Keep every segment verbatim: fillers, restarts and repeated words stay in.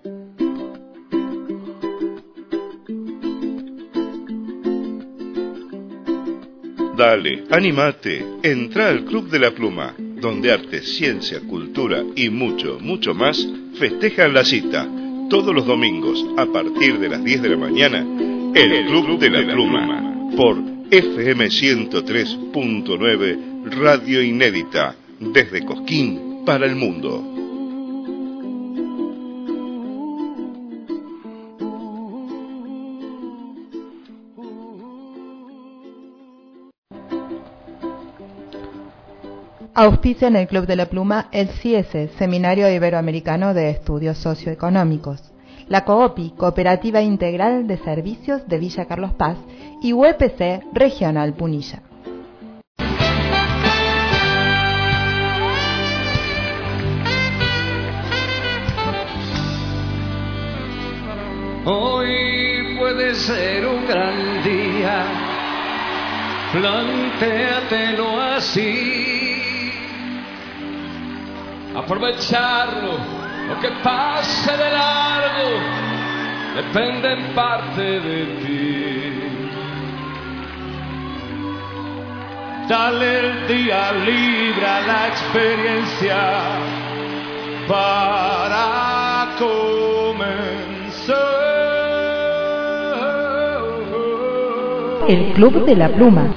Dale, animate, entra al Club de la Pluma, donde arte, ciencia, cultura y mucho, mucho más festejan la cita, todos los domingos a partir de las diez de la mañana, el Club de la Pluma, por F M ciento tres punto nueve, Radio Inédita, desde Cosquín para el mundo. Auspicia en el Club de la Pluma el C I E S E, Seminario Iberoamericano de Estudios Socioeconómicos, la COOPI, Cooperativa Integral de Servicios de Villa Carlos Paz, y U E P C Regional Punilla. Hoy puede ser un gran día, plantéatelo así. Aprovecharlo, lo que pase de largo, depende en parte de ti. Dale el día libre a la experiencia para comenzar. El Club de la Pluma.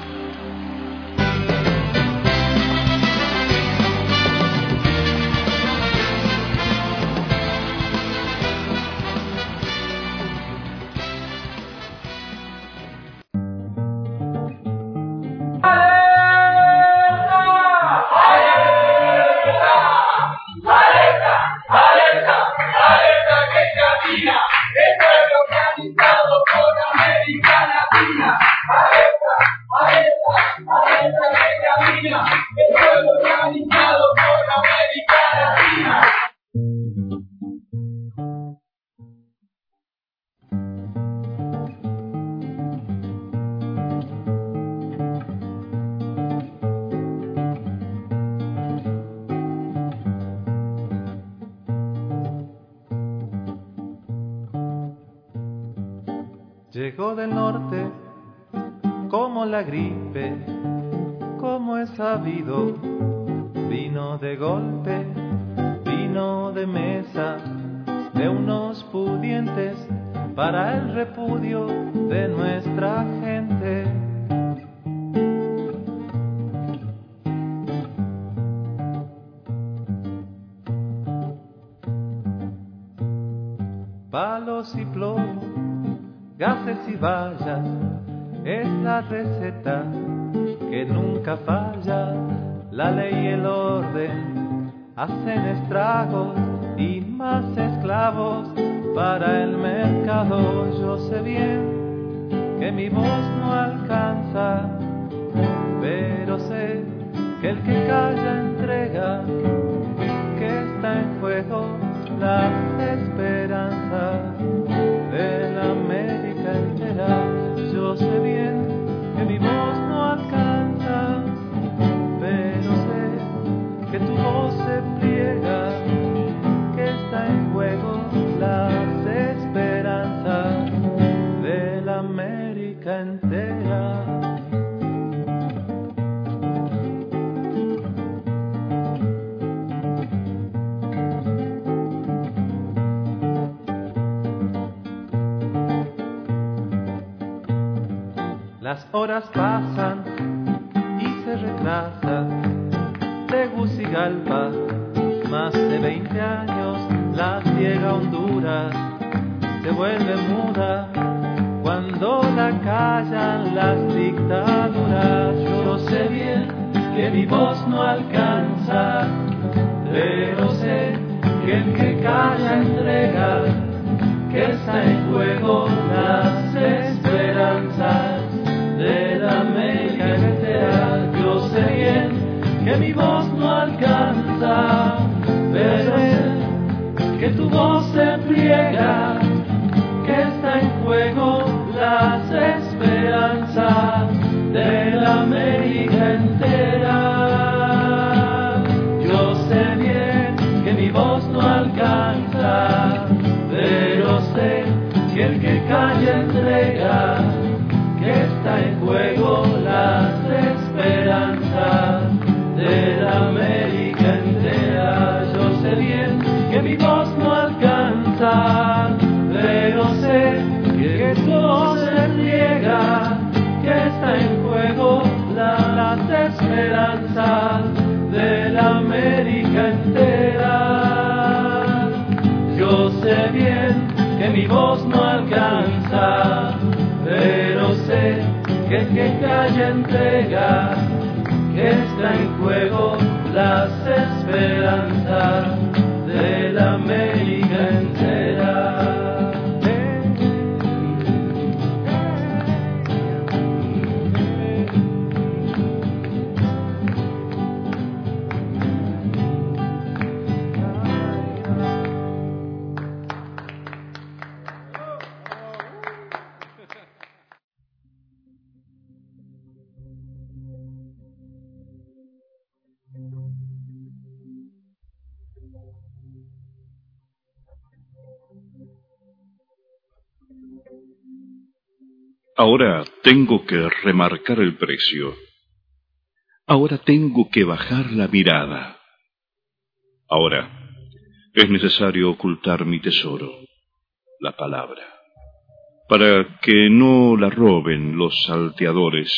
Llegó del norte como la gripe, como es sabido, vino de golpe, vino de mesa, de unos pudientes para el repudio de nuestra gente. Palos y plomo, gases y vallas, es la receta que nunca falla. La ley y el orden hacen estragos y más esclavos para el mercado. Yo sé bien que mi voz no alcanza, pero sé que el que calla entrega, que está en juego la esperanza de la América entera. Yo sé bien que mi voz no alcanza, pero sé que tu voz se pliega, que está en juego las esperanzas de la América entera. Las horas pasan y se retrasan. Tegucigalpa, más de veinte años, la ciega Honduras se vuelve muda cuando la callan las dictaduras. Yo sé bien que mi voz no alcanza, pero sé que el que calla entrega, que está en juego las esperanzas de la América entera. Yo sé bien que mi voz no alcanza, pero sé que tu voz se pliega, que está en juego las esperanzas de la América entera. Yo sé bien que mi voz no alcanza, sé bien que mi voz no alcanza, pero sé que el que calla entrega, que está en juego las esperanzas de la América entera. Ahora tengo que remarcar el precio. Ahora tengo que bajar la mirada. Ahora es necesario ocultar mi tesoro, la palabra, para que no la roben los salteadores.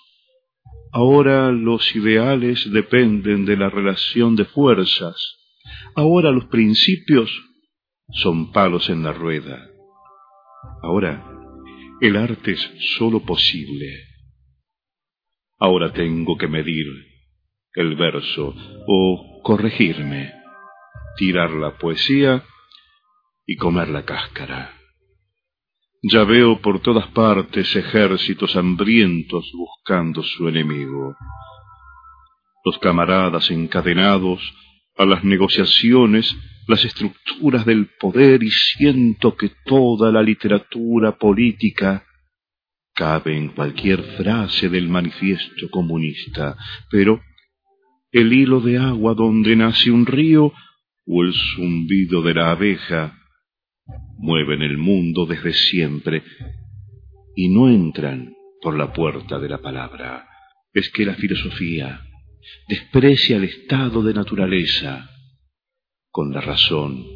Ahora los ideales dependen de la relación de fuerzas. Ahora los principios son palos en la rueda. Ahora el arte es sólo posible. Ahora tengo que medir el verso o corregirme, tirar la poesía y comer la cáscara. Ya veo por todas partes ejércitos hambrientos buscando su enemigo. Los camaradas encadenados a las negociaciones, las estructuras del poder, y siento que toda la literatura política cabe en cualquier frase del manifiesto comunista, pero el hilo de agua donde nace un río o el zumbido de la abeja mueven el mundo desde siempre y no entran por la puerta de la palabra. Es que la filosofía desprecia el estado de naturaleza. Con la razón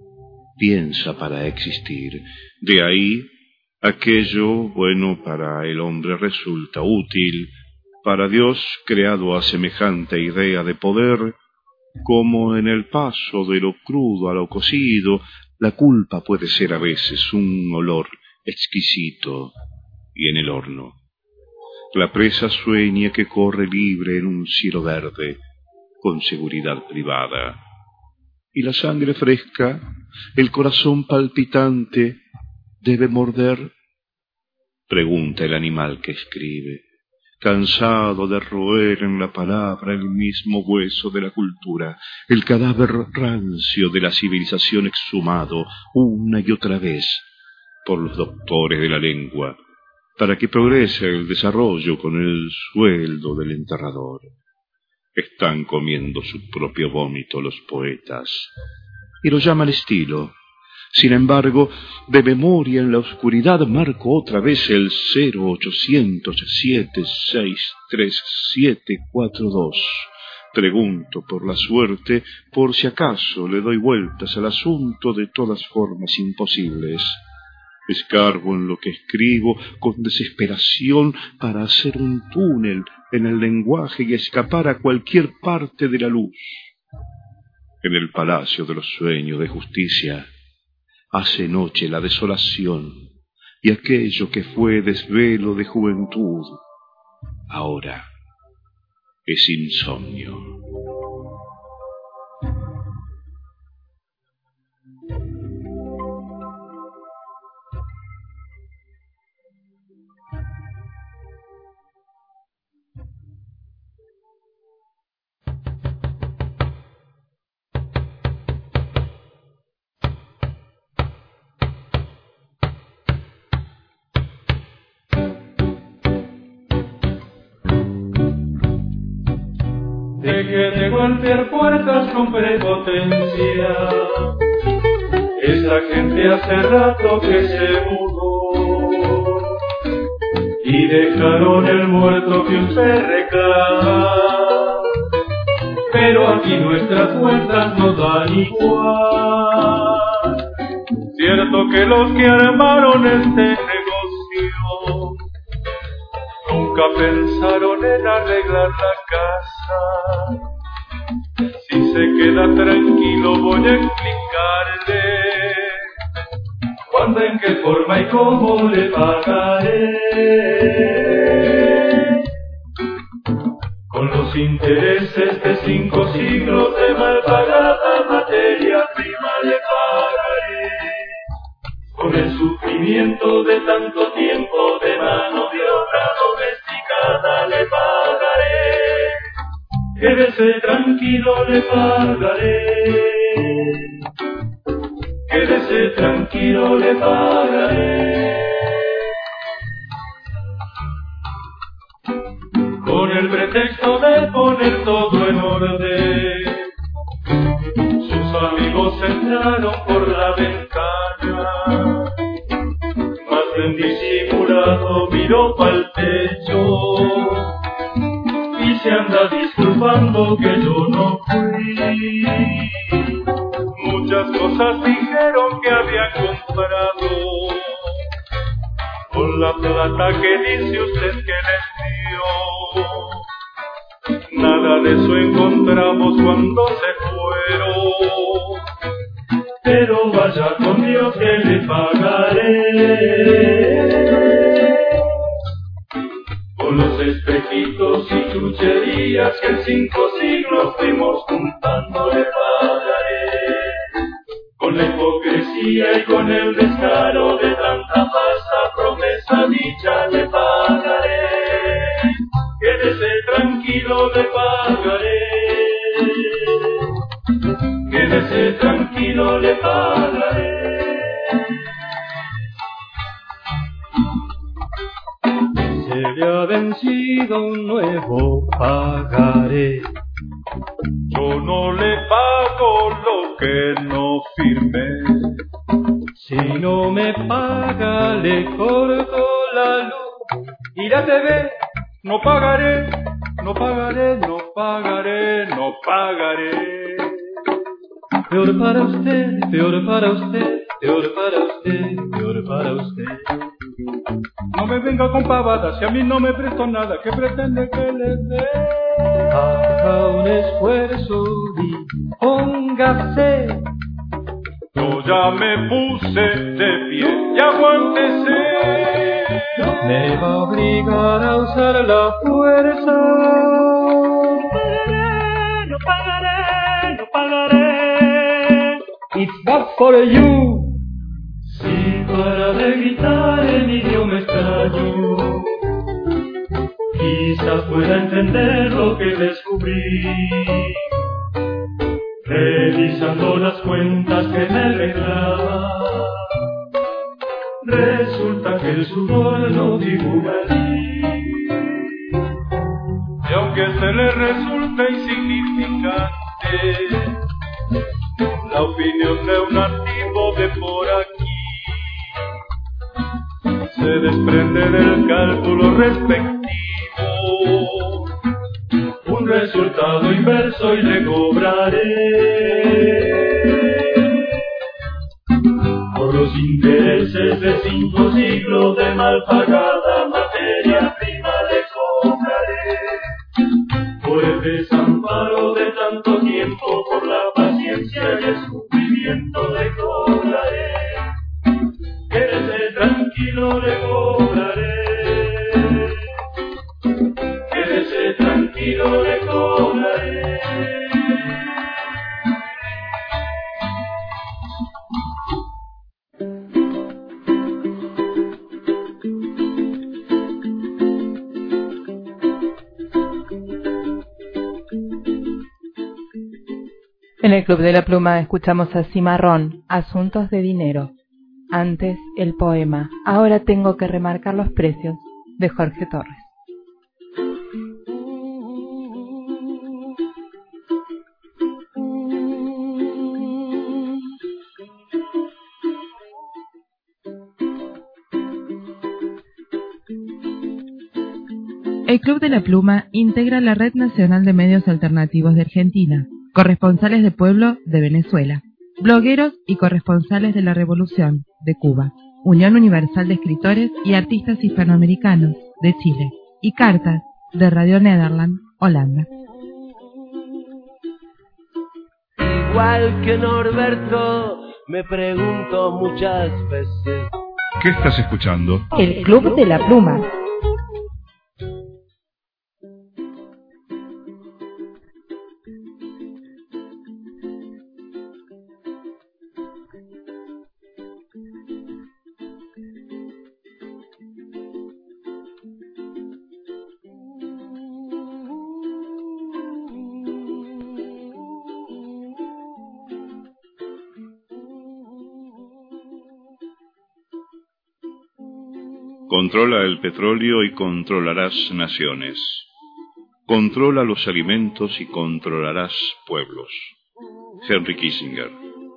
piensa para existir. De ahí aquello bueno para el hombre resulta útil, para Dios creado a semejante idea de poder, como en el paso de lo crudo a lo cocido, la culpa puede ser a veces un olor exquisito, y en el horno la presa sueña que corre libre en un cielo verde, con seguridad privada. Y la sangre fresca, el corazón palpitante, ¿debe morder? Pregunta el animal que escribe, cansado de roer en la palabra el mismo hueso de la cultura, el cadáver rancio de la civilización exhumado una y otra vez por los doctores de la lengua, para que progrese el desarrollo con el sueldo del enterrador. Están comiendo su propio vómito los poetas, y lo llaman estilo. Sin embargo, de memoria en la oscuridad marco otra vez el cero ochocientos siete seis tres siete cuatro dos. Pregunto por la suerte, por si acaso le doy vueltas al asunto de todas formas imposibles. Escarbo en lo que escribo con desesperación para hacer un túnel en el lenguaje y escapar a cualquier parte de la luz. En el palacio de los sueños de justicia hace noche la desolación, y aquello que fue desvelo de juventud ahora es insomnio. Deje de golpear puertas con prepotencia. Esa gente hace rato que se mudó y dejaron el muerto que usted reclama. Pero aquí nuestras cuentas no dan igual. Cierto que los que armaron este negocio nunca pensaron en arreglar la casa. Si se queda tranquilo voy a explicarle en qué forma y cómo le pagaré. Con los intereses de cinco siglos de mal pagada materia prima le pagaré. Con el sufrimiento de tanto tiempo de mano de obra domesticada le pagaré. Quédese tranquilo, le pagaré. Quédese tranquilo, le pagaré. Con el pretexto de poner todo en orden, sus amigos entraron por la ventana. Más bien disimulado miró pa'l techo y se anda disculpando que yo no fui. Muchas cosas dijeron que había comprado con la plata que dice usted que les dio. Nada de eso encontramos cuando se fueron, pero vaya con Dios que le pagaré. Con los espejitos y chucherías que en cinco siglos fuimos juntando le pagaré. Con la hipocresía y con el descaro de tanta falsa promesa dicha le pagaré. Quédese tranquilo, le pagaré. Quédese tranquilo, le pagaré. Se le ha vencido un nuevo pagaré. Yo no le pago lo que no firmé. Si no me paga, le corto la luz y la T V. No pagaré, no pagaré, no pagaré, no pagaré. Peor para usted, peor para usted, peor para usted, peor para usted. No me venga con pavadas, si a mí no me prestó nada, ¿qué pretende que le dé? Haga un esfuerzo y póngase. Yo ya me puse de pie y aguántese. Me va a obligar a usar la fuerza. No pagaré, no pagaré. It's bad for you. Si para de gritar en idioma extraño, quizás pueda entender lo que descubrí. Revisando las cuentas que me reclama, resulta que el sudor no figura allí. Y aunque se le resulta insignificante la opinión de un nativo de por aquí, se desprende del cálculo respectivo un resultado inverso y le cobraré. Por los intereses de cinco siglos de mal pagada materia prima le cobraré. Por el desamparo de tanto tiempo, por la paciencia y el sufrimiento le cobraré. Quédese tranquilo, le cobraré. Quédese tranquilo, le cobraré. En el Club de la Pluma escuchamos a Cimarrón, Asuntos de Dinero. Antes el poema Ahora tengo que remarcar los precios, de Jorge Torres. El Club de la Pluma integra la Red Nacional de Medios Alternativos de Argentina, corresponsales de pueblo de Venezuela, blogueros y corresponsales de la Revolución de Cuba, Unión Universal de Escritores y Artistas Hispanoamericanos de Chile y Cartas de Radio Nederland, Holanda. Igual que Norberto, me pregunto muchas veces ¿Qué estás escuchando? El Club de la Pluma. Controla el petróleo y controlarás naciones. Controla los alimentos y controlarás pueblos. Henry Kissinger.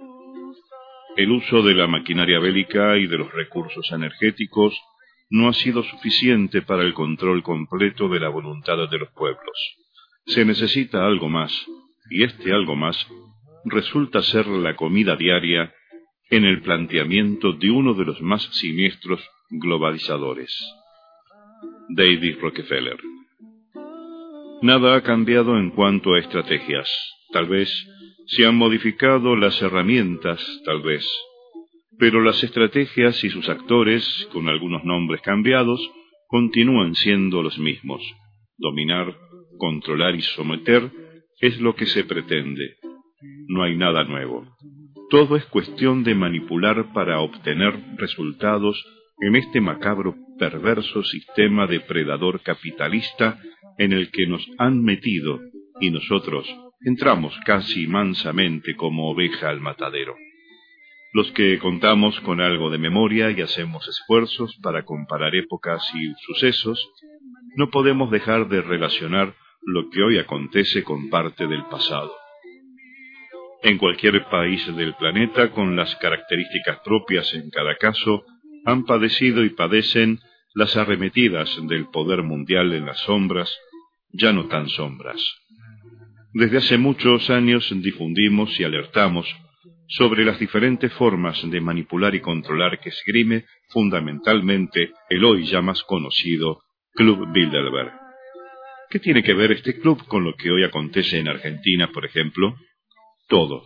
El uso de la maquinaria bélica y de los recursos energéticos no ha sido suficiente para el control completo de la voluntad de los pueblos. Se necesita algo más, y este algo más resulta ser la comida diaria en el planteamiento de uno de los más siniestros globalizadores, David Rockefeller. Nada ha cambiado en cuanto a estrategias. Tal vez se han modificado las herramientas, tal vez, pero las estrategias y sus actores, con algunos nombres cambiados, continúan siendo los mismos. Dominar, controlar y someter es lo que se pretende. No hay nada nuevo. Todo es cuestión de manipular para obtener resultados en este macabro, perverso sistema depredador capitalista en el que nos han metido, y nosotros entramos casi mansamente como oveja al matadero. Los que contamos con algo de memoria y hacemos esfuerzos para comparar épocas y sucesos, no podemos dejar de relacionar lo que hoy acontece con parte del pasado. En cualquier país del planeta, con las características propias en cada caso, han padecido y padecen las arremetidas del poder mundial en las sombras, ya no tan sombras. Desde hace muchos años difundimos y alertamos sobre las diferentes formas de manipular y controlar que esgrime fundamentalmente el hoy ya más conocido Club Bilderberg. ¿Qué tiene que ver este club con lo que hoy acontece en Argentina, por ejemplo? Todo.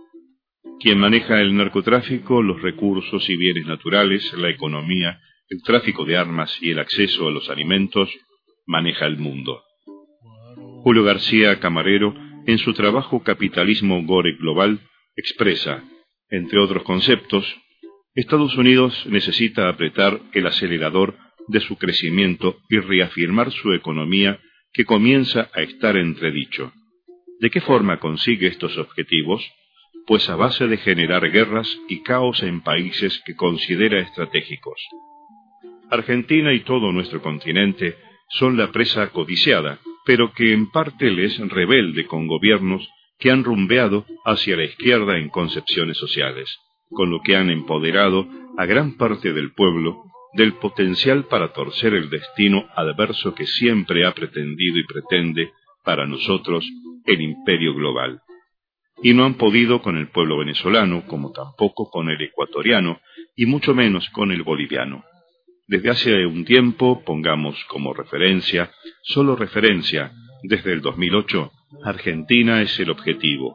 Quien maneja el narcotráfico, los recursos y bienes naturales, la economía, el tráfico de armas y el acceso a los alimentos, maneja el mundo. Julio García Camarero, en su trabajo Capitalismo Gore Global, expresa, entre otros conceptos, Estados Unidos necesita apretar el acelerador de su crecimiento y reafirmar su economía que comienza a estar entredicho. ¿De qué forma consigue estos objetivos? Pues a base de generar guerras y caos en países que considera estratégicos. Argentina y todo nuestro continente son la presa codiciada, pero que en parte les es rebelde con gobiernos que han rumbeado hacia la izquierda en concepciones sociales, con lo que han empoderado a gran parte del pueblo del potencial para torcer el destino adverso que siempre ha pretendido y pretende para nosotros el imperio global. Y no han podido con el pueblo venezolano, como tampoco con el ecuatoriano, y mucho menos con el boliviano. Desde hace un tiempo, pongamos como referencia, solo referencia, desde el dos mil ocho, Argentina es el objetivo.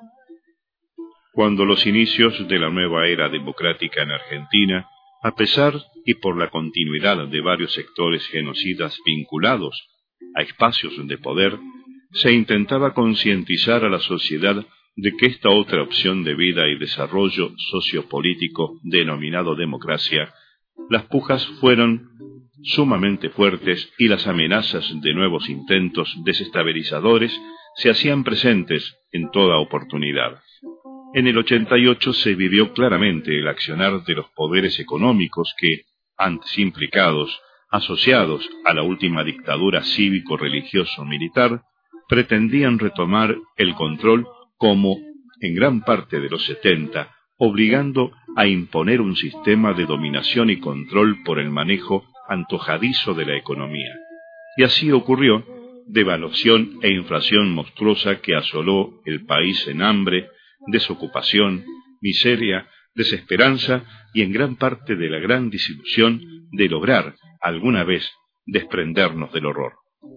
Cuando los inicios de la nueva era democrática en Argentina, a pesar y por la continuidad de varios sectores genocidas vinculados a espacios de poder, se intentaba concientizar a la sociedad de que esta otra opción de vida y desarrollo sociopolítico denominado democracia, las pujas fueron sumamente fuertes y las amenazas de nuevos intentos desestabilizadores se hacían presentes en toda oportunidad. En el ochenta y ocho se vivió claramente el accionar de los poderes económicos que, antes implicados, asociados a la última dictadura cívico-religioso-militar, pretendían retomar el control como en gran parte de los setenta, obligando a imponer un sistema de dominación y control por el manejo antojadizo de la economía. Y así ocurrió, devaluación e inflación monstruosa que asoló el país en hambre, desocupación, miseria, desesperanza y en gran parte de la gran desilusión de lograr alguna vez desprendernos del horror.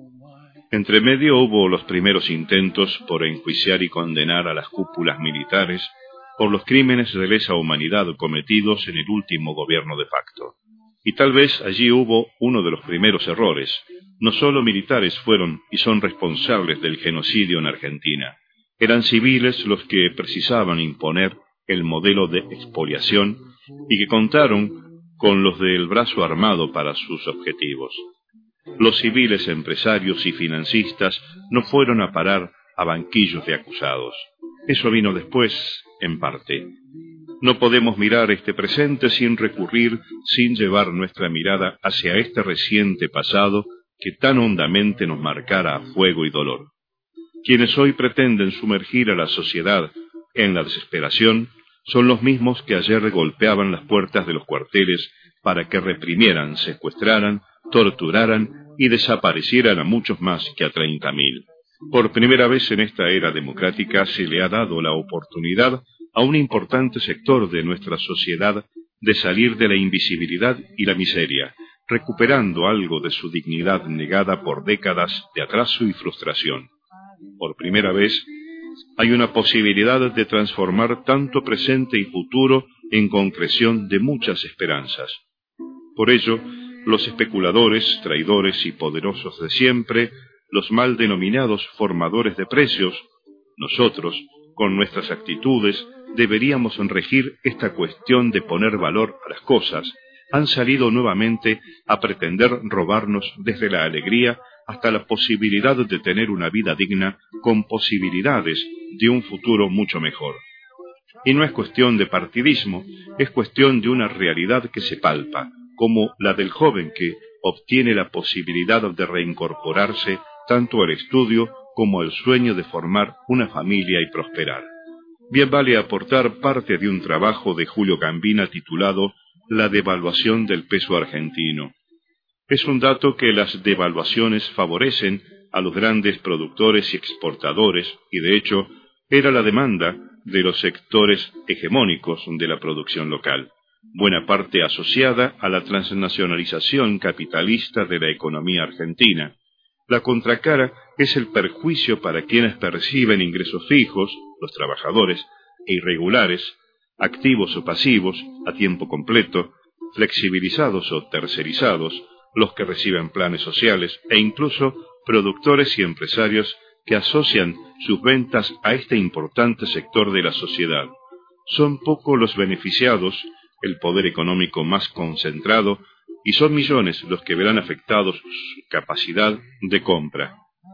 Entre medio hubo los primeros intentos por enjuiciar y condenar a las cúpulas militares por los crímenes de lesa humanidad cometidos en el último gobierno de facto. Y tal vez allí hubo uno de los primeros errores. No solo militares fueron y son responsables del genocidio en Argentina. Eran civiles los que precisaban imponer el modelo de expoliación y que contaron con los del brazo armado para sus objetivos. Los civiles empresarios y financistas no fueron a parar a banquillos de acusados. Eso vino después, en parte. No podemos mirar este presente sin recurrir, sin llevar nuestra mirada hacia este reciente pasado que tan hondamente nos marcara a fuego y dolor. Quienes hoy pretenden sumergir a la sociedad en la desesperación son los mismos que ayer golpeaban las puertas de los cuarteles para que reprimieran, secuestraran, torturaran y desaparecieran a muchos más que a treinta mil. Por primera vez en esta era democrática se le ha dado la oportunidad a un importante sector de nuestra sociedad de salir de la invisibilidad y la miseria, recuperando algo de su dignidad negada por décadas de atraso y frustración. Por primera vez hay una posibilidad de transformar tanto presente y futuro en concreción de muchas esperanzas. Por ello, los especuladores, traidores y poderosos de siempre, los mal denominados formadores de precios, nosotros, con nuestras actitudes, deberíamos regir esta cuestión de poner valor a las cosas, han salido nuevamente a pretender robarnos desde la alegría hasta la posibilidad de tener una vida digna con posibilidades de un futuro mucho mejor. Y no es cuestión de partidismo, es cuestión de una realidad que se palpa, como la del joven que obtiene la posibilidad de reincorporarse tanto al estudio como al sueño de formar una familia y prosperar. Bien vale aportar parte de un trabajo de Julio Gambina titulado La devaluación del peso argentino. Es un dato que las devaluaciones favorecen a los grandes productores y exportadores, y de hecho era la demanda de los sectores hegemónicos de la producción local, buena parte asociada a la transnacionalización capitalista de la economía argentina. La contracara es el perjuicio para quienes perciben ingresos fijos, los trabajadores, e irregulares, activos o pasivos, a tiempo completo, flexibilizados o tercerizados, los que reciben planes sociales e incluso productores y empresarios que asocian sus ventas a este importante sector de la sociedad. Son pocos los beneficiados, el poder económico más concentrado, y son millones los que verán afectados su capacidad de compra.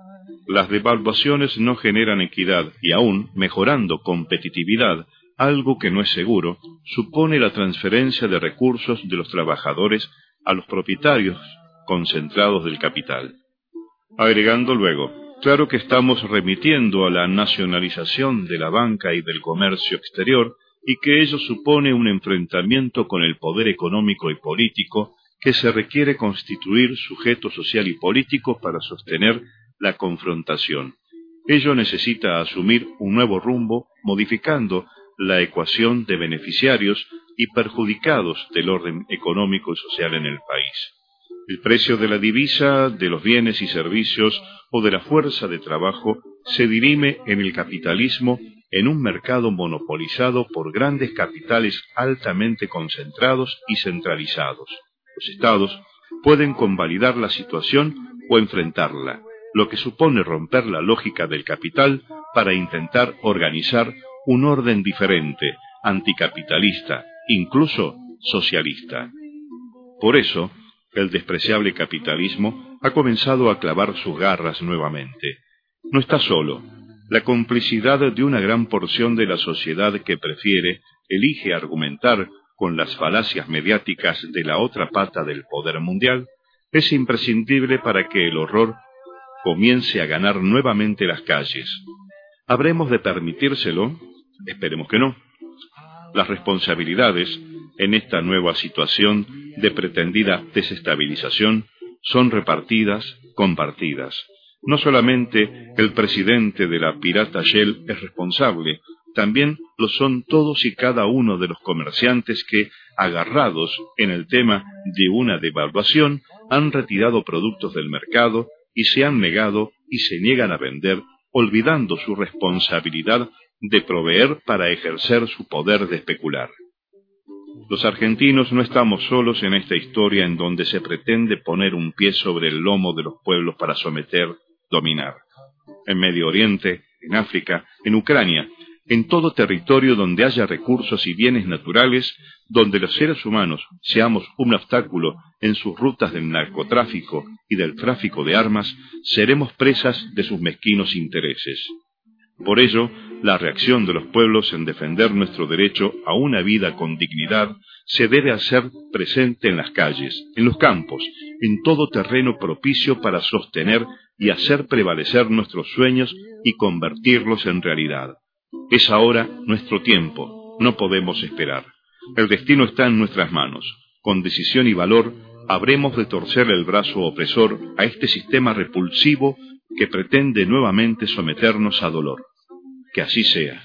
Las devaluaciones no generan equidad y aún, mejorando competitividad, algo que no es seguro, supone la transferencia de recursos de los trabajadores a los propietarios concentrados del capital. Agregando luego, claro que estamos remitiendo a la nacionalización de la banca y del comercio exterior y que ello supone un enfrentamiento con el poder económico y político que se requiere constituir sujeto social y político para sostener la confrontación. Ello necesita asumir un nuevo rumbo, modificando la ecuación de beneficiarios y perjudicados del orden económico y social en el país. El precio de la divisa, de los bienes y servicios o de la fuerza de trabajo se dirime en el capitalismo en un mercado monopolizado por grandes capitales altamente concentrados y centralizados. Los estados pueden convalidar la situación o enfrentarla, lo que supone romper la lógica del capital para intentar organizar un orden diferente, anticapitalista, incluso socialista. Por eso, el despreciable capitalismo ha comenzado a clavar sus garras nuevamente. No está solo. La complicidad de una gran porción de la sociedad que prefiere, elige argumentar con las falacias mediáticas de la otra pata del poder mundial, es imprescindible para que el horror comience a ganar nuevamente las calles. ¿Habremos de permitírselo? Esperemos que no. Las responsabilidades en esta nueva situación de pretendida desestabilización son repartidas, compartidas. No solamente el presidente de la pirata Shell es responsable, también lo son todos y cada uno de los comerciantes que, agarrados en el tema de una devaluación, han retirado productos del mercado y se han negado y se niegan a vender, olvidando su responsabilidad de proveer para ejercer su poder de especular. Los argentinos no estamos solos en esta historia en donde se pretende poner un pie sobre el lomo de los pueblos para someter, dominar. En Medio Oriente, en África, en Ucrania, en todo territorio donde haya recursos y bienes naturales, donde los seres humanos seamos un obstáculo en sus rutas del narcotráfico y del tráfico de armas, seremos presas de sus mezquinos intereses. Por ello, la reacción de los pueblos en defender nuestro derecho a una vida con dignidad se debe hacer presente en las calles, en los campos, en todo terreno propicio para sostener y hacer prevalecer nuestros sueños y convertirlos en realidad. Es ahora nuestro tiempo, no podemos esperar. El destino está en nuestras manos. Con decisión y valor, habremos de torcer el brazo opresor a este sistema repulsivo que pretende nuevamente someternos a dolor. Que así sea.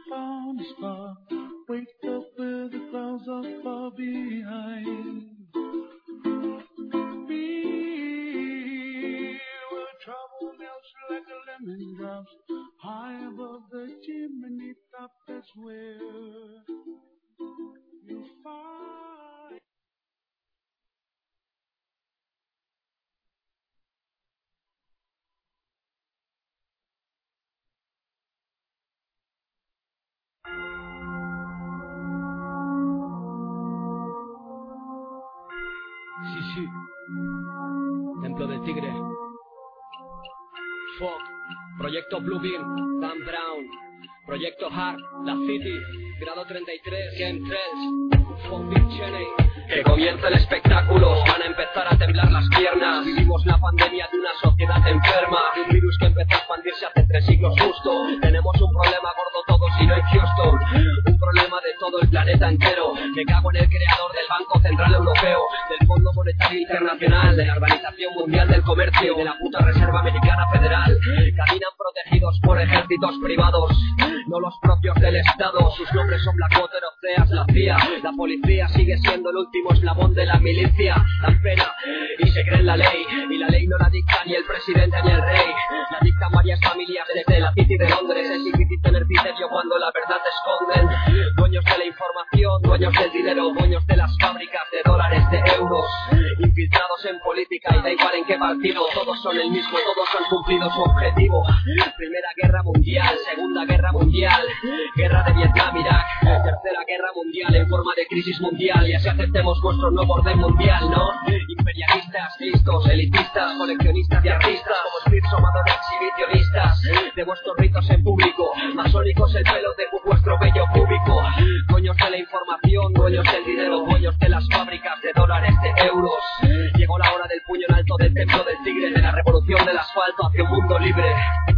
Sí, sí. Templo del Tigre. Fuck. Proyecto Bluebeam. Dan Brown. Proyecto Hard. La City. Grado treinta y tres. Game tres. Fuck Big Cheney. Que comience el espectáculo. Van a empezar a temblar las piernas. Vivimos la pandemia de una sociedad enferma. De un virus que empezó a expandirse hace tres siglos justo. Tenemos un problema gordo todos y no en Houston. Un problema de todo el planeta entero. Me cago en el creador del Banco Central Europeo, del Fondo Monetario Internacional, de la Organización Mundial del Comercio y de la puta Reserva Americana Federal. Caminan protegidos por ejércitos privados, no los propios del Estado. Sus nombres son Blackwater, Oceas, la C I A. La policía sigue siendo el último eslabón de la milicia. Dan pena y se creen la ley, y la ley no la dicta ni el presidente ni el rey. La dictan varias familias desde la City de Londres. Es difícil tener criterio cuando la verdad te esconden. Dueños de la información, dueños del dinero, dueños de las fábricas de dólares, de euros. Infiltrados en política y da igual en qué partido. Todos son el mismo, todos han cumplido su objetivo. Primera Guerra Mundial, Segunda Guerra Mundial, Guerra de Vietnam, Irak, Tercera Guerra Mundial en forma de crisis mundial. Y así aceptemos vuestro nuevo orden mundial, ¿no? Imperialistas, listos, elitistas, coleccionistas de artistas, como Spears o Madonna, exhibicionistas de vuestros ritos en público, masónicos el pelo de vuestro bello público. Dueños de la información, dueños del dinero, dueños de las fábricas de dólares, de euros. Llegó la hora del puño en alto del templo del tigre, de la revolución del asfalto hacia un mundo libre.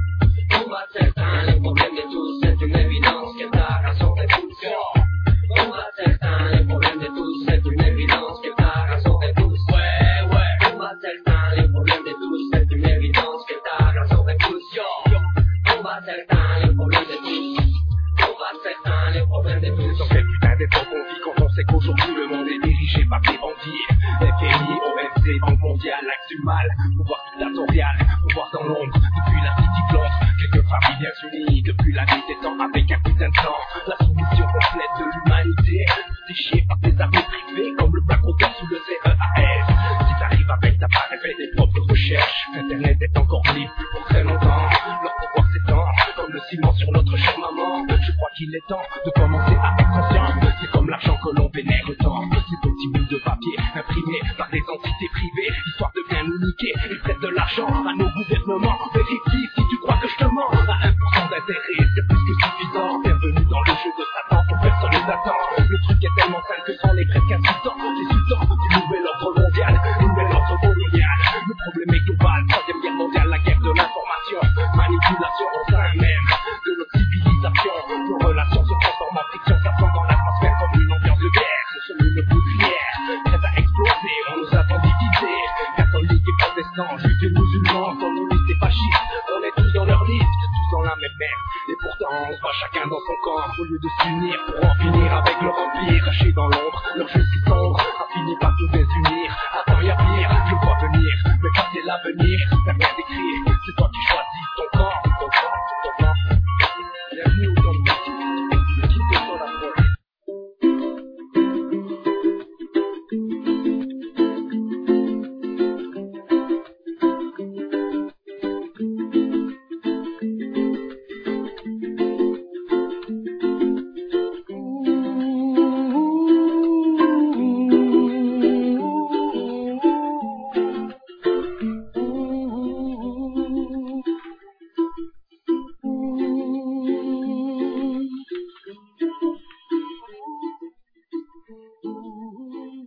On va certains les problèmes de tous, c'est une évidence que ta raison repousse. On va certains les problèmes de tous, c'est une évidence que ta raison repousse. Ouais, ouais. On va certains les problèmes de tous, c'est une évidence que ta raison repousse. Yo, on va certains les problèmes de tous. On va certains les problèmes de tous. Dans quel putain d'époque on vit quand on sait qu'aujourd'hui le monde est dirigé par des bandits. F M I, O M C, Banque mondiale, l'axe du mal, pouvoir dictatorial, pouvoir dans l'ombre, depuis la City Blanche. Quelques familles bien unies, depuis la nuit des temps avec un putain de sang. La soumission complète de l'humanité, déchirée par des armées privées comme le Blackwater sous le C E A S. Si t'arrives avec ta part et fais tes propres recherches, Internet est encore libre pour très longtemps. Leur pouvoir s'étend comme le ciment sur notre chère maman. Je crois qu'il est temps de commencer à être conscient. C'est comme l'argent que l'on vénère tant. Ces petits bouts de papier imprimés par des entités privées, histoire de bien nous niquer et prête de l'argent à nos gouvernements. Vérifie si tu crois que je te mens. À un pour cent d'intérêt, c'est plus que suffisant. Bienvenue dans le jeu de Satan, ton personne ne t'attend. Le truc est tellement sale que c'en est presque insultant. Les sultans du nouvel ordre mondial, nouvel ordre colonial. Le problème est global, troisième guerre mondiale, la guerre de l'information. Manipulation au sein même de notre civilisation. Nos relations se transforment en friction, ça tombe dans l'atmosphère comme une ambiance de guerre. Nous sommes une poudrière, prête à exploser, on nous a tant divisé. Catholiques et protestants, juifs et musulmans, communistes et fascistes, on est tous dans leur liste, tous dans la même merde. Et pourtant on se bat chacun dans son camp, au lieu de s'unir pour en finir avec leur empire. Cachés dans l'ombre, leur jeu si sombre a fini par nous désunir. Attends y'a pire, je vois venir, mais quand c'est l'avenir, t'as bien décrit, c'est toi qui choisis ton camp, ton camp, ton camp. Bienvenue au camp de City, le kit de son approche.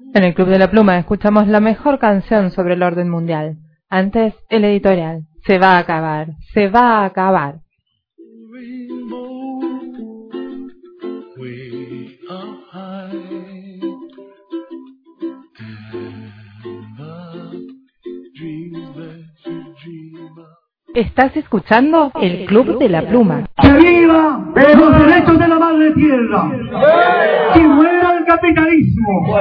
En el Club de la Pluma escuchamos la mejor canción sobre el orden mundial. Antes, el editorial. Se va a acabar, se va a acabar. Estás escuchando el Club de la Pluma. ¡Que viva los derechos de la madre tierra! ¡Que muera el capitalismo!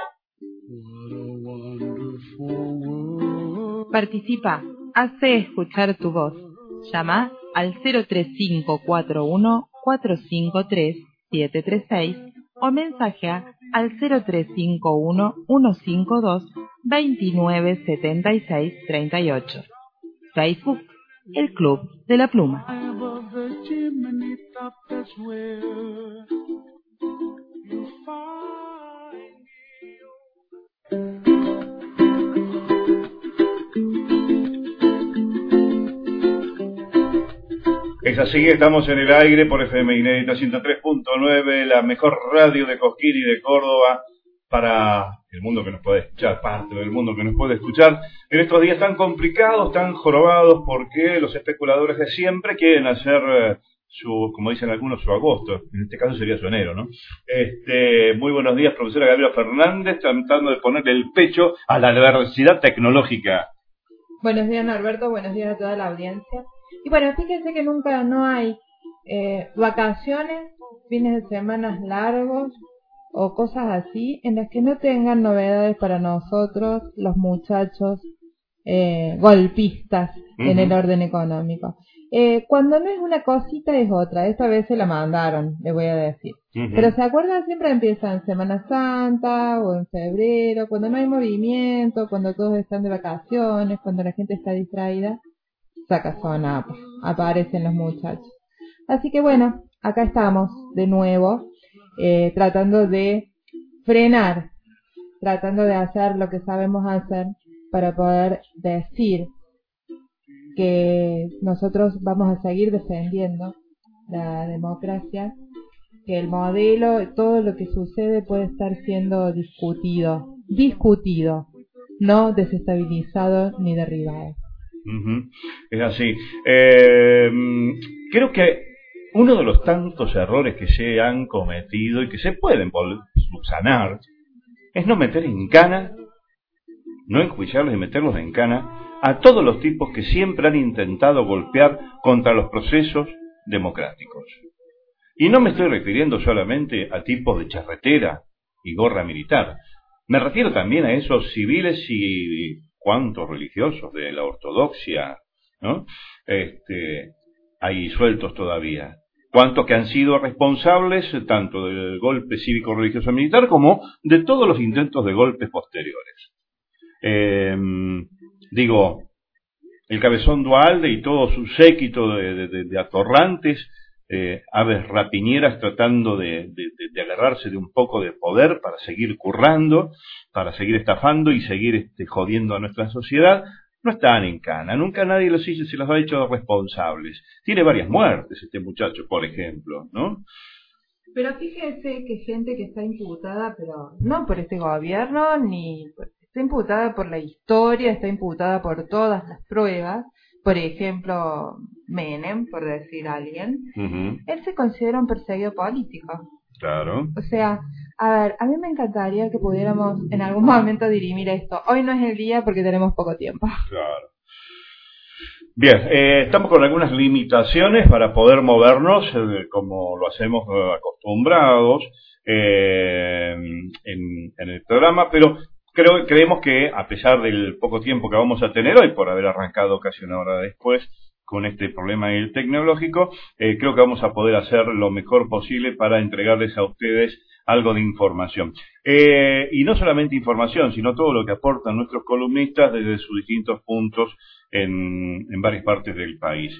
Participa, hace escuchar tu voz. Llama al cero tres cinco cuatro uno cuatro cinco tres siete tres seis o mensajea al cero tres cinco uno uno cinco dos dos nueve siete seis tres ocho. Facebook, el Club de la Pluma. Es así, estamos en el aire por F M Inédita ciento tres punto nueve, la mejor radio de Cosquín y de Córdoba para el mundo que nos puede escuchar, parte del mundo que nos puede escuchar en estos días tan complicados, tan jorobados, porque los especuladores de siempre quieren hacer eh, su, como dicen algunos, su agosto, en este caso sería su enero, ¿no? Este, muy buenos días, profesora Gabriela Fernández, tratando de ponerle el pecho a la adversidad tecnológica. Buenos días, Norberto, buenos días a toda la audiencia. Y bueno, fíjense que nunca no hay eh, vacaciones, fines de semana largos o cosas así en las que no tengan novedades para nosotros, los muchachos eh, golpistas uh-huh. en el orden económico. Eh, cuando no es una cosita es otra, esta vez se la mandaron, le voy a decir. Uh-huh. Pero ¿se acuerdan? Siempre empieza en Semana Santa o en febrero, cuando no hay movimiento, cuando todos están de vacaciones, cuando la gente está distraída. Saca zona, aparecen los muchachos. Así que bueno, acá estamos de nuevo, eh, tratando de frenar, tratando de hacer lo que sabemos hacer para poder decir que nosotros vamos a seguir defendiendo la democracia, que el modelo, todo lo que sucede puede estar siendo discutido, discutido, no desestabilizado ni derribado. Uh-huh. Es así. Eh, creo que uno de los tantos errores que se han cometido y que se pueden subsanar es no meter en cana, no enjuiciarlos y meterlos en cana a todos los tipos que siempre han intentado golpear contra los procesos democráticos. Y no me estoy refiriendo solamente a tipos de charretera y gorra militar. Me refiero también a esos civiles y cuantos religiosos de la ortodoxia, ¿no? Este, hay sueltos todavía. Cuantos que han sido responsables tanto del golpe cívico-religioso militar como de todos los intentos de golpes posteriores. Eh, digo, el Cabezón Duhalde y todo su séquito de, de, de atorrantes, eh, aves rapiñeras tratando de, de, de agarrarse de un poco de poder para seguir currando, para seguir estafando y seguir este, jodiendo a nuestra sociedad, no están en cana. Nunca nadie los hizo, se los ha hecho responsables. Tiene varias muertes este muchacho, por ejemplo, ¿no? Pero fíjese que gente que está imputada, pero no por este gobierno, ni está imputada por la historia, está imputada por todas las pruebas. Por ejemplo, Menem, por decir a alguien, uh-huh. él se considera un perseguido político. Claro. O sea, a ver, a mí me encantaría que pudiéramos en algún momento dirimir esto. Hoy no es el día porque tenemos poco tiempo. Claro. Bien, eh, estamos con algunas limitaciones para poder movernos, eh, como lo hacemos eh, acostumbrados eh, en, en el programa, pero creo, creemos que a pesar del poco tiempo que vamos a tener hoy, por haber arrancado casi una hora después con este problema tecnológico, eh, creo que vamos a poder hacer lo mejor posible para entregarles a ustedes algo de información. Eh, y no solamente información, sino todo lo que aportan nuestros columnistas desde sus distintos puntos en, en varias partes del país.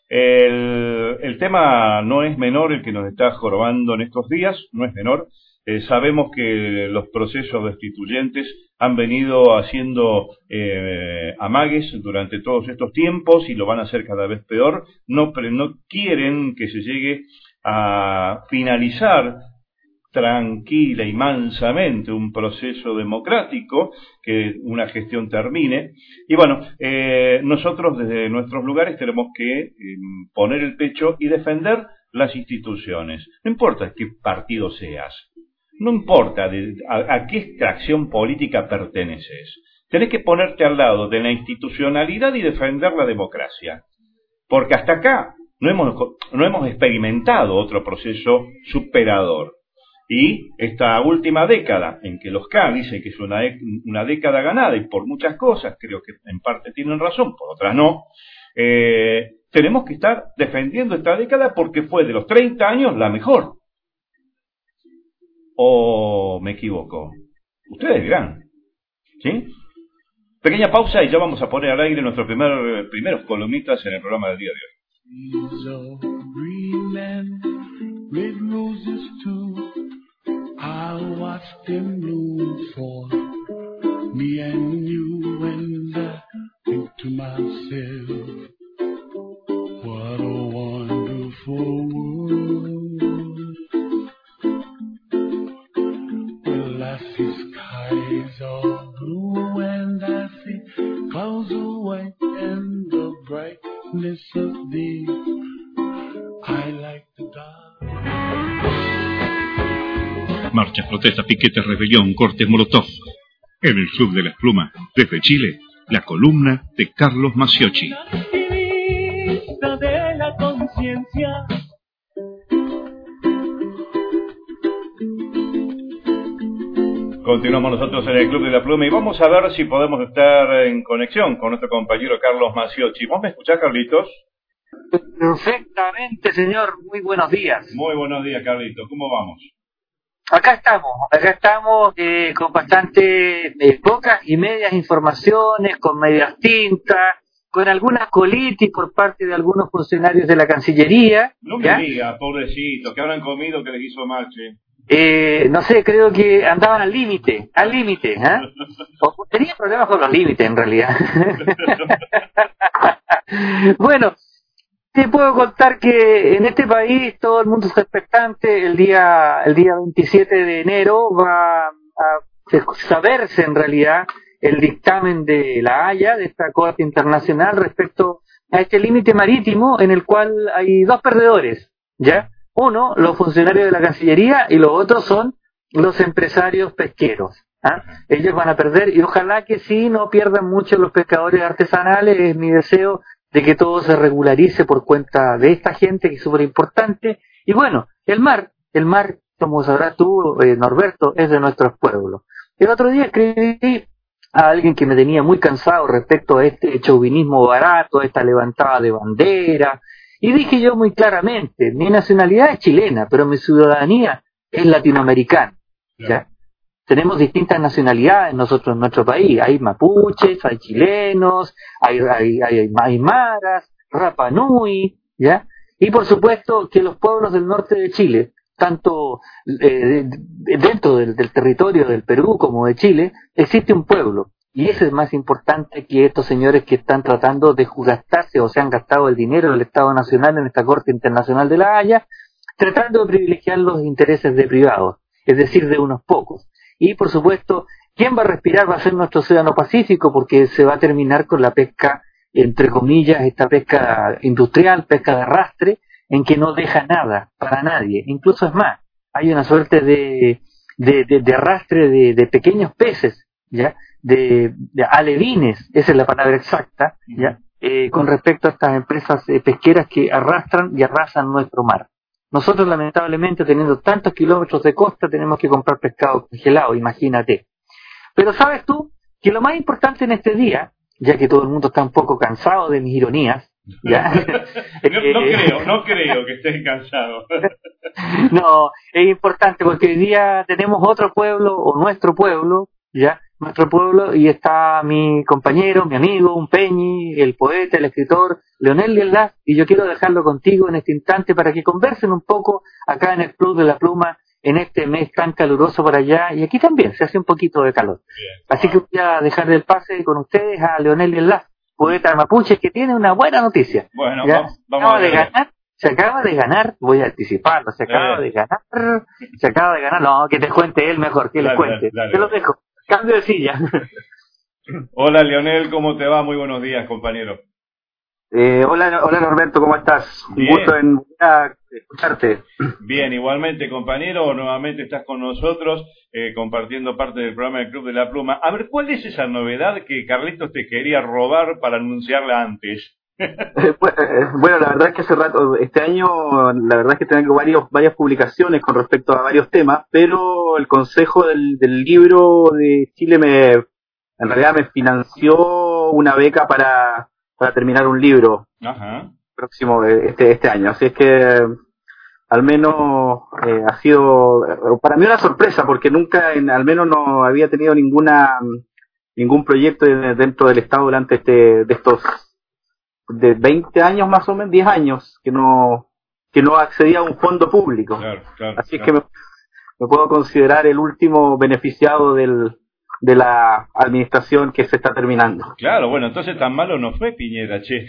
El, el tema no es menor el que nos está jorobando en estos días, no es menor. Eh, sabemos que los procesos destituyentes han venido haciendo eh, amagues durante todos estos tiempos y lo van a hacer cada vez peor. No, no quieren que se llegue a finalizar tranquila y mansamente un proceso democrático, que una gestión termine. Y bueno, eh, nosotros desde nuestros lugares tenemos que eh, poner el pecho y defender las instituciones. No importa qué partido seas, no importa de, a, a qué extracción política perteneces. Tenés que ponerte al lado de la institucionalidad y defender la democracia. Porque hasta acá no hemos, no hemos experimentado otro proceso superador. Y esta última década, en que los K dicen que es una, una década ganada, y por muchas cosas, creo que en parte tienen razón, por otras no, eh, tenemos que estar defendiendo esta década porque fue de los treinta años la mejor. ¿O me equivoco? Ustedes dirán, ¿sí? Pequeña pausa y ya vamos a poner al aire nuestros primer, primeros columnistas en el programa del día de hoy. I watched them bloom for me and you, and I think to myself, what a wonderful world. Well, I see skies of blue and I see clouds of white and the brightness of thee. I like the dark. Marchas, protestas, piquetes, rebelión, cortes, molotov. En el Club de las Plumas, desde Chile, la columna de Carlos Maciocchi. De la conciencia. Continuamos nosotros en el Club de la Pluma y vamos a ver si podemos estar en conexión con nuestro compañero Carlos Maciocchi. ¿Vos me escuchás, Carlitos? Perfectamente, señor. Muy buenos días. Muy buenos días, Carlitos. ¿Cómo vamos? Acá estamos, acá estamos eh, con bastante eh, pocas y medias informaciones, con medias tintas, con algunas colitis por parte de algunos funcionarios de la Cancillería. No me ¿ya? diga, pobrecito, que habrán comido que les hizo mal, che. Eh, no sé, creo que andaban al límite, al límite, ¿eh? O tenía problemas con los límites en realidad. Bueno, te puedo contar que en este país todo el mundo está expectante. El día el día veintisiete de enero va a saberse en realidad el dictamen de La Haya, de esta Corte Internacional, respecto a este límite marítimo en el cual hay dos perdedores, ¿ya? Uno, los funcionarios de la Cancillería, y los otros son los empresarios pesqueros. ¿ah? Ellos van a perder, y ojalá que sí no pierdan mucho los pescadores artesanales. Es mi deseo de que todo se regularice por cuenta de esta gente, que es súper importante. Y bueno, el mar, el mar, como sabrás tú, eh, Norberto, es de nuestros pueblos. El otro día escribí a alguien que me tenía muy cansado respecto a este chauvinismo barato, esta levantada de bandera, y dije yo muy claramente, mi nacionalidad es chilena, pero mi ciudadanía es latinoamericana. ¿ya? Tenemos distintas nacionalidades nosotros en nuestro país. Hay mapuches, hay chilenos, hay, hay, hay aymaras, Rapa Nui, ¿ya? Y por supuesto que los pueblos del norte de Chile, tanto eh, dentro del, del territorio del Perú como de Chile, existe un pueblo. Y ese es más importante que estos señores que están tratando de gastarse o se han gastado el dinero del Estado Nacional en esta Corte Internacional de La Haya, tratando de privilegiar los intereses de privados, es decir, de unos pocos. Y por supuesto, ¿quién va a respirar? Va a ser nuestro océano Pacífico, porque se va a terminar con la pesca, entre comillas, esta pesca industrial, pesca de arrastre, en que no deja nada para nadie. Incluso es más, hay una suerte de, de, de, de arrastre de, de pequeños peces, ¿ya? De, de alevines, esa es la palabra exacta, ¿ya? Eh, con respecto a estas empresas eh, pesqueras que arrastran y arrasan nuestro mar. Nosotros, lamentablemente, teniendo tantos kilómetros de costa, tenemos que comprar pescado congelado, imagínate. Pero sabes tú que lo más importante en este día, ya que todo el mundo está un poco cansado de mis ironías, ¿ya? no, no creo, no creo que estés cansado. No, es importante porque hoy día tenemos otro pueblo, o nuestro pueblo, ¿ya? Nuestro pueblo, y está mi compañero, mi amigo, un Peñi, el poeta, el escritor, Leonel Lielaz, y yo quiero dejarlo contigo en este instante para que conversen un poco acá en el Club de la Pluma, en este mes tan caluroso por allá, y aquí también se hace un poquito de calor. Bien, así wow. que voy a dejar el pase con ustedes a Leonel Lielaz, poeta mapuche, que tiene una buena noticia. Bueno, ¿ya? vamos, vamos Acaba de ganar se acaba de ganar, voy a anticiparlo, se acaba eh. de ganar, se acaba de ganar, no, que te cuente él mejor, que dale, les cuente, dale, dale. te lo dejo, cambio de silla. Hola Leonel, ¿cómo te va? Muy buenos días, compañero. Eh, hola, hola Norberto, ¿cómo estás? Bien. Un gusto en a, escucharte. Bien, igualmente compañero, nuevamente estás con nosotros eh, compartiendo parte del programa del Club de la Pluma. A ver, ¿cuál es esa novedad que Carlitos te quería robar para anunciarla antes? Bueno, la verdad es que hace rato, este año, la verdad es que tengo varios, varias publicaciones con respecto a varios temas, pero el Consejo del, del Libro de Chile me, en realidad me financió una beca para, para terminar un libro. Ajá. Próximo este, este año, así es que al menos eh, ha sido para mí una sorpresa, porque nunca, en, al menos no había tenido ninguna ningún proyecto dentro del Estado durante este de estos de veinte años más o menos, diez años, que no que no accedía a un fondo público. Claro, claro, Así es claro. que me, me puedo considerar el último beneficiado del de la administración que se está terminando. Claro, bueno, entonces tan malo no fue Piñera, che.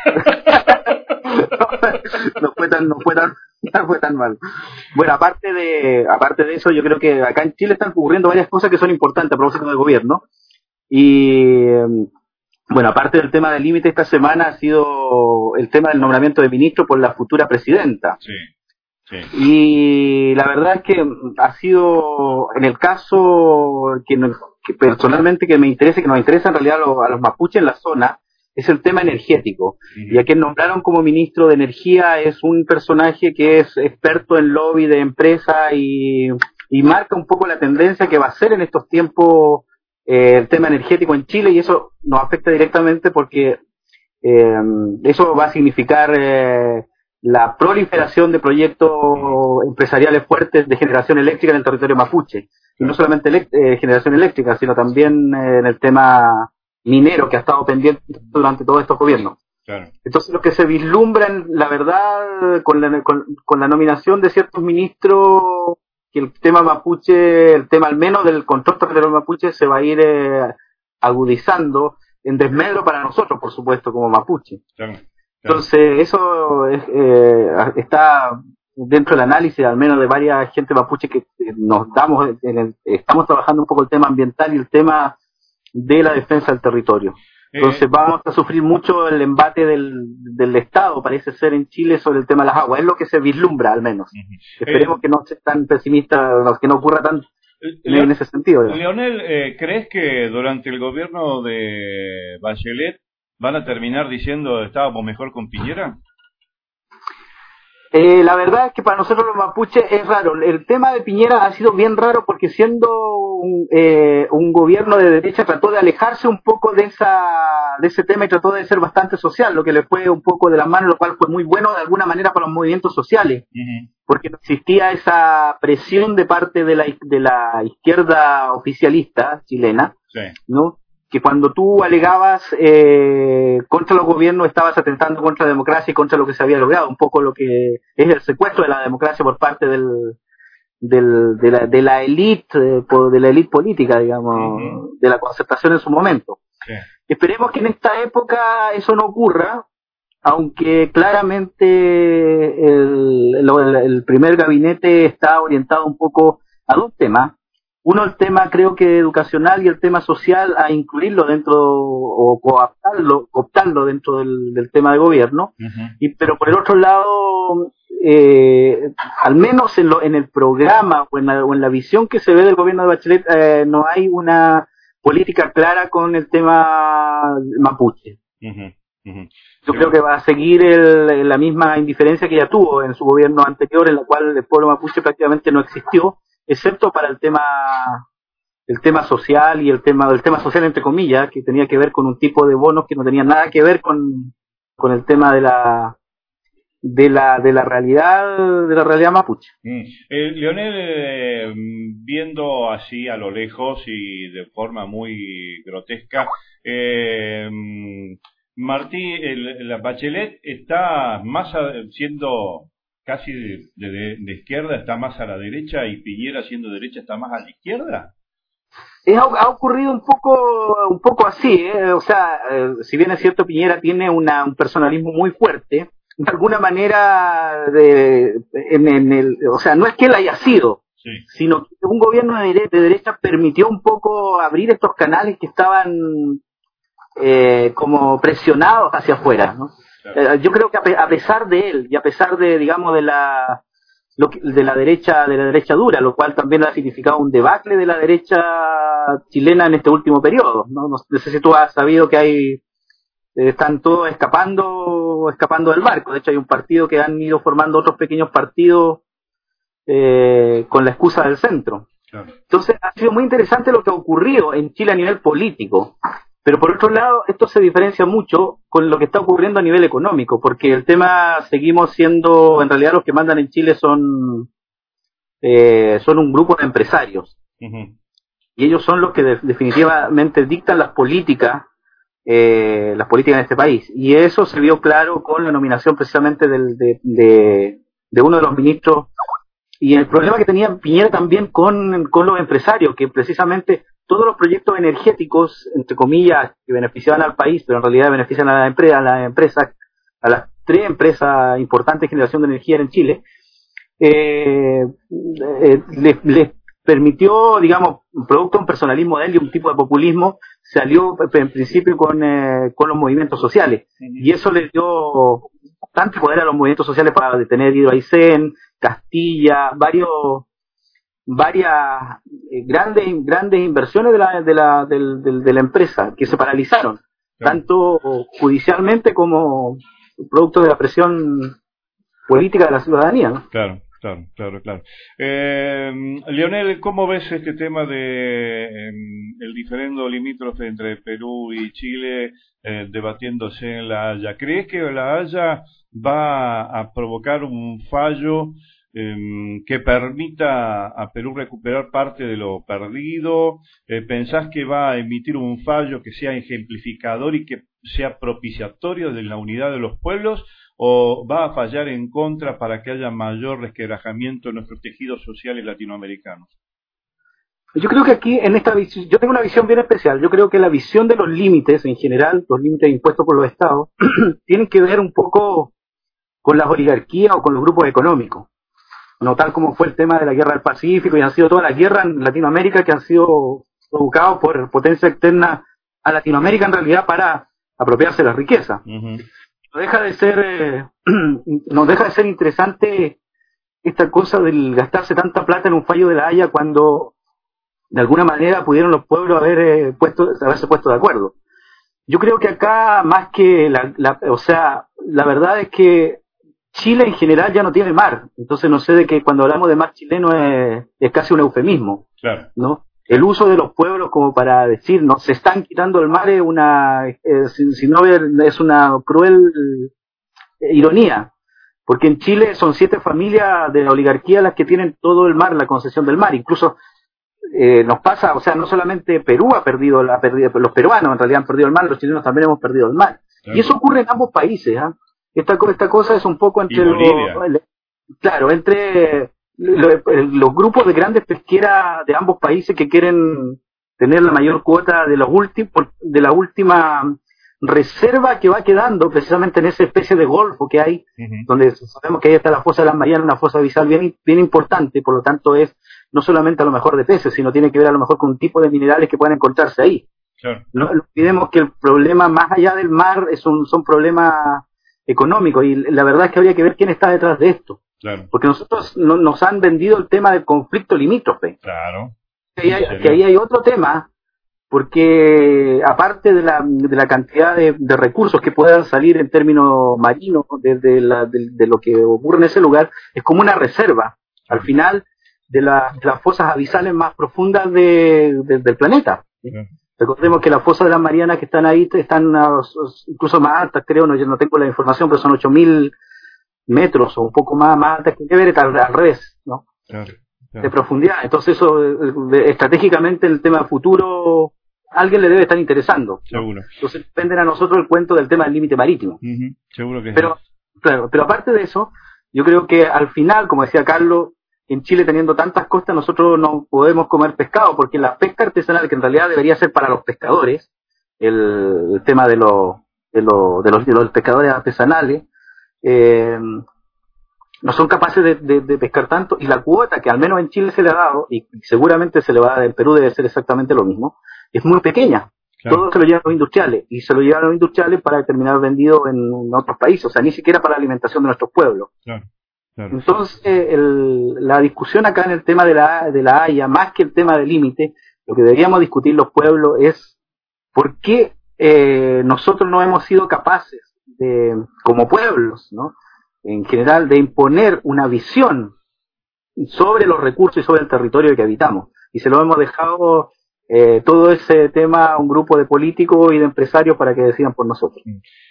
no fue tan no fue tan no fue tan mal. Bueno, aparte de aparte de eso, yo creo que acá en Chile están ocurriendo varias cosas que son importantes a propósito del gobierno. Y bueno, aparte del tema del límite, esta semana ha sido el tema del nombramiento de ministro por la futura presidenta. Sí, sí. Y la verdad es que ha sido, en el caso que, no, que personalmente que me interesa, que nos interesa en realidad a los, a los mapuches en la zona, es el tema energético. Uh-huh. Y a quien nombraron como ministro de Energía es un personaje que es experto en lobby de empresa y, y marca un poco la tendencia que va a ser en estos tiempos eh, el tema energético en Chile, y eso nos afecta directamente porque eh, eso va a significar eh, la proliferación de proyectos empresariales fuertes de generación eléctrica en el territorio mapuche. Y no solamente elect- eh, generación eléctrica, sino también eh, en el tema minero, que ha estado pendiente durante todos estos gobiernos. Claro. Entonces, lo que se vislumbra, en, la verdad, con la, con, con la nominación de ciertos ministros, que el tema mapuche, el tema al menos del control territorial mapuche, se va a ir eh, agudizando en desmedro para nosotros, por supuesto, como mapuche. Claro. Claro. Entonces, eso es, eh, está dentro del análisis, al menos de varias gente mapuche que nos damos, en el, estamos trabajando un poco el tema ambiental y el tema de la defensa del territorio. Entonces, Eh, vamos a sufrir mucho el embate del, del Estado, parece ser, en Chile sobre el tema de las aguas. Es lo que se vislumbra, al menos. uh-huh. Esperemos eh, que no sea tan pesimista, que no ocurra tan en, en ese sentido. ¿no? Leonel, eh, ¿crees que durante el gobierno de Bachelet van a terminar diciendo estábamos mejor con Piñera? Eh, la verdad es que para nosotros los mapuches es raro. El tema de Piñera ha sido bien raro porque siendo un, eh, un gobierno de derecha trató de alejarse un poco de esa de ese tema y trató de ser bastante social, lo que le fue un poco de las manos, lo cual fue muy bueno de alguna manera para los movimientos sociales, Uh-huh. porque no existía esa presión de parte de la de la izquierda oficialista chilena, Sí. ¿no? Que cuando tú alegabas eh, contra los gobiernos estabas atentando contra la democracia y contra lo que se había logrado, un poco lo que es el secuestro de la democracia por parte del, del de la de la élite eh, de la élite política, digamos, Uh-huh. de la concertación en su momento. Sí. Esperemos que en esta época eso no ocurra, aunque claramente el, el, el primer gabinete está orientado un poco a dos temas. Uno, el tema creo que educacional, y el tema social, a incluirlo dentro o cooptarlo, cooptarlo dentro del, del tema de gobierno. Uh-huh. Y pero por el otro lado, eh, al menos en, lo, en el programa o en, la, o en la visión que se ve del gobierno de Bachelet, eh, no hay una política clara con el tema mapuche. Uh-huh. Uh-huh. Yo Sí, creo que va a seguir el, la misma indiferencia que ya tuvo en su gobierno anterior, en la cual el pueblo mapuche prácticamente no existió, excepto para el tema el tema social y el tema el tema social entre comillas, que tenía que ver con un tipo de bonos que no tenía nada que ver con, con el tema de la de la de la realidad de la realidad mapuche. Mm. Eh, Leonel, eh, viendo así a lo lejos y de forma muy grotesca, eh, Martí, el, la Bachelet está más a, siendo casi de, de, de izquierda, está más a la derecha, y Piñera siendo derecha está más a la izquierda. Es, ha ocurrido un poco un poco así, ¿eh? O sea, eh, si bien es cierto, Piñera tiene una, un personalismo muy fuerte, de alguna manera, de, en, en el, o sea, no es que él haya sido, sí, sino que un gobierno de, dere de derecha permitió un poco abrir estos canales que estaban eh, como presionados hacia afuera, ¿no? Claro. Eh, yo creo que a, pe a pesar de él y a pesar de, digamos, de la lo que, de la derecha de la derecha dura, lo cual también ha significado un debacle de la derecha chilena en este último periodo, ¿no? No, no sé si tú has sabido que hay eh, están todos escapando escapando del barco. De hecho hay un partido que han ido formando otros pequeños partidos eh, con la excusa del centro. Claro. Entonces ha sido muy interesante lo que ha ocurrido en Chile a nivel político, pero por otro lado esto se diferencia mucho con lo que está ocurriendo a nivel económico, porque el tema, seguimos siendo, en realidad los que mandan en Chile son eh, son un grupo de empresarios, uh-huh, y ellos son los que de, definitivamente dictan las políticas eh, las políticas en este país, y eso se vio claro con la nominación precisamente del, de, de, de uno de los ministros, y el problema que tenía Piñera también con, con los empresarios, que precisamente todos los proyectos energéticos, entre comillas, que beneficiaban al país, pero en realidad benefician a la empresa, a las empresas, a las tres empresas importantes de generación de energía en Chile, eh, eh, les, les permitió, digamos, producto de un personalismo de él y un tipo de populismo, salió en principio con, eh, con los movimientos sociales, y eso le dio tanto poder a los movimientos sociales para detener Hidroaicén, Castilla, varios varias eh, grandes grandes inversiones de la de la del, del, de la empresa que se paralizaron, claro, tanto judicialmente como producto de la presión política de la ciudadanía, ¿no? Claro, claro, claro, claro. Eh, Leonel, ¿cómo ves este tema de eh, el diferendo limítrofe entre Perú y Chile eh, debatiéndose en La Haya? ¿Crees que La Haya va a provocar un fallo eh, que permita a Perú recuperar parte de lo perdido? Eh, ¿Pensás que va a emitir un fallo que sea ejemplificador y que sea propiciatorio de la unidad de los pueblos? ¿O va a fallar en contra para que haya mayor resquebrajamiento en nuestros tejidos sociales latinoamericanos? Yo creo que aquí, en esta visión, yo tengo una visión bien especial. Yo creo que la visión de los límites, en general, los límites impuestos por los estados, tienen que ver un poco con las oligarquías o con los grupos económicos. No tal como fue el tema de la guerra del Pacífico, y han sido todas las guerras en Latinoamérica que han sido provocadas por potencia externa a Latinoamérica, en realidad, para apropiarse de la riqueza. Uh-huh. No deja de ser, eh, no deja de ser interesante esta cosa del gastarse tanta plata en un fallo de La Haya cuando de alguna manera pudieron los pueblos haber eh, puesto, haberse puesto de acuerdo. Yo creo que acá, más que la, la, o sea, la verdad es que Chile en general ya no tiene mar, entonces no sé de que cuando hablamos de mar chileno es, es casi un eufemismo, claro, ¿no? El uso de los pueblos como para decir, no, se están quitando el mar es una, eh, si, si no es una cruel eh, ironía, porque en Chile son siete familias de la oligarquía las que tienen todo el mar, la concesión del mar, incluso eh, nos pasa, o sea, no solamente Perú ha perdido, ha perdido, los peruanos en realidad han perdido el mar, los chilenos también hemos perdido el mar, claro, y eso ocurre en ambos países, ¿eh? Esta, esta cosa es un poco entre los, claro, entre los, los grupos de grandes pesqueras de ambos países que quieren tener la mayor cuota de los últimos, de la última reserva que va quedando precisamente en esa especie de golfo que hay, uh-huh, donde sabemos que ahí está la fosa de las Marianas, una fosa abisal bien, bien importante, por lo tanto es no solamente a lo mejor de peces, sino tiene que ver a lo mejor con un tipo de minerales que pueden encontrarse ahí. Claro. No olvidemos que el problema más allá del mar es un, son problemas económico, y la verdad es que habría que ver quién está detrás de esto, claro, porque nosotros no, nos han vendido el tema del conflicto limítrofe, claro, que ahí hay, que ahí hay otro tema, porque aparte de la, de la cantidad de, de recursos que puedan salir en términos marinos desde la, de, de lo que ocurre en ese lugar, es como una reserva al final de, la, de las fosas abisales más profundas de, de, del planeta. Claro. Recordemos que las fosas de las Marianas que están ahí están a, incluso más altas, creo, no, yo no tengo la información, pero son ocho mil metros o un poco más, más altas que Everett, al, al revés, ¿no? Claro, claro. De profundidad. Entonces eso, de, estratégicamente, el tema futuro, a alguien le debe estar interesando, ¿no? Seguro. Entonces depende a nosotros el cuento del tema del límite marítimo. Uh-huh. Seguro que pero, sí. Claro, pero aparte de eso, yo creo que al final, como decía Carlos, en Chile teniendo tantas costas nosotros no podemos comer pescado, porque la pesca artesanal, que en realidad debería ser para los pescadores, el, el tema de, lo, de, lo, de, los, de los pescadores artesanales, eh, no son capaces de, de, de pescar tanto, y la cuota que al menos en Chile se le ha dado, y seguramente se le va a dar en Perú, debe ser exactamente lo mismo, es muy pequeña. Claro. Todo se lo llevan los industriales, y se lo llevan los industriales para terminar vendido en otros países, o sea, ni siquiera para la alimentación de nuestros pueblos. Claro, claro. Entonces, el, la discusión acá en el tema de la, de la Haya, más que el tema del límite, lo que deberíamos discutir los pueblos es por qué eh, nosotros no hemos sido capaces de, como pueblos, ¿no?, en general, de imponer una visión sobre los recursos y sobre el territorio que habitamos. Y se lo hemos dejado eh, todo ese tema a un grupo de políticos y de empresarios para que decidan por nosotros.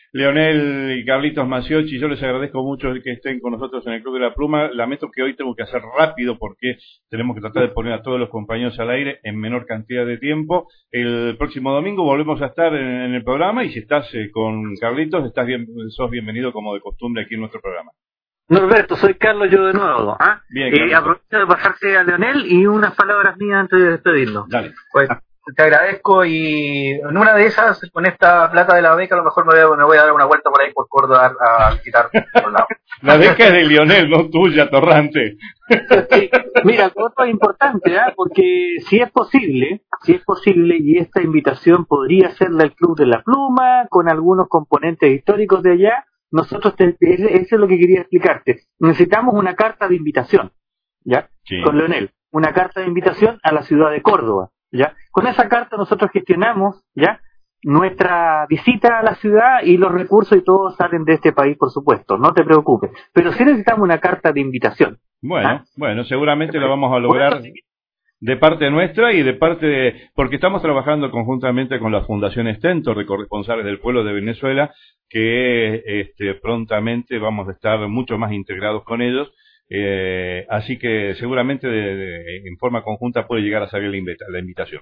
Leonel y Carlitos Maciocchi, yo les agradezco mucho que estén con nosotros en el Club de la Pluma. Lamento que hoy tengo que hacer rápido porque tenemos que tratar de poner a todos los compañeros al aire en menor cantidad de tiempo. El próximo domingo volvemos a estar en, en el programa, y si estás eh, con Carlitos, estás bien, sos bienvenido como de costumbre aquí en nuestro programa. Norberto, soy Carlos, yo de nuevo. ¿ah? Bien, eh, aprovecho de pasarte a Leonel y unas palabras mías antes de despedirnos. Dale. Pues, te agradezco, y en una de esas, con esta plata de la beca, a lo mejor me voy a, me voy a dar una vuelta por ahí por Córdoba a visitar por lado. La beca es de Leonel, no tuya, Torrante. Sí. Mira, otro importante, ¿eh? Porque si es posible, si es posible, y esta invitación podría ser del Club de la Pluma, con algunos componentes históricos de allá, nosotros, te, eso es lo que quería explicarte. Necesitamos una carta de invitación, ¿ya? Sí. Con Leonel, una carta de invitación a la ciudad de Córdoba. ¿Ya? Con esa carta nosotros gestionamos, ¿ya?, nuestra visita a la ciudad, y los recursos y todo salen de este país, por supuesto, no te preocupes, pero sí necesitamos una carta de invitación. Bueno, ¿ah? bueno, seguramente lo vamos a lograr de parte nuestra y de parte de, porque estamos trabajando conjuntamente con la Fundación Stentor de Corresponsales del Pueblo de Venezuela, que este, prontamente vamos a estar mucho más integrados con ellos. Eh, así que seguramente de, de, en forma conjunta puede llegar a salir la, invita la invitación.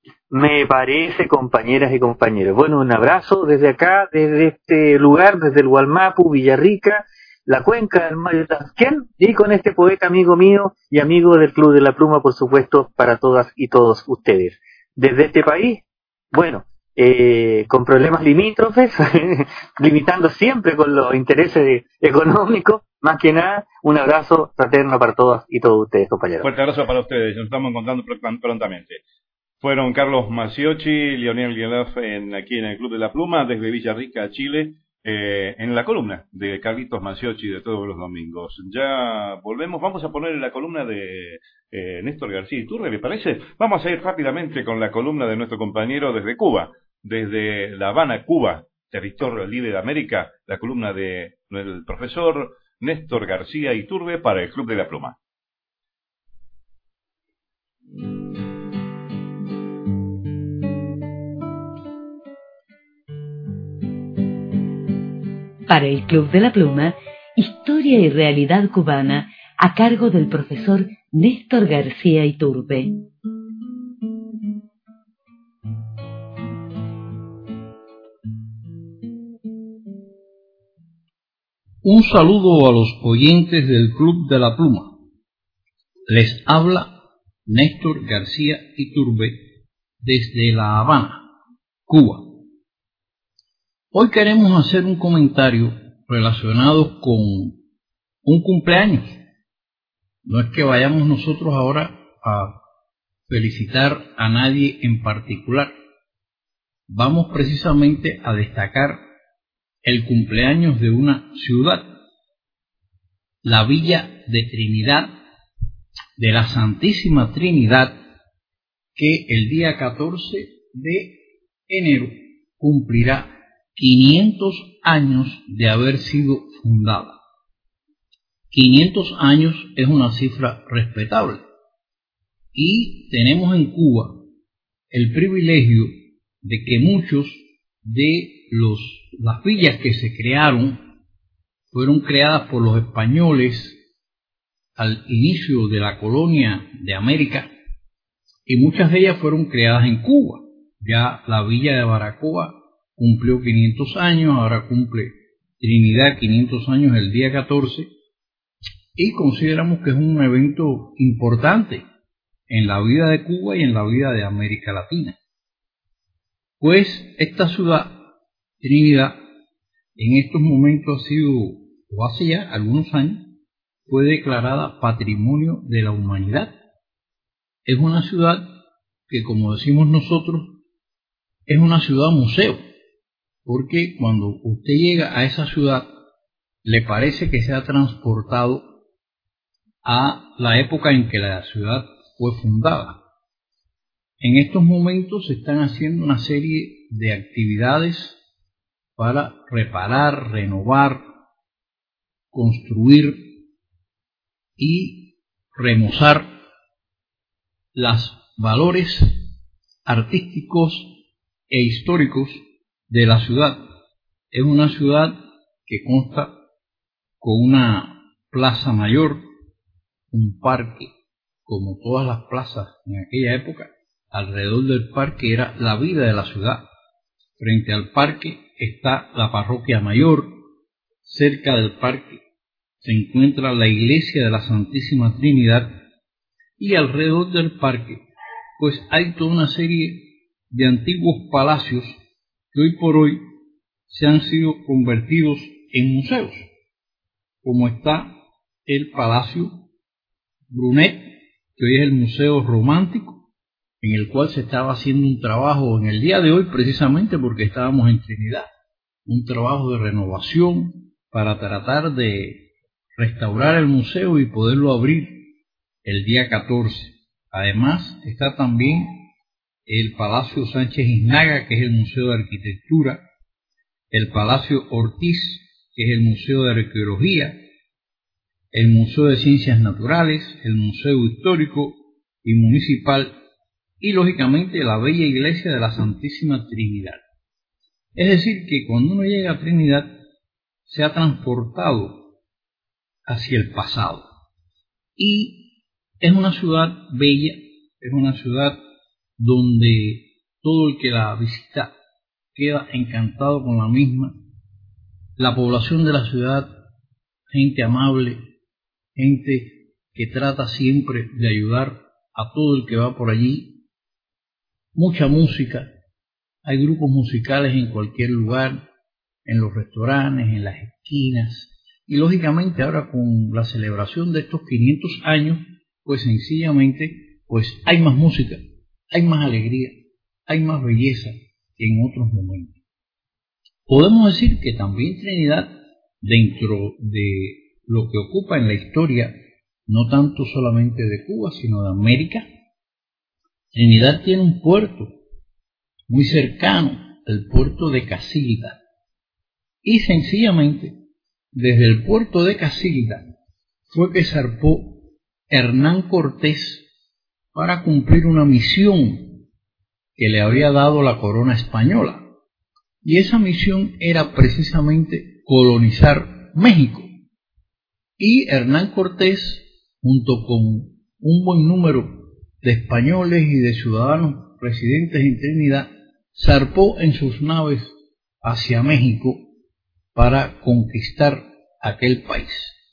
Me parece, compañeras y compañeros. Bueno, un abrazo desde acá, desde este lugar, desde el Gualmapu, Villarrica, la cuenca del Mayotazquén, y con este poeta amigo mío y amigo del Club de la Pluma, por supuesto, para todas y todos ustedes. Desde este país, bueno, eh, con problemas limítrofes, limitando siempre con los intereses económicos, más que nada, un abrazo fraterno para todas y todos ustedes, compañeros. Fuerte abrazo para ustedes, nos estamos encontrando prontamente. Fueron Carlos Maciocchi, Leonel Guelaf en, aquí en el Club de la Pluma, desde Villarrica, Chile, eh, en la columna de Carlitos Maciocchi de todos los domingos. Ya volvemos, vamos a poner la columna de eh, Néstor García Iturbe, ¿le parece? Vamos a ir rápidamente con la columna de nuestro compañero desde Cuba, desde La Habana, Cuba, territorio libre de América, la columna de el profesor Néstor García Iturbe para el Club de la Pluma. Para el Club de la Pluma, historia y realidad cubana a cargo del profesor Néstor García Iturbe. Un saludo a los oyentes del Club de la Pluma. Les habla Néstor García Iturbe desde La Habana, Cuba. Hoy queremos hacer un comentario relacionado con un cumpleaños. No es que vayamos nosotros ahora a felicitar a nadie en particular. Vamos precisamente a destacar el cumpleaños de una ciudad, la Villa de Trinidad, de la Santísima Trinidad, que el día catorce de enero cumplirá quinientos años de haber sido fundada. quinientos años es una cifra respetable, y tenemos en Cuba el privilegio de que muchos de los las villas que se crearon fueron creadas por los españoles al inicio de la colonia de América, y muchas de ellas fueron creadas en Cuba. Ya la villa de Baracoa cumplió quinientos años, ahora cumple Trinidad quinientos años el día catorce, y consideramos que es un evento importante en la vida de Cuba y en la vida de América Latina. Pues esta ciudad, Trinidad, en estos momentos ha sido o hace ya algunos años, fue declarada Patrimonio de la Humanidad. Es una ciudad que, como decimos nosotros, es una ciudad museo, porque cuando usted llega a esa ciudad, le parece que se ha transportado a la época en que la ciudad fue fundada. En estos momentos se están haciendo una serie de actividades para reparar, renovar, construir y remozar los valores artísticos e históricos de la ciudad. Es una ciudad que consta con una plaza mayor, un parque, como todas las plazas en aquella época. Alrededor del parque era la vida de la ciudad. Frente al parque está la parroquia mayor. Cerca del parque se encuentra la iglesia de la Santísima Trinidad. Y alrededor del parque, pues hay toda una serie de antiguos palacios que hoy por hoy se han sido convertidos en museos, como está el Palacio Brunet, que hoy es el Museo Romántico, en el cual se estaba haciendo un trabajo en el día de hoy, precisamente porque estábamos en Trinidad, un trabajo de renovación para tratar de restaurar el museo y poderlo abrir el día catorce. Además está también el Palacio Sánchez Iznaga, que es el Museo de Arquitectura, el Palacio Ortiz, que es el Museo de Arqueología, el Museo de Ciencias Naturales, el Museo Histórico y Municipal, y lógicamente la bella iglesia de la Santísima Trinidad. Es decir, que cuando uno llega a Trinidad se ha transportado hacia el pasado. Y es una ciudad bella, es una ciudad donde todo el que la visita queda encantado con la misma. La población de la ciudad, gente amable, gente que trata siempre de ayudar a todo el que va por allí. Mucha música, hay grupos musicales en cualquier lugar, en los restaurantes, en las esquinas, y lógicamente ahora con la celebración de estos quinientos años, pues sencillamente pues hay más música, hay más alegría, hay más belleza que en otros momentos. Podemos decir que también Trinidad, dentro de lo que ocupa en la historia, no tanto solamente de Cuba, sino de América, Trinidad tiene un puerto muy cercano, el puerto de Casilda. Y sencillamente, desde el puerto de Casilda fue que zarpó Hernán Cortés para cumplir una misión que le había dado la corona española. Y esa misión era precisamente colonizar México. Y Hernán Cortés, junto con un buen número de españoles y de ciudadanos residentes en Trinidad, zarpó en sus naves hacia México para conquistar aquel país.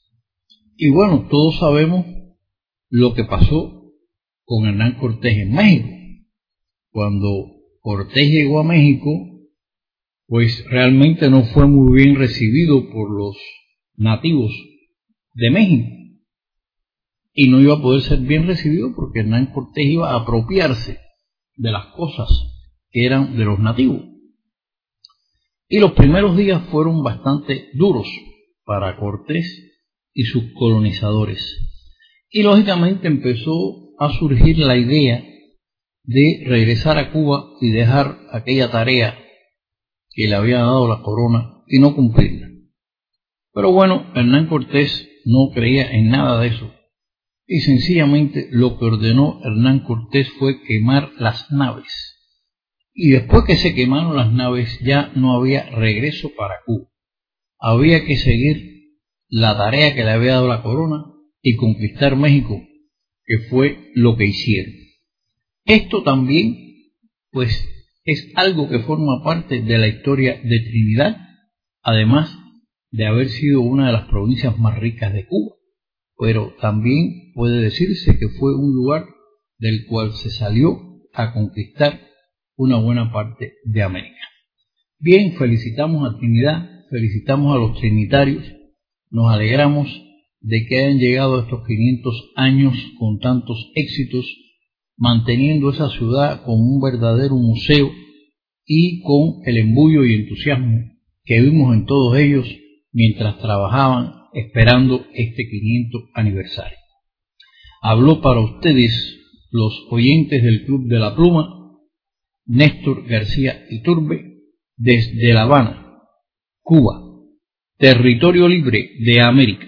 Y bueno, todos sabemos lo que pasó con Hernán Cortés en México. Cuando Cortés llegó a México, pues realmente no fue muy bien recibido por los nativos de México. Y no iba a poder ser bien recibido porque Hernán Cortés iba a apropiarse de las cosas que eran de los nativos. Y los primeros días fueron bastante duros para Cortés y sus colonizadores. Y lógicamente empezó a surgir la idea de regresar a Cuba y dejar aquella tarea que le había dado la corona y no cumplirla. Pero bueno, Hernán Cortés no creía en nada de eso. Y sencillamente lo que ordenó Hernán Cortés fue quemar las naves. Y después que se quemaron las naves ya no había regreso para Cuba. Había que seguir la tarea que le había dado la corona y conquistar México, que fue lo que hicieron. Esto también, pues, es algo que forma parte de la historia de Trinidad, además de haber sido una de las provincias más ricas de Cuba. Pero también puede decirse que fue un lugar del cual se salió a conquistar una buena parte de América. Bien, felicitamos a Trinidad, felicitamos a los trinitarios nos alegramos de que hayan llegado estos quinientos años con tantos éxitos, manteniendo esa ciudad como un verdadero museo y con el embullo y entusiasmo que vimos en todos ellos mientras trabajaban esperando este quinientos aniversario. Habló para ustedes, los oyentes del Club de la Pluma, Néstor García Iturbe, desde La Habana, Cuba, territorio libre de América.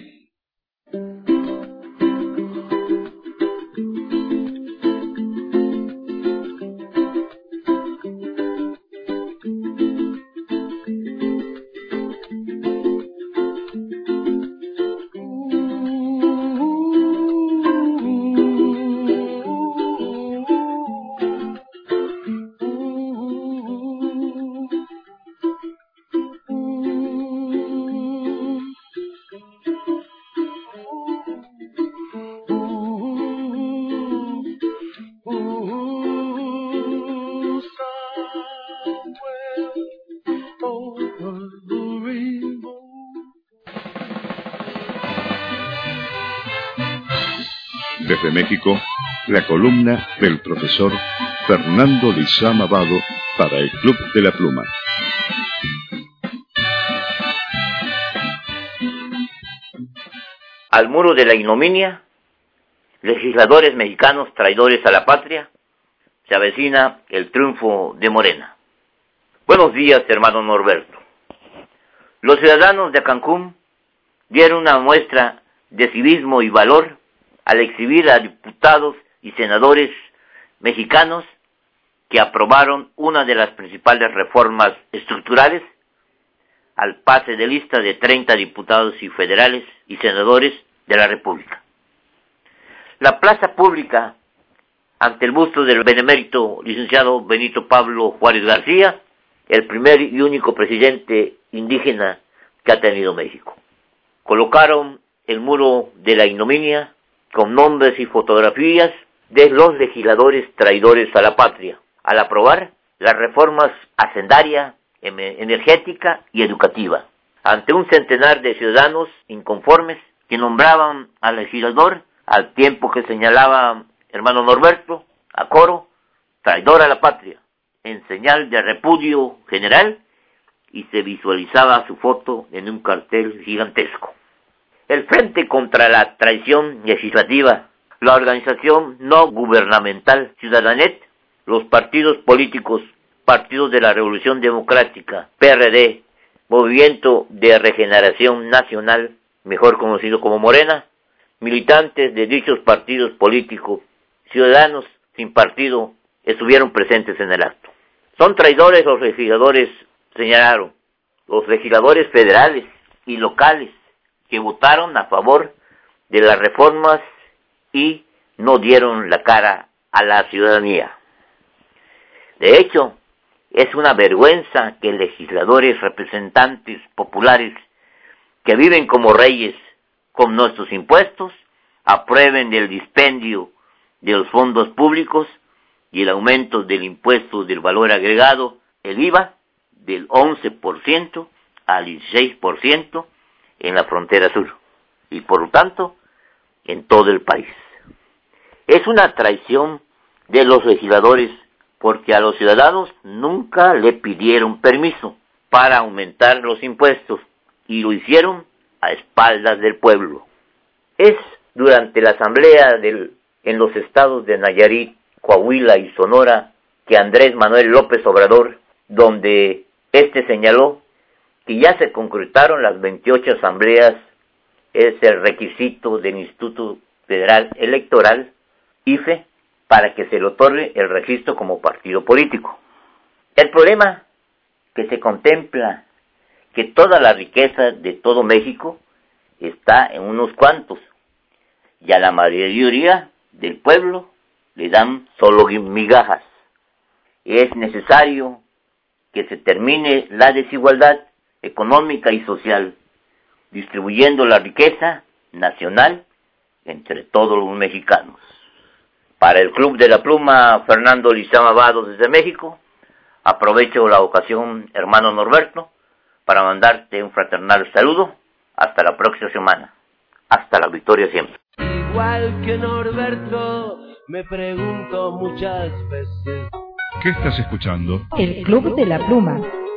Desde México, la columna del profesor Fernando Lizama Vado para el Club de la Pluma. Al muro de la ignominia, legisladores mexicanos traidores a la patria, se avecina el triunfo de Morena. Buenos días, hermano Norberto. Los ciudadanos de Cancún dieron una muestra de civismo y valor al exhibir a diputados y senadores mexicanos que aprobaron una de las principales reformas estructurales al pase de lista de treinta diputados y federales y senadores de la República. La plaza pública ante el busto del benemérito licenciado Benito Pablo Juárez García, el primer y único presidente indígena que ha tenido México. Colocaron el muro de la ignominia con nombres y fotografías de los legisladores traidores a la patria, al aprobar las reformas hacendaria, energética y educativa, ante un centenar de ciudadanos inconformes que nombraban al legislador, al tiempo que señalaba hermano Norberto, a coro, traidor a la patria, en señal de repudio general, y se visualizaba su foto en un cartel gigantesco. El Frente contra la Traición Legislativa, la organización no gubernamental Ciudadanet, los partidos políticos, Partidos de la Revolución Democrática, P R D, Movimiento de Regeneración Nacional, mejor conocido como Morena, militantes de dichos partidos políticos, ciudadanos sin partido, estuvieron presentes en el acto. Son traidores los legisladores, señalaron, los legisladores federales y locales, que votaron a favor de las reformas y no dieron la cara a la ciudadanía. De hecho, es una vergüenza que legisladores representantes populares que viven como reyes con nuestros impuestos aprueben el dispendio de los fondos públicos y el aumento del impuesto del valor agregado, el I V A, del once por ciento al dieciséis por ciento en la frontera sur, y por lo tanto, en todo el país. Es una traición de los legisladores porque a los ciudadanos nunca le pidieron permiso para aumentar los impuestos y lo hicieron a espaldas del pueblo. Es durante la asamblea del, en los estados de Nayarit, Coahuila y Sonora que Andrés Manuel López Obrador, donde este señaló que ya se concretaron las veintiocho asambleas, es el requisito del Instituto Federal Electoral, I F E, para que se le otorgue el registro como partido político. El problema que se contempla que toda la riqueza de todo México está en unos cuantos, y a la mayoría del pueblo le dan solo migajas. Es necesario que se termine la desigualdad económica y social, distribuyendo la riqueza nacional entre todos los mexicanos. Para el Club de la Pluma, Fernando Lizama Vado desde México, aprovecho la ocasión, hermano Norberto, para mandarte un fraternal saludo Hasta la próxima semana. Hasta la victoria siempre. Igual que Norberto, me pregunto muchas veces. ¿Qué estás escuchando? El Club de la Pluma.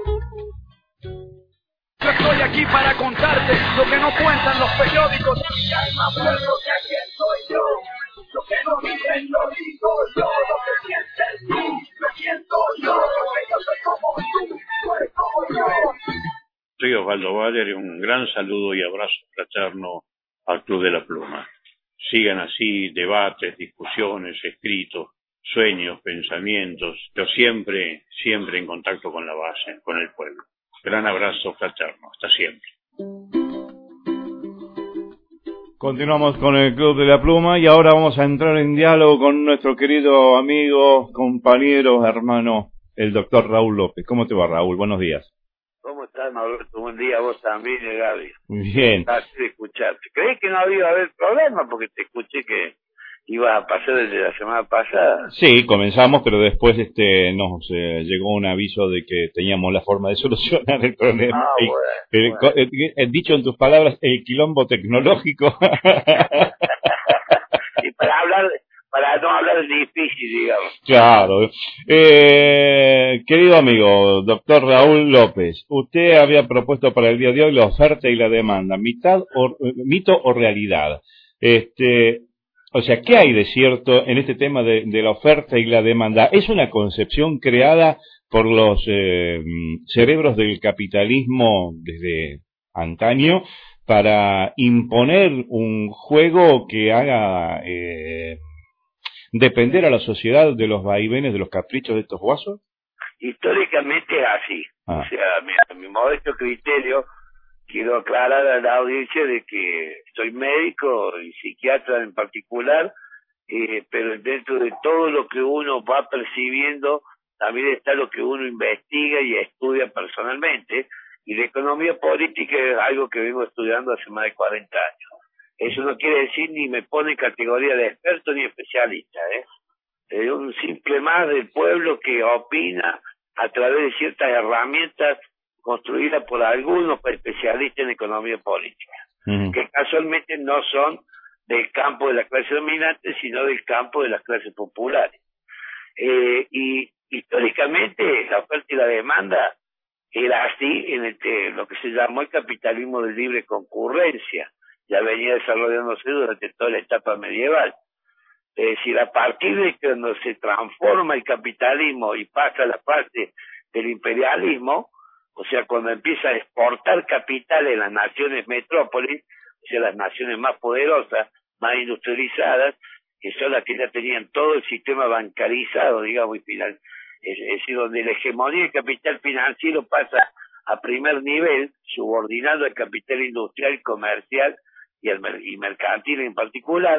Yo estoy aquí para contarte lo que no cuentan los periódicos. Y hay más pueblo que quien soy yo. Lo que no dicen lo digo yo. Lo que sientes tú, lo siento yo. Porque yo soy como tú, tú eres como yo. Soy Osvaldo Valer y un gran saludo y abrazo fraterno al Club de la Pluma. Sigan así debates, discusiones, escritos, sueños, pensamientos, pero siempre, siempre en contacto con la base, con el pueblo. Gran abrazo fraterno, hasta siempre. Continuamos con el Club de la Pluma y ahora vamos a entrar en diálogo con nuestro querido amigo, compañero, hermano, el doctor Raúl López. ¿Cómo te va, Raúl? Buenos días. ¿Cómo estás, Norberto? Buen día, vos también, Gaby. Bien. Gracias de escucharte. Creí que no había haber problema porque te escuché que ibas a pasar desde la semana pasada. Sí, comenzamos, pero después este nos eh, llegó un aviso de que teníamos la forma de solucionar el problema. Ah, el, bueno, el, bueno. el, el, dicho en tus palabras, el quilombo tecnológico. Y para hablar, para no hablar difícil, digamos. Claro. Eh, querido amigo, doctor Raúl López, usted había propuesto para el día de hoy la oferta y la demanda, mitad o, mito o realidad. Este, o sea, ¿qué hay de cierto en este tema de, de la oferta y la demanda? ¿Es una concepción creada por los eh, cerebros del capitalismo desde antaño para imponer un juego que haga eh, depender a la sociedad de los vaivenes, de los caprichos de estos guasos? Históricamente es así. Ah. O sea, mi, a mi modesto criterio, quiero aclarar a la audiencia de que soy médico y psiquiatra en particular, eh, pero dentro de todo lo que uno va percibiendo, también está lo que uno investiga y estudia personalmente, y la economía política es algo que vengo estudiando hace más de cuarenta años. Eso no quiere decir ni me pone en categoría de experto ni especialista, ¿eh? Es un simple más del pueblo que opina a través de ciertas herramientas construidas por algunos especialistas en economía política, uh-huh. que casualmente no son del campo de la clase dominante, sino del campo de las clases populares. Eh, y históricamente la oferta y la demanda era así en el que, lo que se llamó el capitalismo de libre concurrencia. Ya venía desarrollándose durante toda la etapa medieval. Es decir, a partir de cuando se transforma el capitalismo y pasa a la parte del imperialismo, o sea, cuando empieza a exportar capital en las naciones metrópolis, o sea, las naciones más poderosas, más industrializadas, que son las que ya tenían todo el sistema bancarizado, digamos, y final, es, es decir, donde la hegemonía del capital financiero pasa a primer nivel, subordinado al capital industrial, comercial y, el, y mercantil en particular.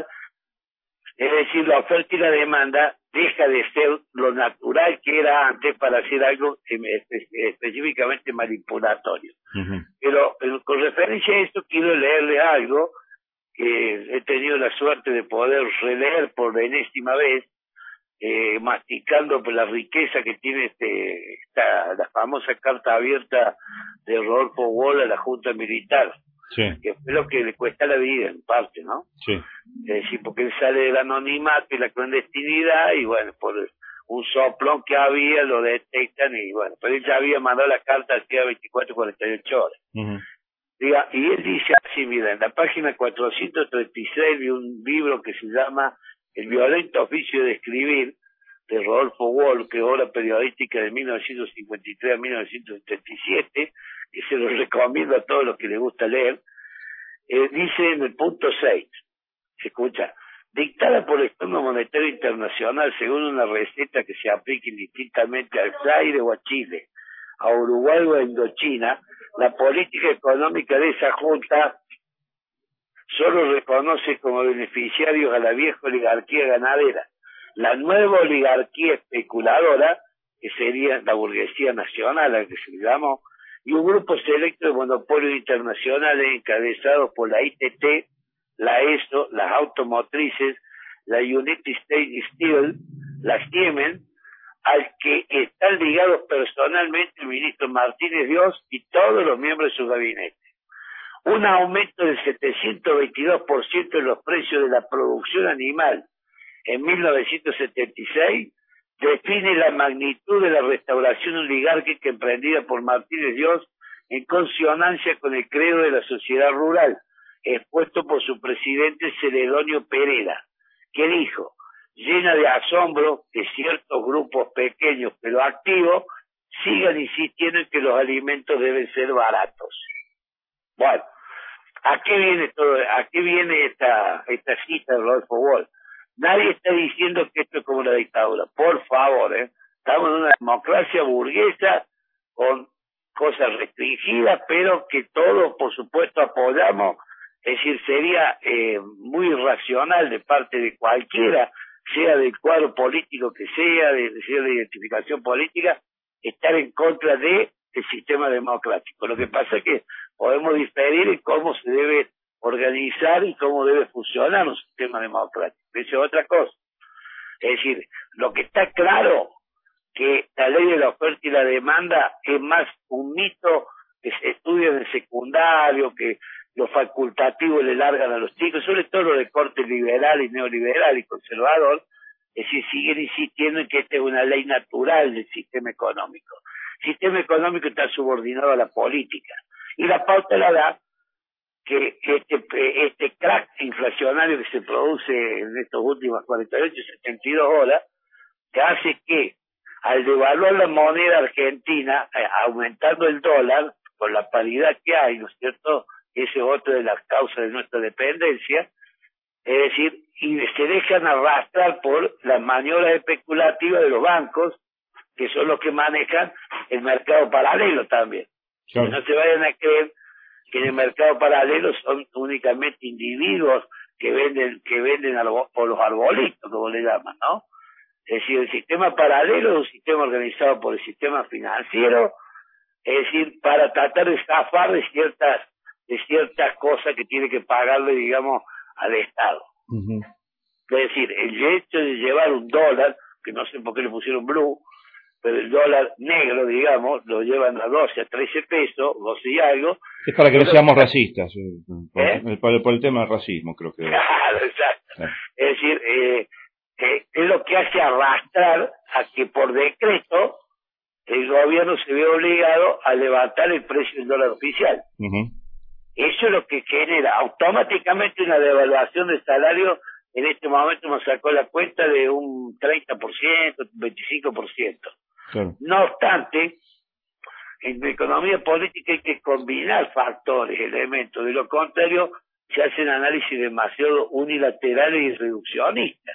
Es decir, la oferta y la demanda deja de ser lo natural que era antes para hacer algo espe específicamente manipulatorio. Uh-huh. Pero, pero con referencia a esto quiero leerle algo que he tenido la suerte de poder releer por enésima vez, eh, masticando por la riqueza que tiene este esta la famosa carta abierta de Rodolfo Wall a la Junta Militar. Sí. Que es lo que le cuesta la vida en parte, ¿no? Sí. Es decir, porque él sale del anonimato y la clandestinidad y bueno, por un soplón que había lo detectan y bueno, pero él ya había mandado la carta hacía veinticuatro, cuarenta y ocho horas. Uh-huh. Diga, y él dice así, mira, en la página cuatrocientos treinta y seis de un libro que se llama El violento oficio de escribir, de Rodolfo Wall, que es obra periodística de mil novecientos cincuenta y tres a mil novecientos setenta y siete, que se los recomiendo a todos los que les gusta leer, eh, dice en el punto seis, se escucha, dictada por el Fondo Monetario Internacional según una receta que se aplique indistintamente al Zaire o a Chile, a Uruguay o a Indochina, la política económica de esa junta solo reconoce como beneficiarios a la vieja oligarquía ganadera. La nueva oligarquía especuladora, que sería la burguesía nacional, a la que se le llamó, y un grupo selecto de monopolios internacionales encabezados por la I T T, la E S O, las automotrices, la United States Steel, la Siemens, al que están ligados personalmente el ministro Martínez Dios y todos los miembros de su gabinete. un aumento del setecientos veintidós por ciento en los precios de la producción animal en mil novecientos setenta y seis, define la magnitud de la restauración oligárquica emprendida por Martínez Dios en consonancia con el credo de la sociedad rural, expuesto por su presidente Celedonio Pereda, que dijo, llena de asombro que ciertos grupos pequeños pero activos sigan insistiendo en que los alimentos deben ser baratos. Bueno, ¿a qué viene todo? ¿A qué viene esta esta cita de Rodolfo Walsh? Nadie está diciendo que esto es como una dictadura. Por favor, ¿eh? Estamos en una democracia burguesa con cosas restringidas, pero que todos, por supuesto, apoyamos. Es decir, sería eh, muy irracional de parte de cualquiera, sea del cuadro político que sea, de, sea de identificación política, estar en contra de el sistema democrático. Lo que pasa es que podemos diferir en cómo se debe organizar y cómo debe funcionar un sistema democrático. Esa es otra cosa. Es decir, lo que está claro que la ley de la oferta y la demanda es más un mito que se estudia en el secundario, que los facultativos le largan a los chicos, sobre todo los de corte liberal y neoliberal y conservador, es decir, siguen insistiendo en que esta es una ley natural del sistema económico. El sistema económico está subordinado a la política. Y la pauta la da que este, este crack inflacionario que se produce en estas últimas cuarenta y ocho, setenta y dos horas, que hace que al devaluar la moneda argentina, eh, aumentando el dólar, con la paridad que hay, ¿no es cierto?, ese es otro de las causas de nuestra dependencia, es decir, y se dejan arrastrar por las maniobras especulativas de los bancos, que son los que manejan el mercado paralelo también. Claro. Que no se vayan a creer que en el mercado paralelo son únicamente individuos que venden que venden arbo, por los arbolitos, como le llaman, ¿no? Es decir, el sistema paralelo es un sistema organizado por el sistema financiero, es decir, para tratar de zafar de ciertas de ciertas cosas que tiene que pagarle, digamos, al Estado. Uh-huh. Es decir, el hecho de llevar un dólar, que no sé por qué le pusieron blue, pero el dólar negro, digamos, lo llevan a doce, a trece pesos, doce y algo. Es para que no seamos racistas, por, ¿Eh? por, por el tema del racismo, creo que... Claro, exacto. Claro. Es decir, eh, eh, es lo que hace arrastrar a que por decreto el gobierno se ve obligado a levantar el precio del dólar oficial. Uh-huh. Eso es lo que genera automáticamente una devaluación del salario. En este momento nos sacó la cuenta de un treinta por ciento, veinticinco por ciento. Claro. No obstante, en la economía política hay que combinar factores, elementos. De lo contrario, se hacen análisis demasiado unilaterales y reduccionistas.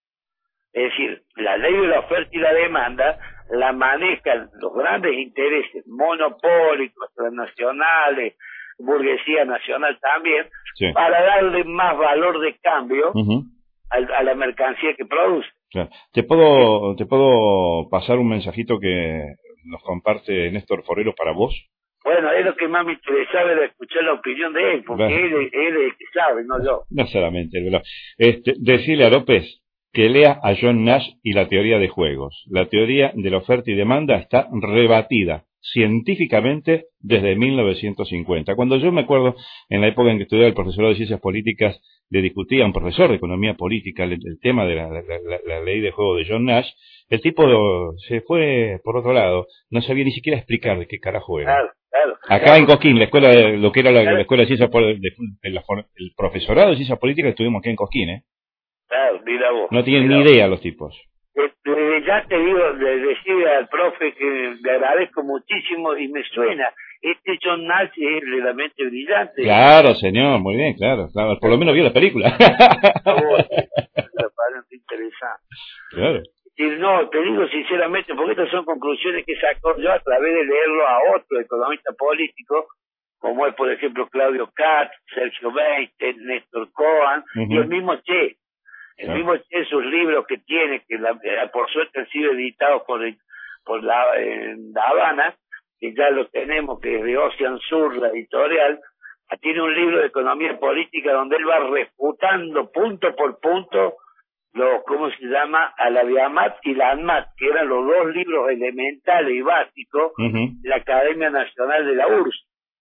Es decir, la ley de la oferta y la demanda la manejan los grandes intereses monopólicos, transnacionales, burguesía nacional también, sí, para darle más valor de cambio uh-huh. a, a la mercancía que produce. Claro. Te puedo te puedo pasar un mensajito que nos comparte Néstor Forero para vos. Bueno, es lo que más me interesaba, era escuchar la opinión de él, porque claro, él, él es el que sabe, no yo. No solamente, pero este, decirle a López que lea a John Nash y la teoría de juegos. La teoría de la oferta y demanda está rebatida científicamente desde mil novecientos cincuenta. Cuando yo me acuerdo, en la época en que estudiaba el profesorado de Ciencias Políticas, le discutía a un profesor de Economía Política el, el tema de la, la, la, la ley de juego de John Nash, el tipo se fue por otro lado, no sabía ni siquiera explicar de qué carajo era. Claro, claro, Acá claro. en Cosquín, la escuela de, lo que era la, la escuela de Ciencias de, de, de la, el profesorado de Ciencias Políticas estuvimos aquí en Cosquín, ¿eh? Claro, mira vos. No tienen ni idea los tipos. Desde ya te digo, le decía al profe que le agradezco muchísimo y me suena. Este John Nash es realmente brillante. Claro, señor, muy bien, claro. claro. Por lo menos vio la película. Oh, me parece interesante. Claro. Y no, te digo sinceramente, porque estas son conclusiones que saco yo a través de leerlo a otro economista político, como es, por ejemplo, Claudio Katz, Sergio Beinstein, Néstor Cohen, uh-huh. y el mismo Che. El claro. mismo Che, sus libros que tiene, que la, por suerte han sido editados por, el, por la, en La Habana, que ya lo tenemos, que es de Ocean Sur, la editorial, tiene un libro de economía política donde él va refutando punto por punto lo, ¿cómo se llama?, a la Viamat y la ANMAT, que eran los dos libros elementales y básicos uh-huh. de la Academia Nacional de la U R S S.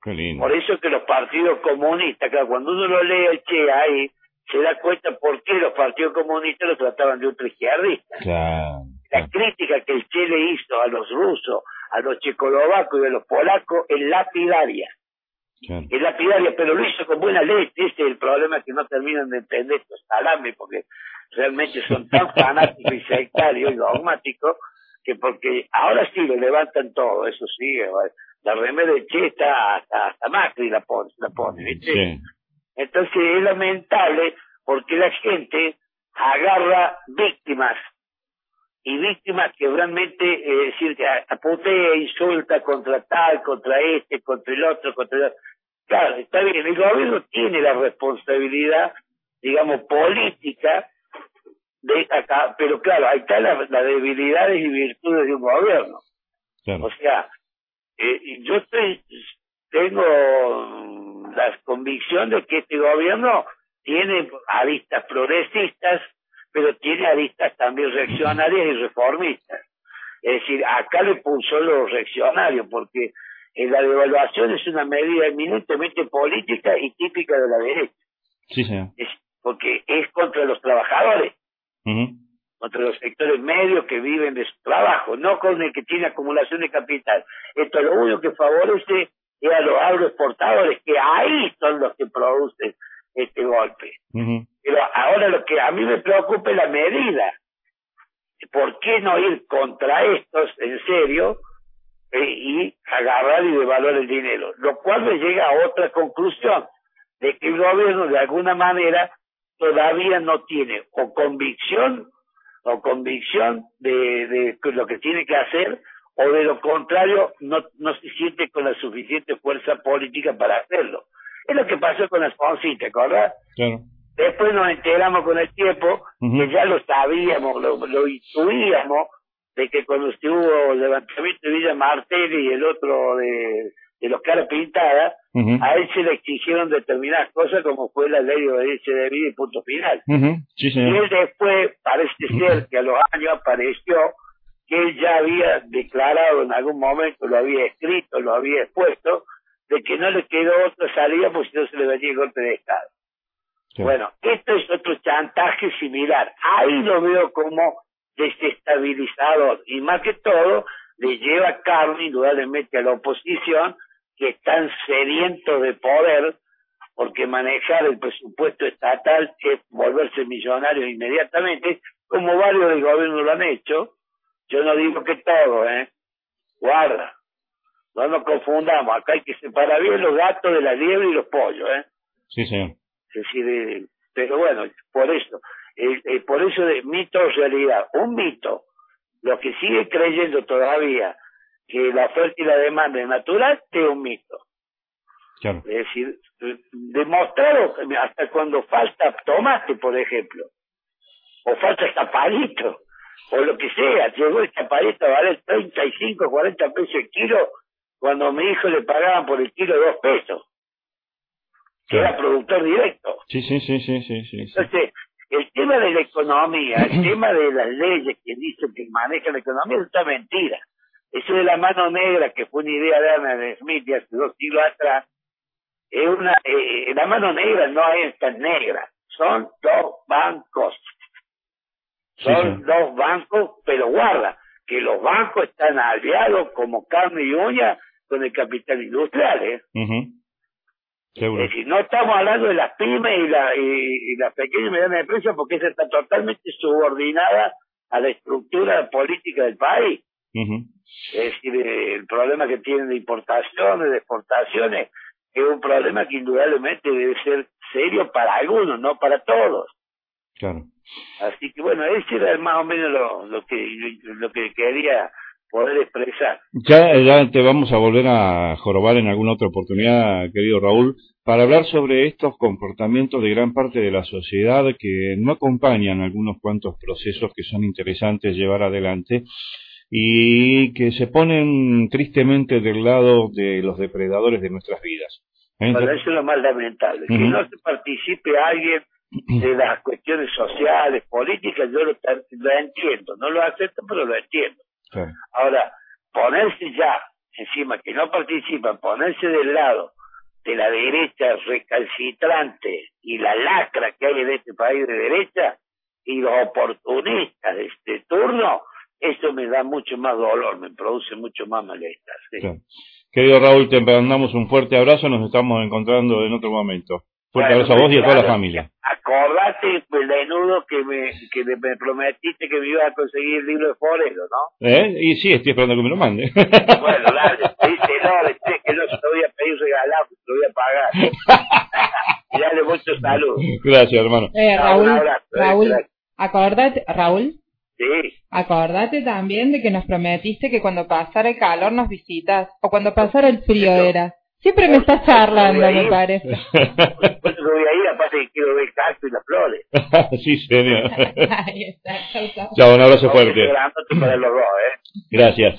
Qué lindo. Por eso que los partidos comunistas, claro, cuando uno lo lee el Che ahí, se da cuenta por qué los partidos comunistas lo trataban de ultraizquierdistas. Claro. La crítica que el Che le hizo a los rusos, a los checoslovacos y a los polacos es lapidaria. Claro. Es lapidaria, pero lo hizo con buena leche. Ese es el problema, que no terminan de entender estos salames, porque realmente son tan fanáticos y sectarios y dogmáticos, que porque ahora sí lo levantan todo, eso sí, la remera de Che está hasta, hasta Macri la pone, la pone, ¿viste? Sí. Entonces es lamentable porque la gente agarra víctimas, y víctimas que realmente, eh, decir, que aputea, insulta contra tal, contra este, contra el otro, contra el otro. Claro, está bien, el gobierno tiene la responsabilidad, digamos, política de acá, pero claro, ahí están las, las debilidades y virtudes de un gobierno. Claro. O sea, eh, yo estoy, tengo la convicción de que este gobierno tiene aristas progresistas, pero tiene aristas también reaccionarias y reformistas. Es decir, acá le puso los reaccionarios, porque eh, la devaluación es una medida eminentemente política y típica de la derecha. Sí, señor. Es porque es contra los trabajadores, Uh-huh. contra los sectores medios que viven de su trabajo, no con el que tiene acumulación de capital. Esto lo único que favorece es a los agroexportadores, que ahí son los que producen este golpe. Uh-huh. Pero ahora lo que a mí me preocupa es la medida. ¿Por qué no ir contra estos en serio eh, y agarrar y devaluar el dinero? Lo cual me llega a otra conclusión, de que el gobierno de alguna manera todavía no tiene o convicción o convicción de, de lo que tiene que hacer, o de lo contrario no, no se siente con la suficiente fuerza política para hacerlo. Es lo que pasó con Alfonsín, ¿te acordás? Claro. Después nos enteramos con el tiempo, uh-huh, que ya lo sabíamos, lo, lo intuíamos, de que cuando estuvo el levantamiento de Villa Martelli y el otro de, de los caras pintadas, uh-huh, a él se le exigieron determinadas cosas, como fue la ley de obediencia de vida y punto final. Uh-huh. Sí, y él después, parece ser que a los años apareció que él ya había declarado en algún momento, lo había escrito, lo había expuesto, de que no le quedó otra salida, pues si no se le venía el golpe de Estado. Sí. Bueno, esto es otro chantaje similar. Ahí lo veo como desestabilizador, y más que todo le lleva carne indudablemente a la oposición, que están sedientos de poder, porque manejar el presupuesto estatal es volverse millonarios inmediatamente, como varios del gobierno lo han hecho. Yo no digo que todo, ¿eh? Guarda, no nos confundamos, acá hay que separar bien los gatos de la liebre y los pollos, ¿eh? Sí, señor. Es decir, eh, pero bueno, por eso, eh, eh, por eso de mito o realidad, un mito, lo que sigue creyendo todavía que la oferta y la demanda es natural, es un mito. Claro. Es decir, demostrado hasta cuando falta tomate, por ejemplo, o falta chaparrito, o lo que sea, llegó el chaparrito a valer treinta y cinco, cuarenta pesos el kilo, cuando a mi hijo le pagaban por el kilo dos pesos, que claro, era productor directo. Sí, sí, sí, sí, sí, sí. Entonces, el tema de la economía, el tema de las leyes que dicen que manejan la economía, es una mentira. Eso de la mano negra, que fue una idea de Adam Smith de hace dos siglos atrás, es una, eh, la mano negra no es tan negra, son dos bancos. Son sí, sí. dos bancos, pero guarda, que los bancos están aliados como carne y uña con el capital industrial, ¿eh? Uh-huh. Seguro. Es decir, no estamos hablando de las pymes y la, y, y las pequeñas y medianas empresas, porque esa está totalmente subordinada a la estructura política del país. Uh-huh. Es decir, el problema que tienen de importaciones, de exportaciones, es un problema que indudablemente debe ser serio para algunos, no para todos. Claro. Así que bueno, ese era más o menos lo, lo que lo que quería poder expresar. Ya, ya te vamos a volver a jorobar en alguna otra oportunidad, querido Raúl, para hablar sobre estos comportamientos de gran parte de la sociedad que no acompañan algunos cuantos procesos que son interesantes llevar adelante y que se ponen tristemente del lado de los depredadores de nuestras vidas. ¿Eh? Bueno, eso es lo más lamentable. Uh-huh. Que no se participe alguien de las cuestiones sociales, políticas, yo lo, lo entiendo, no lo acepto, pero lo entiendo. Claro. Ahora, ponerse ya encima que no participan, ponerse del lado de la derecha recalcitrante y la lacra que hay en este país de derecha y los oportunistas de este turno, eso me da mucho más dolor, me produce mucho más malestar. ¿Sí? Claro. Querido Raúl, te mandamos un fuerte abrazo, nos estamos encontrando en otro momento. Fuerte Bueno, abrazo a vos y a toda la claro, familia. Acordate, pues, desnudo, que me, que me prometiste que me ibas a conseguir el libro de Forero, ¿no? ¿Eh? Y sí, estoy esperando que me lo mande. Bueno, dale, díselo, dice que no se lo voy a pedir regalado, se lo voy a pagar. Y dale mucho salud. Gracias, hermano. Eh, Raúl, Un abrazo, eh, Raúl, gracias. acordate, Raúl, Sí. acordate también de que nos prometiste que cuando pasara el calor nos visitas, o cuando pasara el frío era. Siempre me estás charlando, me parece. Pues lo voy a ir, aparte que quiero ver el cactus y las flores. Sí, señor. Ahí está, chau, chau. Chao, un abrazo Vamos fuerte. esperándote para los dos, ¿eh? Gracias.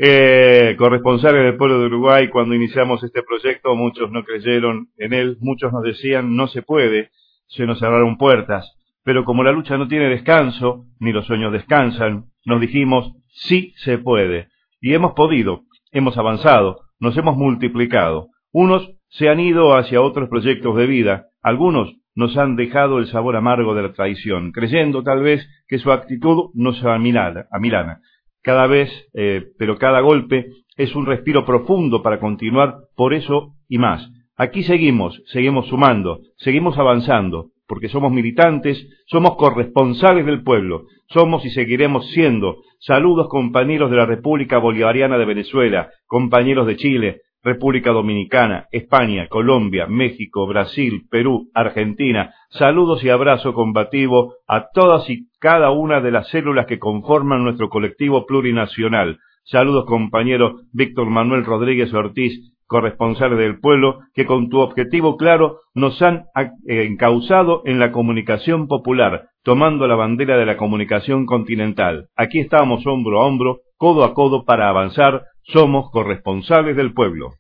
Eh, corresponsales del pueblo de Uruguay, cuando iniciamos este proyecto, muchos no creyeron en él, muchos nos decían no se puede, se nos cerraron puertas, pero como la lucha no tiene descanso, ni los sueños descansan, nos dijimos sí se puede, y hemos podido, hemos avanzado, nos hemos multiplicado. Unos se han ido hacia otros proyectos de vida, algunos nos han dejado el sabor amargo de la traición, creyendo tal vez que su actitud nos amilana, amilana. Cada vez, eh, pero cada golpe es un respiro profundo para continuar por eso y más. Aquí seguimos, seguimos sumando, seguimos avanzando, porque somos militantes, somos corresponsales del pueblo, somos y seguiremos siendo. Saludos compañeros de la República Bolivariana de Venezuela, compañeros de Chile, República Dominicana, España, Colombia, México, Brasil, Perú, Argentina. Saludos y abrazo combativo a todas y cada una de las células que conforman nuestro colectivo plurinacional. Saludos compañero Víctor Manuel Rodríguez Ortiz, corresponsales del pueblo, que con tu objetivo claro nos han encauzado en la comunicación popular, tomando la bandera de la comunicación continental. Aquí estamos hombro a hombro, codo a codo para avanzar. Somos corresponsales del pueblo.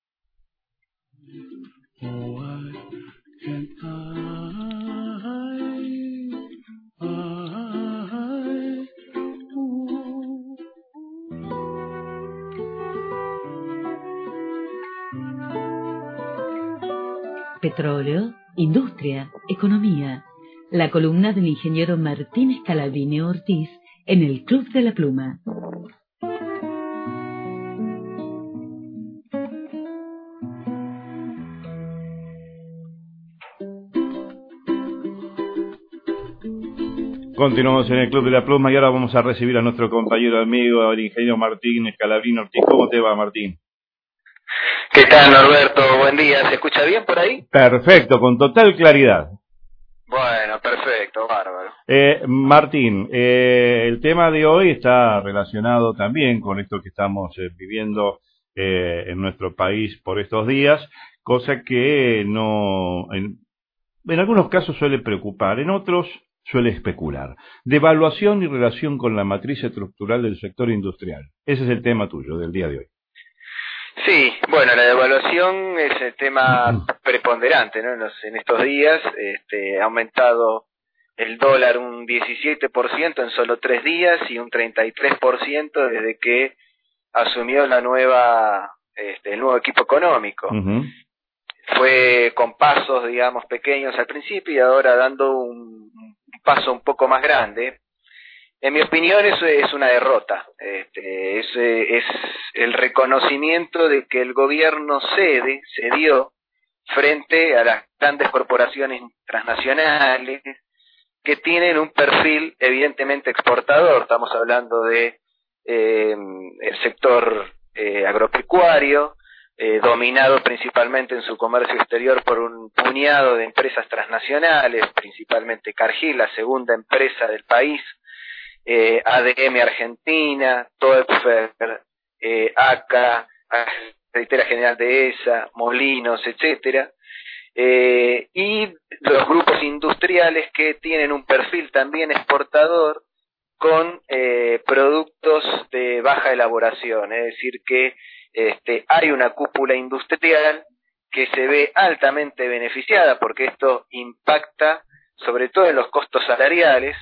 Oh, I can I, I, ooh. Petróleo, industria, economía. La columna del ingeniero Martín Scalabrini Ortiz en el Club de la Pluma. Continuamos en el Club de la Pluma y ahora vamos a recibir a nuestro compañero amigo, el ingeniero Martín Scalabrini Ortiz. ¿Cómo te va, Martín? ¿Qué tal, Norberto? Buen día. ¿Se escucha bien por ahí? Perfecto, con total claridad. Bueno, perfecto, bárbaro. Eh, Martín, eh, el tema de hoy está relacionado también con esto que estamos eh, viviendo eh, en nuestro país por estos días, cosa que no, en, en algunos casos suele preocupar, en otros suele especular. Devaluación y relación con la matriz estructural del sector industrial. Ese es el tema tuyo del día de hoy. Sí, bueno, la devaluación es el tema preponderante, ¿no? En estos días este, ha aumentado el dólar un diecisiete por ciento en solo tres días y un treinta y tres por ciento desde que asumió la nueva, este, el nuevo equipo económico. Uh-huh. Fue con pasos, digamos, pequeños al principio y ahora dando un, un paso un poco más grande. En mi opinión eso es una derrota, este, es, es el reconocimiento de que el gobierno cede, cedió frente a las grandes corporaciones transnacionales que tienen un perfil evidentemente exportador. Estamos hablando de eh, el sector eh, agropecuario, eh, dominado principalmente en su comercio exterior por un puñado de empresas transnacionales, principalmente Cargill, la segunda empresa del país, Eh, A D M Argentina, Toepfer, eh, A C A, Acreditera General de ESA, Molinos, etcétera, eh, y los grupos industriales que tienen un perfil también exportador con eh, productos de baja elaboración, es decir que este, hay una cúpula industrial que se ve altamente beneficiada porque esto impacta sobre todo en los costos salariales.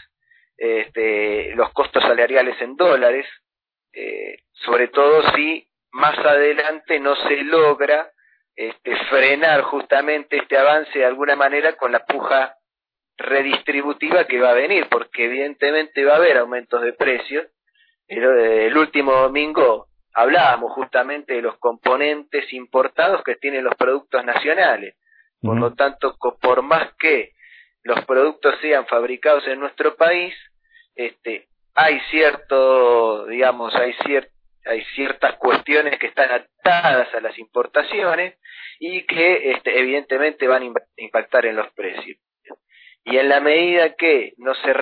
Este, los costos salariales en dólares, eh, sobre todo si más adelante no se logra este, frenar justamente este avance de alguna manera con la puja redistributiva que va a venir, porque evidentemente va a haber aumentos de precios. El, el último domingo hablábamos justamente de los componentes importados que tienen los productos nacionales. Por lo tanto, por más que los productos sean fabricados en nuestro país, este, hay cierto, digamos, hay cier hay ciertas cuestiones que están atadas a las importaciones y que este, evidentemente van a impactar en los precios. Y en la medida que no se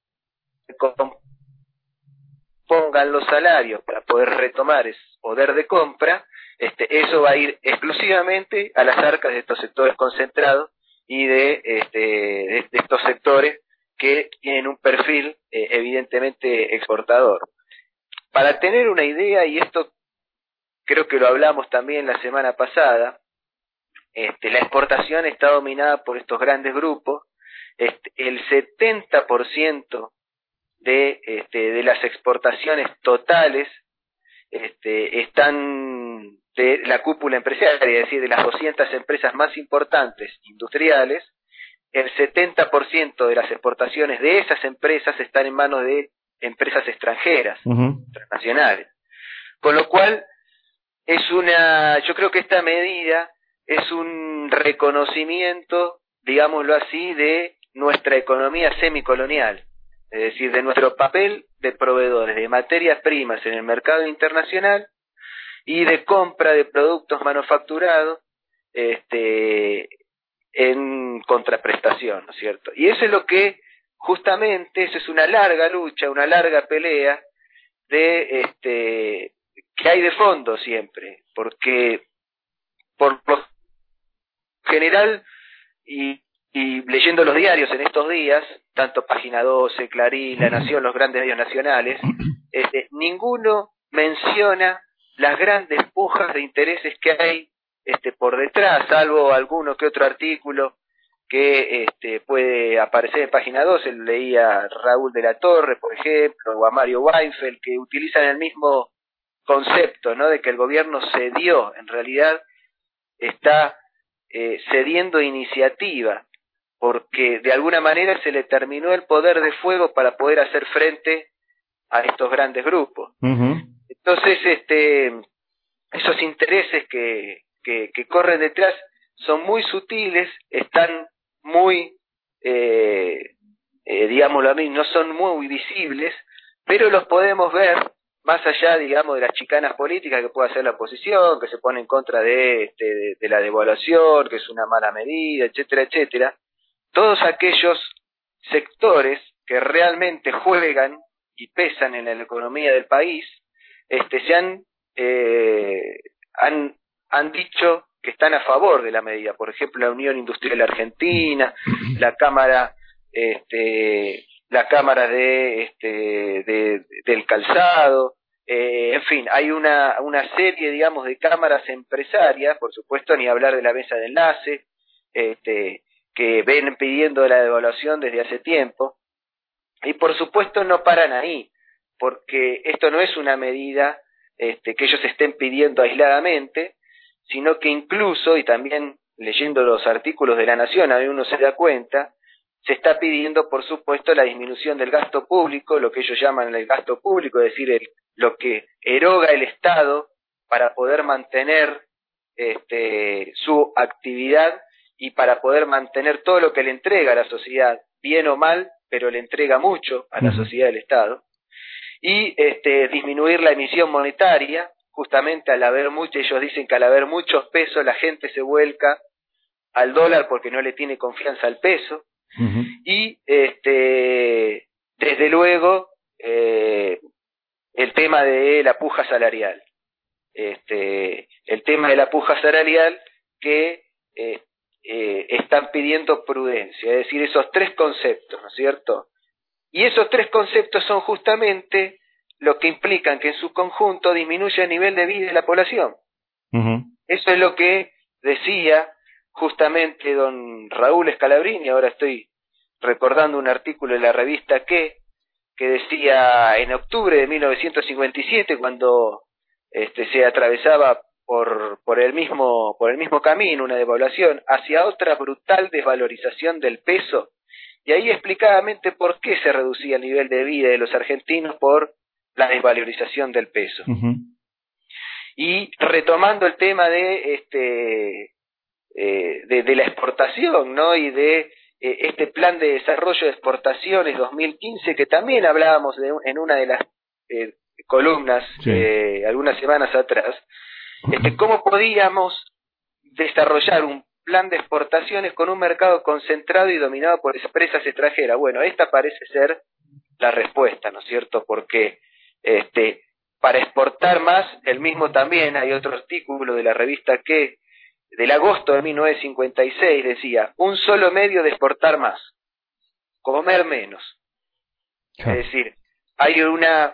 recompongan los salarios para poder retomar ese poder de compra, este, eso va a ir exclusivamente a las arcas de estos sectores concentrados y de, este, de, de estos sectores que tienen un perfil eh, evidentemente exportador. Para tener una idea, y esto creo que lo hablamos también la semana pasada, este, la exportación está dominada por estos grandes grupos. Este, el setenta por ciento de, este, de las exportaciones totales este, están de la cúpula empresarial, es decir, de las doscientas empresas más importantes industriales, el setenta por ciento de las exportaciones de esas empresas están en manos de empresas extranjeras, uh-huh. transnacionales. Con lo cual, es una, yo creo que esta medida es un reconocimiento, digámoslo así, de nuestra economía semicolonial, es decir, de nuestro papel de proveedores de materias primas en el mercado internacional y de compra de productos manufacturados este, en contraprestación, ¿no es cierto? Y eso es lo que justamente, eso es una larga lucha, una larga pelea de este que hay de fondo siempre, porque por lo general y, y leyendo los diarios en estos días, tanto Página doce, Clarín, La Nación, los grandes medios nacionales, este, ninguno menciona las grandes pujas de intereses que hay este, por detrás, salvo alguno que otro artículo que este, puede aparecer en Página doce, leía Raúl de la Torre, por ejemplo, o a Mario Weinfeld, que utilizan el mismo concepto, ¿no? De que el gobierno cedió, en realidad está eh, cediendo iniciativa, porque de alguna manera se le terminó el poder de fuego para poder hacer frente a estos grandes grupos. Uh-huh. Entonces, este, esos intereses que, que, que corren detrás son muy sutiles, están muy, eh, eh, digámoslo a mí, no son muy visibles, pero los podemos ver más allá, digamos, de las chicanas políticas que puede hacer la oposición, que se pone en contra de, este, de, de la devaluación, que es una mala medida, etcétera, etcétera. Todos aquellos sectores que realmente juegan y pesan en la economía del país, este, se han, eh, han, han dicho que están a favor de la medida. Por ejemplo, la Unión Industrial Argentina, la Cámara, este, la Cámara de, este, de, del Calzado, eh, en fin, hay una, una serie, digamos, de cámaras empresarias, por supuesto, ni hablar de la mesa de enlace, este, que ven pidiendo la devaluación desde hace tiempo, y por supuesto no paran ahí, porque esto no es una medida este, que ellos estén pidiendo aisladamente, sino que incluso, y también leyendo los artículos de La Nación, a mí uno se da cuenta, se está pidiendo, por supuesto, la disminución del gasto público, lo que ellos llaman el gasto público, es decir, el, lo que eroga el Estado para poder mantener este, su actividad y para poder mantener todo lo que le entrega a la sociedad, bien o mal, pero le entrega mucho a la sociedad del Estado, y este, disminuir la emisión monetaria, justamente al haber mucho, ellos dicen que al haber muchos pesos la gente se vuelca al dólar porque no le tiene confianza al peso, uh-huh. y este, desde luego eh, el tema de la puja salarial, este, el tema de la puja salarial que eh, eh, están pidiendo prudencia, es decir, esos tres conceptos, ¿no es cierto? Y esos tres conceptos son justamente lo que implican que en su conjunto disminuye el nivel de vida de la población. Uh-huh. Eso es lo que decía justamente don Raúl Scalabrini, ahora estoy recordando un artículo de la revista ¿Qué?, que decía en octubre de mil novecientos cincuenta y siete, cuando este, se atravesaba por, por el mismo, por el mismo camino, una devaluación, hacia otra brutal desvalorización del peso, y ahí explicadamente por qué se reducía el nivel de vida de los argentinos por la desvalorización del peso. Uh-huh. Y retomando el tema de este eh, de, de la exportación, ¿no? Y de eh, este plan de desarrollo de exportaciones dos mil quince, que también hablábamos de, en una de las eh, columnas sí. eh, algunas semanas atrás, este, cómo podíamos desarrollar un plan de exportaciones con un mercado concentrado y dominado por empresas extranjeras. Bueno, esta parece ser la respuesta, ¿no es cierto? Porque este para exportar más, el mismo también, hay otro artículo de la revista que del agosto de mil novecientos cincuenta y seis decía, un solo medio de exportar más, comer menos. Sí. Es decir, hay una,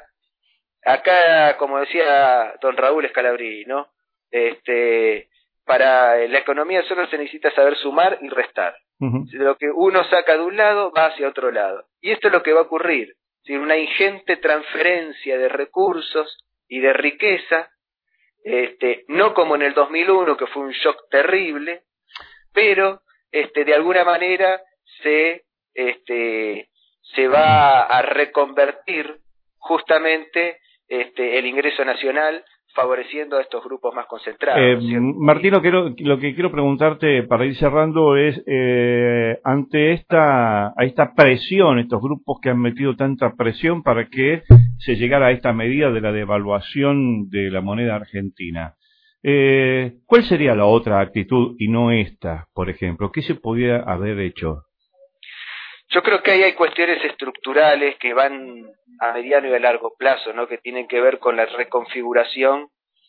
acá, como decía don Raúl Scalabrini, ¿no? Este, para la economía solo se necesita saber sumar y restar. Uh-huh. Lo que uno saca de un lado va hacia otro lado. Y esto es lo que va a ocurrir. ¿Sí? Una ingente transferencia de recursos y de riqueza, este, no como en el dos mil uno, que fue un shock terrible, pero este, de alguna manera se, este, se va a reconvertir justamente este, el ingreso nacional, favoreciendo a estos grupos más concentrados. Eh, Martín, lo que, quiero, lo que quiero preguntarte para ir cerrando es, eh, ante esta, a esta presión, estos grupos que han metido tanta presión para que se llegara a esta medida de la devaluación de la moneda argentina, eh, ¿cuál sería la otra actitud y no esta, por ejemplo? ¿Qué se podía haber hecho? Yo creo que ahí hay cuestiones estructurales que van a mediano y a largo plazo, ¿no? Que tienen que ver con la reconfiguración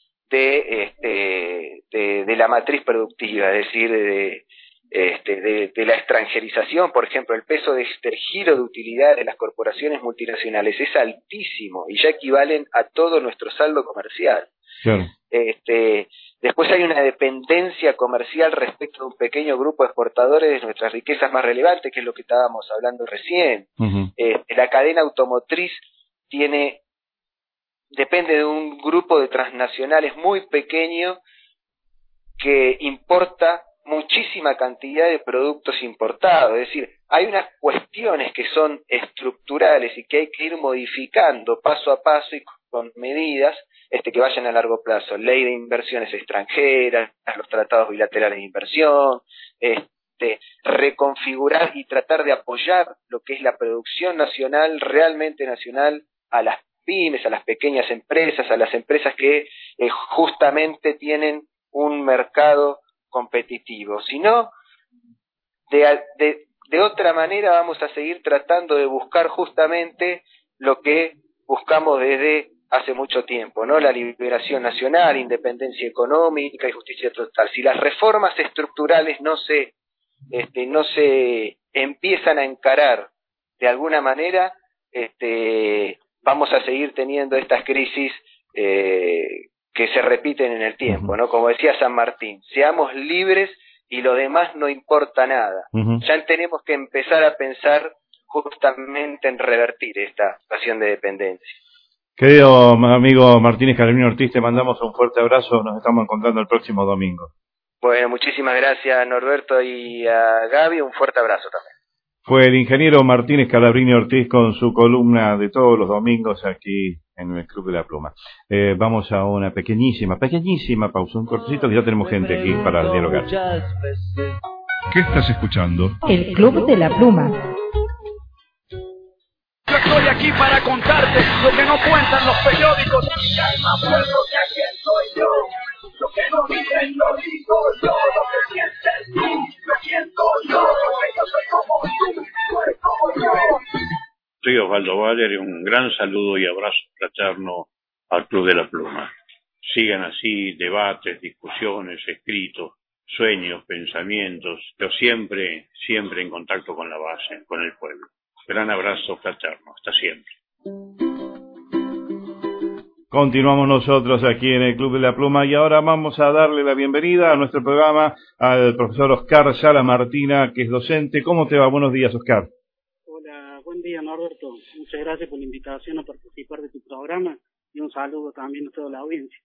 de este de, de la matriz productiva, es decir, de, este, de, de la extranjerización. Por ejemplo, el peso de este giro de utilidad de las corporaciones multinacionales es altísimo y ya equivalen a todo nuestro saldo comercial. Claro. Este, después hay una dependencia comercial respecto de un pequeño grupo de exportadores de nuestras riquezas más relevantes, que es lo que estábamos hablando recién. Uh-huh. Eh, la cadena automotriz tiene, depende de un grupo de transnacionales muy pequeño que importa muchísima cantidad de productos importados. Es decir, hay unas cuestiones que son estructurales y que hay que ir modificando paso a paso y con medidas este, que vayan a largo plazo. Ley de inversiones extranjeras, los tratados bilaterales de inversión, este, reconfigurar y tratar de apoyar lo que es la producción nacional, realmente nacional, a las pymes, a las pequeñas empresas, a las empresas que eh, justamente tienen un mercado competitivo. Si no, de, de, de otra manera vamos a seguir tratando de buscar justamente lo que buscamos desde hace mucho tiempo, ¿no? La liberación nacional, independencia económica y justicia total. Si las reformas estructurales no se, este, no se empiezan a encarar de alguna manera, este, vamos a seguir teniendo estas crisis eh, que se repiten en el tiempo, ¿no? Como decía San Martín, seamos libres y lo demás no importa nada. Uh-huh. Ya tenemos que empezar a pensar justamente en revertir esta situación de dependencia. Querido amigo Martínez Scalabrini Ortiz, te mandamos un fuerte abrazo, nos estamos encontrando el próximo domingo. Bueno, muchísimas gracias Norberto y a Gaby, un fuerte abrazo también. Fue el ingeniero Martínez Scalabrini Ortiz con su columna de todos los domingos aquí en el Club de la Pluma. Eh, vamos a una pequeñísima, pequeñísima pausa, un cortecito que ya tenemos gente aquí para dialogar. ¿Qué estás escuchando? El Club de la Pluma. Yo estoy aquí para contarte lo que no cuentan los periódicos. Y hay más pueblo que aquí soy yo. Lo que no dicen lo digo yo. Lo que sientes tú, lo siento yo. Porque yo soy como tú, tú eres como yo. Soy Osvaldo Valer y un gran saludo y abrazo fraterno al Club de la Pluma. Sigan así debates, discusiones, escritos, sueños, pensamientos, pero siempre, siempre en contacto con la base, con el pueblo. Gran abrazo fraterno, hasta siempre. Continuamos nosotros aquí en el Club de la Pluma y ahora vamos a darle la bienvenida a nuestro programa al profesor Oscar Sala Martina, que es docente. ¿Cómo te va? Buenos días, Oscar. Hola, buen día, Norberto. Muchas gracias por la invitación a participar de tu programa y un saludo también a toda la audiencia.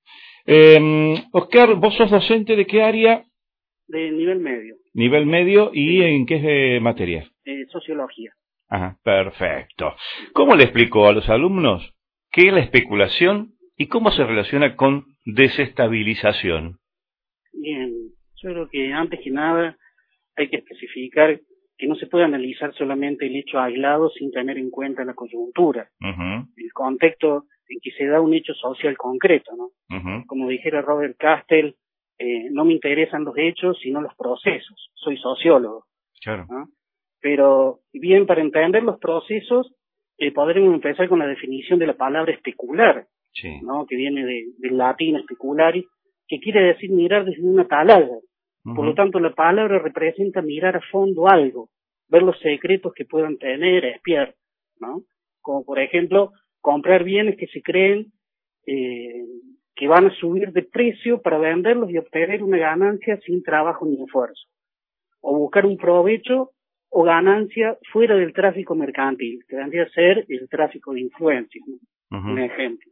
Eh, Oscar, ¿vos sos docente de qué área? De nivel medio. Nivel medio, ¿y en qué eh, materia? Eh, sociología. Ajá, perfecto. ¿Cómo le explico a los alumnos qué es la especulación y cómo se relaciona con desestabilización? Bien, yo creo que antes que nada hay que especificar que no se puede analizar solamente el hecho aislado sin tener en cuenta la coyuntura, Uh-huh. el contexto en que se da un hecho social concreto, ¿no? Uh-huh. Como dijera Robert Castell, eh, no me interesan los hechos, sino los procesos. Soy sociólogo. Claro. ¿No? Pero, bien, para entender los procesos, eh, podremos empezar con la definición de la palabra especular, Sí. ¿no? Que viene de, del latín speculari, que quiere decir mirar desde una atalaya. Uh-huh. Por lo tanto, la palabra representa mirar a fondo algo, ver los secretos que puedan tener, espiar, ¿no? Como, por ejemplo, comprar bienes que se creen eh, que van a subir de precio para venderlos y obtener una ganancia sin trabajo ni esfuerzo. O buscar un provecho o ganancia fuera del tráfico mercantil, que vendría a ser el tráfico de influencias, ¿no? Uh-huh. Un ejemplo.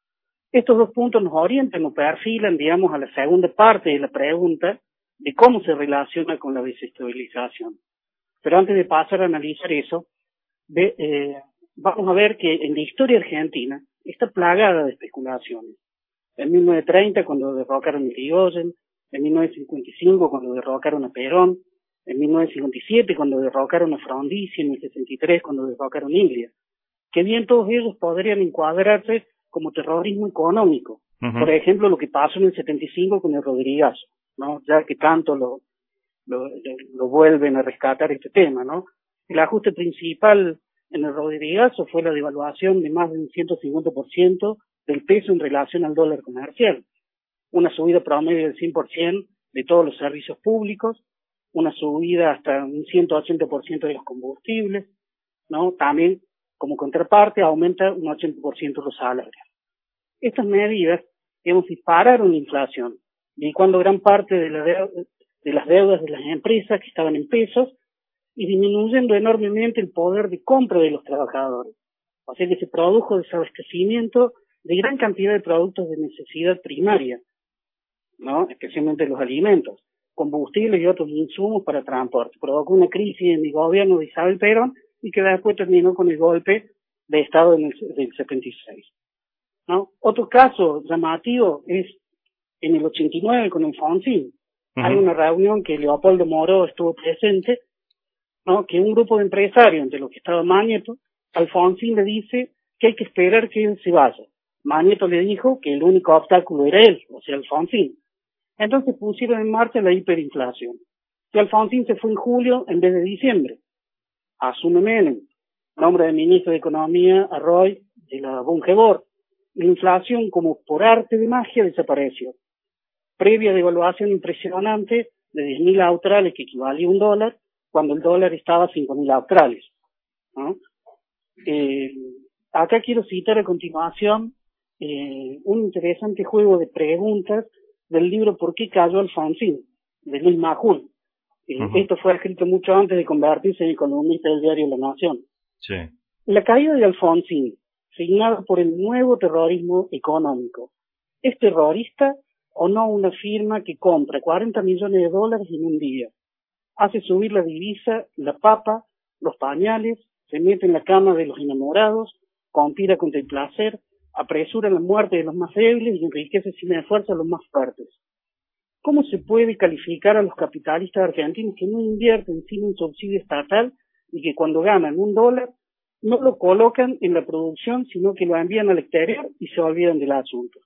Estos dos puntos nos orientan o perfilan, digamos, a la segunda parte de la pregunta de cómo se relaciona con la desestabilización. Pero antes de pasar a analizar eso, de, eh, vamos a ver que en la historia argentina está plagada de especulaciones. En mil novecientos treinta, cuando derrocaron a Irigoyen, en mil novecientos cincuenta y cinco, cuando derrocaron a Perón, en mil novecientos cincuenta y siete, cuando derrocaron a Frondizi, en el sesenta y tres, cuando derrocaron a Inglia. Que bien todos ellos podrían encuadrarse como terrorismo económico. Uh-huh. Por ejemplo, lo que pasó en el setenta y cinco con el Rodrigazo, ¿no? Ya que tanto lo, lo, lo vuelven a rescatar este tema, ¿no? El ajuste principal en el Rodrigazo fue la devaluación de más de un ciento cincuenta por ciento del peso en relación al dólar comercial, una subida promedio del cien por ciento de todos los servicios públicos, una subida hasta un ciento ochenta por ciento de los combustibles, ¿no? También, como contraparte, aumenta un ochenta por ciento los salarios. Estas medidas, digamos, dispararon la inflación, y cuando gran parte de, la de, de las deudas de las empresas que estaban en pesos y disminuyendo enormemente el poder de compra de los trabajadores. O sea que se produjo desabastecimiento de gran cantidad de productos de necesidad primaria, ¿no? Especialmente los alimentos, combustibles y otros insumos para transporte. Provocó una crisis en el gobierno de Isabel Perón y que después terminó con el golpe de Estado en el, del setenta y seis. ¿No? Otro caso llamativo es en el ochenta y nueve con Alfonsín. Uh-huh. Hay una reunión que Leopoldo Moró estuvo presente, ¿no? Que un grupo de empresarios, entre los que estaba Mañeto, Alfonsín le dice que hay que esperar que él se vaya. Mañeto le dijo que el único obstáculo era él, o sea, Alfonsín. Entonces pusieron en marcha la hiperinflación. Y Alfonsín se fue en julio en vez de diciembre. Asume Menem, nombre de ministro de Economía a Roy de la Bungebor. La inflación, como por arte de magia, desapareció. Previa devaluación impresionante de diez mil australes, que equivalía a un dólar, cuando el dólar estaba a cinco mil australes, ¿no? Eh, acá quiero citar a continuación eh, un interesante juego de preguntas del libro ¿Por qué cayó Alfonsín?, de Luis Majul. Eh, uh-huh. Esto fue escrito mucho antes de convertirse en columnista del diario La Nación. Sí. La caída de Alfonsín, signada por el nuevo terrorismo económico. ¿Es terrorista o no una firma que compra cuarenta millones de dólares en un día? Hace subir la divisa, la papa, los pañales, se mete en la cama de los enamorados, conspira contra el placer, apresura la muerte de los más débiles y enriquece sin esfuerzo a los más fuertes. ¿Cómo se puede calificar a los capitalistas argentinos que no invierten sin un subsidio estatal y que cuando ganan un dólar no lo colocan en la producción, sino que lo envían al exterior y se olvidan del asunto?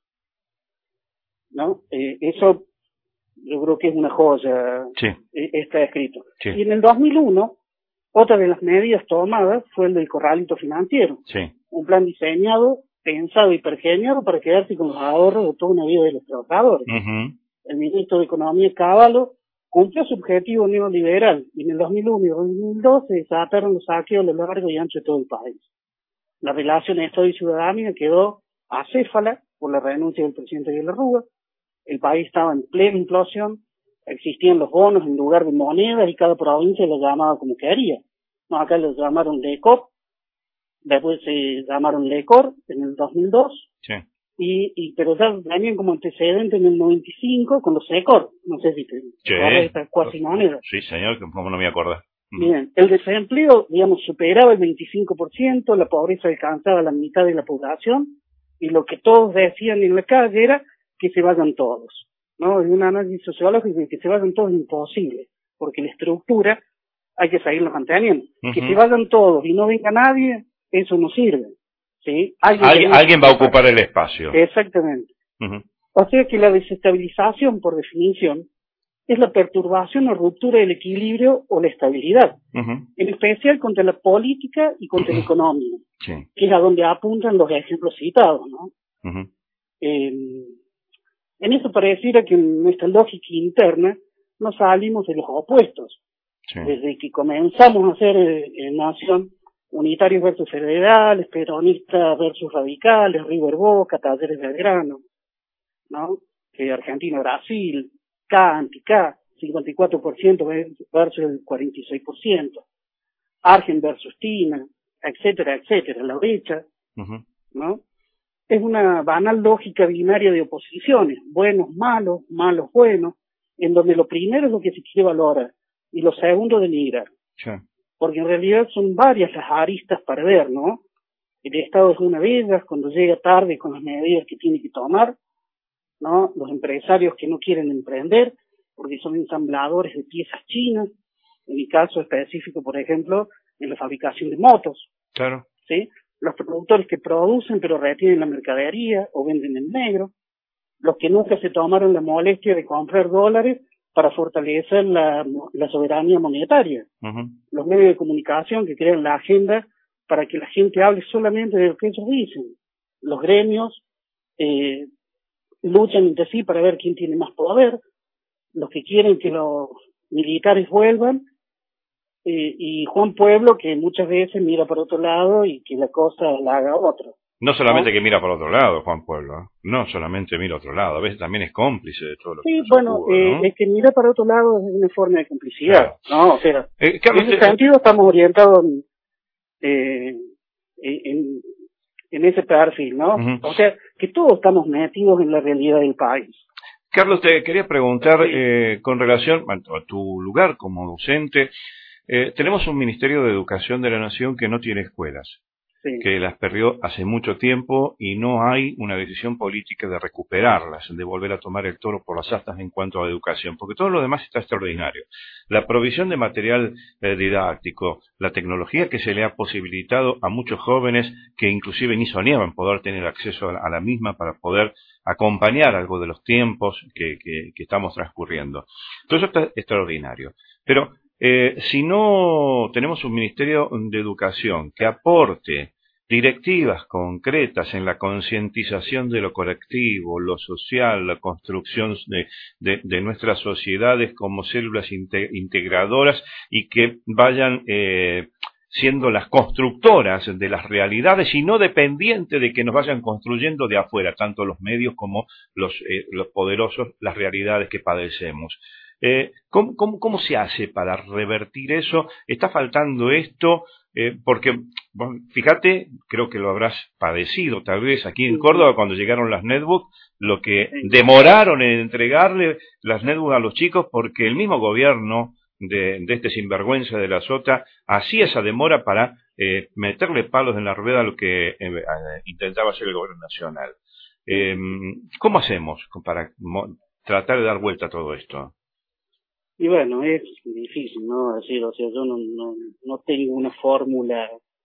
¿No? Eh, eso yo creo que es una joya. Sí. Eh, está escrito. Sí. Y en el dos mil uno, otra de las medidas tomadas fue el del corralito financiero. Sí. Un plan diseñado, pensado y pergeñado para quedarse con los ahorros de toda una vida de los trabajadores. Uh-huh. El ministro de Economía Cavallo cumplió su objetivo neoliberal y en el dos mil uno y dos mil dos se desataron los saqueos a lo largo y ancho de todo el país. La relación Estado y ciudadanía quedó acéfala por la renuncia del presidente de la Rúa. El país estaba en plena implosión, existían los bonos en lugar de monedas y cada provincia lo llamaba como quería. No, acá los llamaron LECOP, después se llamaron LECOR en el dos mil dos, sí. y, y pero ya venían como antecedente en el noventa y cinco con los SECOR, no sé si te Sí. acuerdas de estas cuasi monedas. Sí, señor, que como no me acuerdo. Bien, el desempleo, digamos, superaba el veinticinco por ciento, la pobreza alcanzaba la mitad de la población, y lo que todos decían en la calle era que se vayan todos, ¿no? En un análisis sociológico de que se vayan todos es imposible, porque la estructura hay que seguirla manteniendo. Uh-huh. Que se vayan todos y no venga nadie, eso no sirve, ¿sí? Alguien, alguien, alguien va a ocupar el espacio. Exactamente. Uh-huh. O sea que la desestabilización, por definición, es la perturbación o ruptura del equilibrio o la estabilidad, uh-huh. en especial contra la política y contra la economía, sí. que es a donde apuntan los ejemplos citados, ¿no? Uh-huh. Eh, en eso pareciera que en nuestra lógica interna no salimos de los opuestos. Sí. Desde que comenzamos a ser eh, en nación unitarios versus federales, peronistas versus radicales, River Boca, Talleres Belgrano, ¿no? Eh, Argentina-Brasil, K, anti-K, cincuenta y cuatro por ciento versus el cuarenta y seis por ciento, Argen versus Tina, etcétera, etcétera, la brecha, uh-huh. ¿no? Es una banal lógica binaria de oposiciones, buenos, malos, malos, buenos, en donde lo primero es lo que se quiere valorar, y lo segundo denigrar. Sí. Porque en realidad son varias las aristas para ver, ¿no? El Estado es una de ellas, cuando llega tarde con las medidas que tiene que tomar, ¿no? Los empresarios que no quieren emprender porque son ensambladores de piezas chinas, en mi caso específico, por ejemplo, en la fabricación de motos. Claro. ¿Sí? Los productores que producen pero retienen la mercadería o venden en negro, los que nunca se tomaron la molestia de comprar dólares para fortalecer la, la soberanía monetaria, uh-huh. los medios de comunicación que crean la agenda para que la gente hable solamente de lo que ellos dicen, los gremios eh, luchan entre sí para ver quién tiene más poder, los que quieren que los militares vuelvan, eh, y Juan Pueblo que muchas veces mira por otro lado y que la cosa la haga otro. No solamente ¿no? que mira por otro lado, Juan Pueblo, ¿eh? No solamente mira otro lado, a veces también es cómplice de todo lo sí, que bueno, ocurre, ¿no? eh, es que mira para otro lado es una forma de complicidad, claro. ¿no? O sea, eh, Carlos, en ese te... sentido estamos orientados en, eh, en, en ese perfil, ¿no? Uh-huh. O sea, que todos estamos metidos en la realidad del país. Carlos, te quería preguntar sí. eh, con relación a tu lugar como docente. Eh, tenemos un Ministerio de Educación de la Nación que no tiene escuelas, sí. que las perdió hace mucho tiempo y no hay una decisión política de recuperarlas, de volver a tomar el toro por las astas en cuanto a educación, porque todo lo demás está extraordinario. La provisión de material eh, didáctico, la tecnología que se le ha posibilitado a muchos jóvenes que inclusive ni soñaban poder tener acceso a la, a la misma para poder acompañar algo de los tiempos que, que, que estamos transcurriendo. Todo eso está extraordinario. Pero eh, si no tenemos un Ministerio de Educación que aporte directivas concretas en la concientización de lo colectivo, lo social, la construcción de, de, de nuestras sociedades como células inte, integradoras y que vayan eh, siendo las constructoras de las realidades y no dependientes de que nos vayan construyendo de afuera, tanto los medios como los, eh, los poderosos, las realidades que padecemos. Eh, ¿cómo, cómo, ¿Cómo se hace para revertir eso? ¿Está faltando esto? Eh, porque, bueno, fíjate, creo que lo habrás padecido tal vez aquí en Córdoba cuando llegaron las netbooks, lo que demoraron en entregarle las netbooks a los chicos porque el mismo gobierno de, de este sinvergüenza de la Sota hacía esa demora para eh, meterle palos en la rueda a lo que eh, eh, intentaba hacer el gobierno nacional. Eh, ¿Cómo hacemos para tratar de dar vuelta a todo esto? Y bueno, es difícil, ¿no? Es decir, o sea, yo no, no, no tengo una fórmula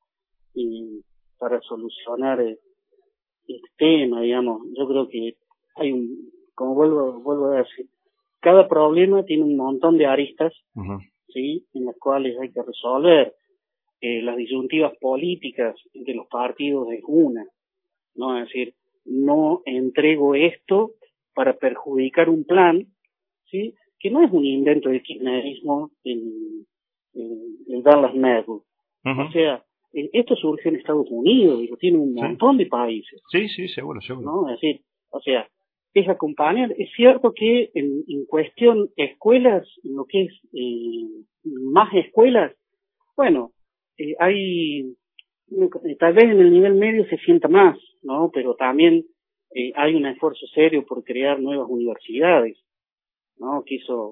y, para solucionar este tema, digamos. Yo creo que hay un, como vuelvo, vuelvo a decir, cada problema tiene un montón de aristas, uh-huh. ¿sí? En las cuales hay que resolver. Eh, las disyuntivas políticas de los partidos es una, ¿no? Es decir, no entrego esto para perjudicar un plan, ¿sí? Que no es un invento del kirchnerismo en, en, en dar las netbooks. Uh-huh. O sea, esto surge en Estados Unidos y lo tiene un montón sí. de países. Sí, sí, seguro, seguro. ¿No? Es decir, o sea, es acompañar. Es cierto que en, en cuestión escuelas, en lo que es eh, más escuelas, bueno, eh, hay, tal vez en el nivel medio se sienta más, ¿no? Pero también eh, hay un esfuerzo serio por crear nuevas universidades, ¿no? Que eso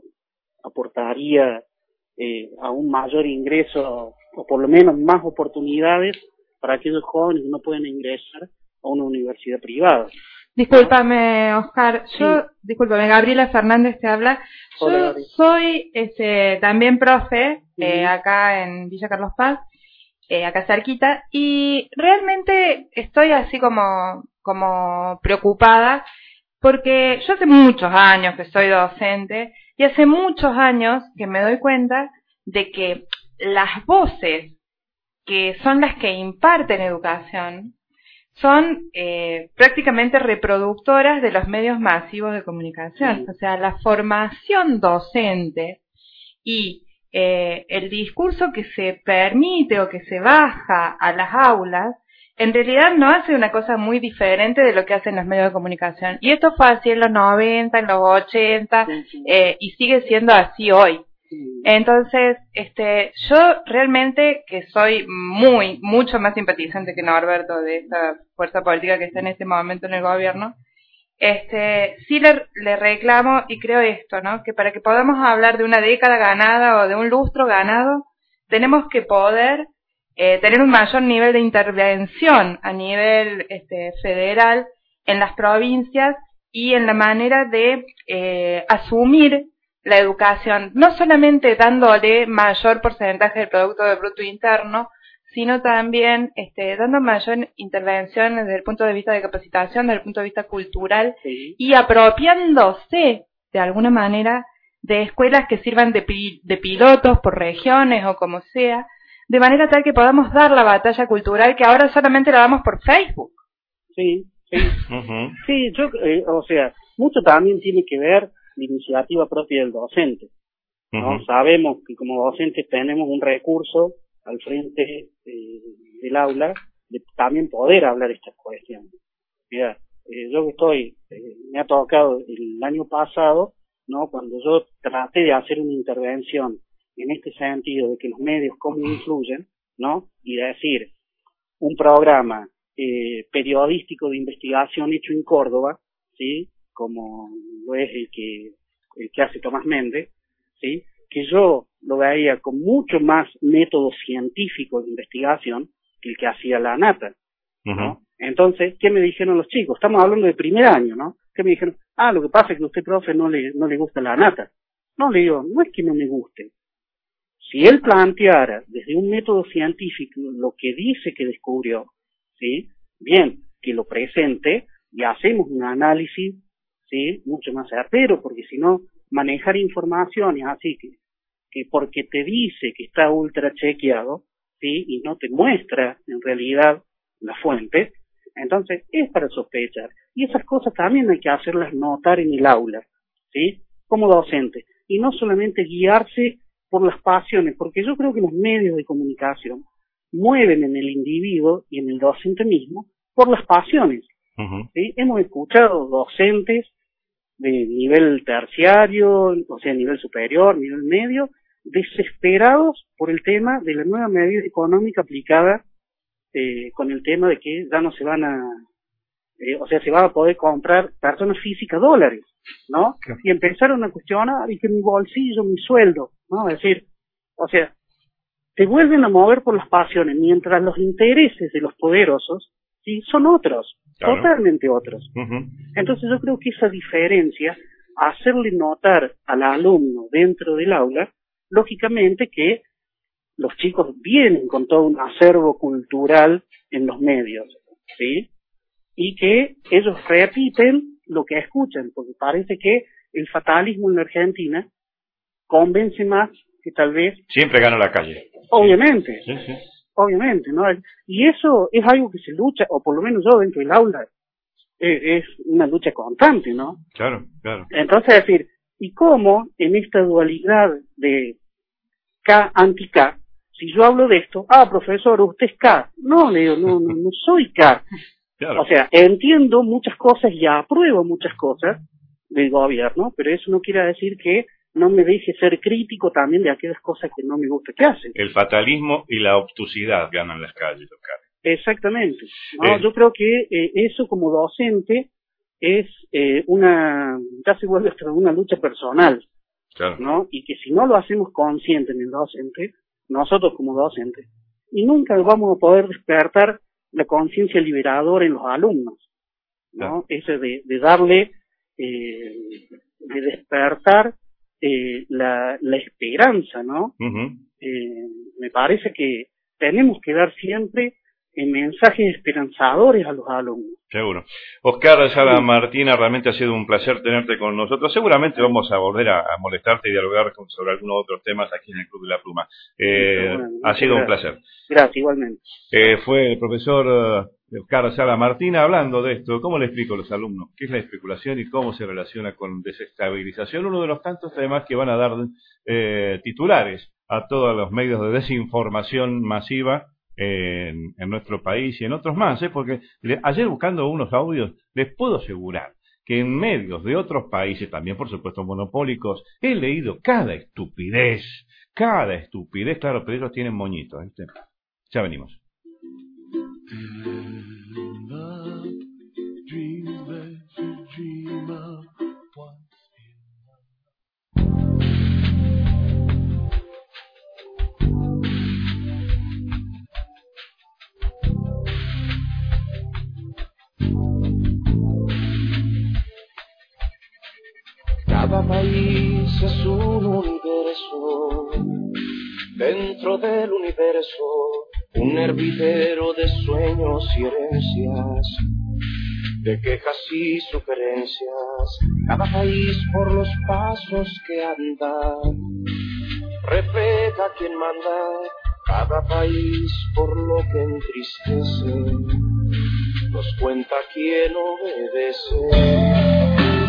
aportaría eh, a un mayor ingreso, o por lo menos más oportunidades para aquellos jóvenes que no pueden ingresar a una universidad privada. Discúlpame, Oscar, yo, Sí. discúlpame, Gabriela Fernández te habla. Yo Hola, Gabriela. soy este, también profe eh, acá en Villa Carlos Paz, eh, acá cerquita, y realmente estoy así como, como preocupada porque yo hace muchos años que soy docente y hace muchos años que me doy cuenta de que las voces que son las que imparten educación son eh, prácticamente reproductoras de los medios masivos de comunicación. Sí. O sea, la formación docente y eh, el discurso que se permite o que se baja a las aulas, en realidad no hace una cosa muy diferente de lo que hacen los medios de comunicación. Y esto fue así en los noventa, en los ochenta, Sí, sí. eh, y sigue siendo así hoy. Entonces, este, yo realmente que soy muy, mucho más simpatizante que Norberto de esta fuerza política que está en este momento en el gobierno, este, sí le, le reclamo y creo esto, ¿no? Que para que podamos hablar de una década ganada o de un lustro ganado, tenemos que poder eh, tener un mayor nivel de intervención a nivel este, federal en las provincias y en la manera de eh, asumir la educación, no solamente dándole mayor porcentaje del Producto de Bruto Interno, sino también este, dando mayor intervención desde el punto de vista de capacitación, desde el punto de vista cultural, Sí. y apropiándose de alguna manera de escuelas que sirvan de, pi de pilotos por regiones o como sea, de manera tal que podamos dar la batalla cultural que ahora solamente la damos por Facebook. Sí, sí. Uh-huh. Sí, yo, eh, o sea, mucho también tiene que ver la iniciativa propia del docente, ¿no? Uh-huh. Sabemos que como docentes tenemos un recurso al frente eh, del aula de también poder hablar estas cuestiones. Mira, eh, yo que estoy, eh, me ha tocado el año pasado, ¿no? Cuando yo traté de hacer una intervención en este sentido de que los medios cómo influyen, ¿no? Y decir, un programa eh, periodístico de investigación hecho en Córdoba, ¿sí? Como lo es el que, el que hace Tomás Méndez, ¿sí? Que yo lo veía con mucho más método científico de investigación que el que hacía la ANATA, ¿no? Uh-huh. Entonces, ¿qué me dijeron los chicos? Estamos hablando de primer año, ¿no? ¿Qué me dijeron? Ah, lo que pasa es que a usted, profe, no le, no le gusta la ANATA. No, le digo, no es que no me guste. Si él planteara desde un método científico lo que dice que descubrió, ¿sí? Bien, que lo presente y hacemos un análisis, ¿sí? Mucho más certero, porque si no, manejar informaciones así que, que porque te dice que está ultra chequeado, ¿sí? Y no te muestra en realidad la fuente, entonces es para sospechar. Y esas cosas también hay que hacerlas notar en el aula, ¿sí? Como docente. Y no solamente guiarse por las pasiones, porque yo creo que los medios de comunicación mueven en el individuo y en el docente mismo por las pasiones. Uh-huh. ¿Sí? Hemos escuchado docentes de nivel terciario, o sea, nivel superior, nivel medio, desesperados por el tema de la nueva medida económica aplicada eh, con el tema de que ya no se van a, eh, o sea, se van a poder comprar personas físicas dólares, ¿no? Claro. Y empezaron a cuestionar, y que mi bolsillo, mi sueldo, ¿no? Es decir, o sea, te vuelven a mover por las pasiones, mientras los intereses de los poderosos, sí, son otros, Claro. totalmente otros. Uh-huh. Entonces yo creo que esa diferencia, hacerle notar al alumno dentro del aula, lógicamente que los chicos vienen con todo un acervo cultural en los medios, ¿sí? Y que ellos repiten lo que escuchan, porque parece que el fatalismo en la Argentina convence más que tal vez... Siempre gana la calle. Obviamente. Sí, sí. Obviamente, ¿no? Y eso es algo que se lucha, o por lo menos yo dentro del aula, eh, es una lucha constante, ¿no? Claro, claro. Entonces, es decir, ¿y cómo en esta dualidad de K anti-K, si yo hablo de esto, ah, profesor, usted es K? No, le digo, no, no, no soy K. Claro. O sea, entiendo muchas cosas y apruebo muchas cosas del gobierno, pero eso no quiere decir que no me deje ser crítico también de aquellas cosas que no me gusta que hacen. El fatalismo y la obtusidad ganan las calles, Oscar. Exactamente. ¿no? Eh. Yo creo que eh, eso como docente es eh, una, ya se vuelve hasta una lucha personal, claro. ¿no? Y que si no lo hacemos consciente en el docente, nosotros como docentes, y nunca vamos a poder despertar la conciencia liberadora en los alumnos, ¿no? Claro. Ese de, de darle, eh, de despertar eh, la, la esperanza, ¿no? Uh-huh. Eh, me parece que tenemos que dar siempre eh, mensajes esperanzadores a los alumnos. Seguro. Oscar Sala Martina, realmente ha sido un placer tenerte con nosotros. Seguramente vamos a volver a, a molestarte y dialogar con, sobre algunos otros temas aquí en el Club de la Pluma. Eh, bueno, ha sido gracias. un placer. Gracias, igualmente. Eh, fue el profesor uh, Oscar Sala Martina hablando de esto. ¿Cómo le explico a los alumnos qué es la especulación y cómo se relaciona con desestabilización? Uno de los tantos además que van a dar eh, titulares a todos los medios de desinformación masiva En, en nuestro país y en otros más, ¿eh? Porque le, ayer buscando unos audios, les puedo asegurar que en medios de otros países, también por supuesto monopólicos, he leído cada estupidez, cada estupidez, claro, pero ellos tienen moñitos, ¿viste? Ya venimos. Cada país es un universo, dentro del universo, un hervidero de sueños y herencias, de quejas y sugerencias. Cada país por los pasos que anda, refleja quien manda. Cada país por lo que entristece, nos cuenta quien obedece.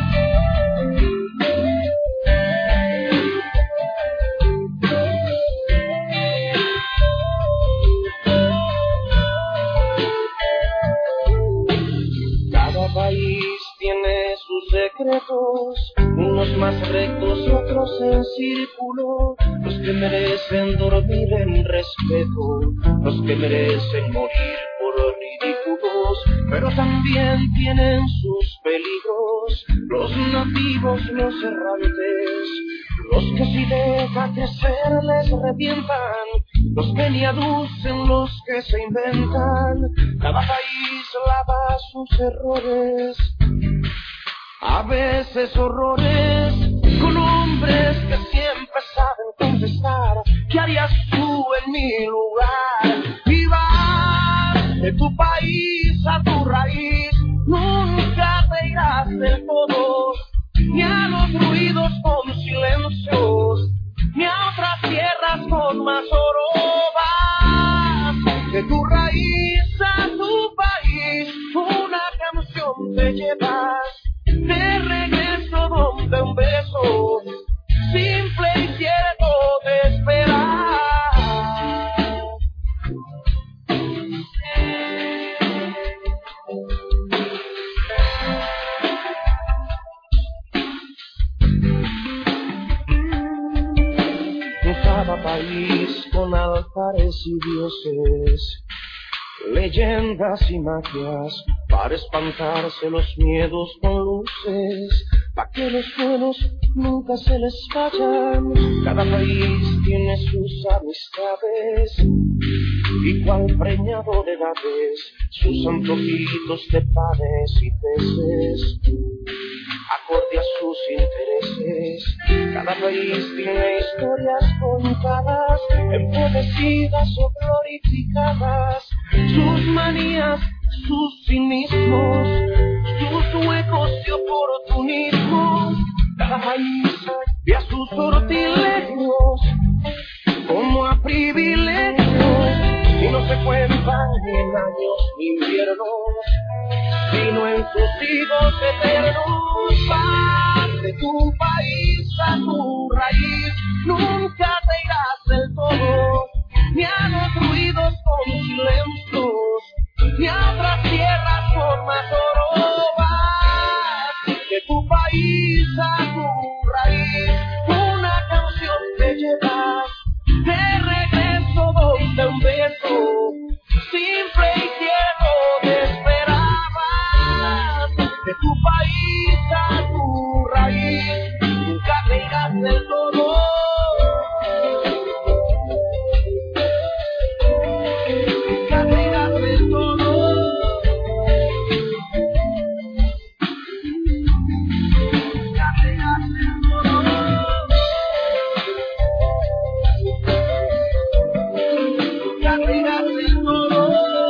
Tiene sus secretos, unos más rectos y otros en círculo, los que merecen dormir en respeto, los que merecen morir por ridículos, pero también tienen sus peligros, los nativos, los errantes, los que si deja crecer les revientan, los que ni aducen, los que se inventan. Cada país lava sus errores, a veces horrores, con hombres que siempre saben contestar. ¿Qué harías tú en mi lugar? Y vas de tu país a tu raíz, nunca te irás del todo, ni a los ruidos con silencios, ni a otras tierras con más oro. Vas de tu raíz a tu país, una canción te llevas, de regreso donde un beso simple y cierto te espera. Cada país con altares y dioses, leyendas y magias, para espantarse los miedos con luces, pa' que los buenos nunca se les vayan. Cada país tiene sus amistades, igual preñado de edades, sus antojitos de panes y peces, acorde a sus intereses. Cada país tiene historias contadas, empobrecidas o glorificadas, sus manías, sus cinismos, sus huecos de oportunismo. Cada país ve a sus sortilegios como a privilegios, y no se cuentan ni en años ni inviernos, sino en sus hijos eternos. Vas de tu país a tu raíz, nunca te irás del todo, ni a los ruidos con silencios, ni a otras tierras con más oro. Vas de tu país a tu raíz, una canción te llevas, de regreso donde un beso simple y tierno te esperabas. De tu país del todo. Nunca digas del todo. Nunca digas del todo. Nunca digas del todo.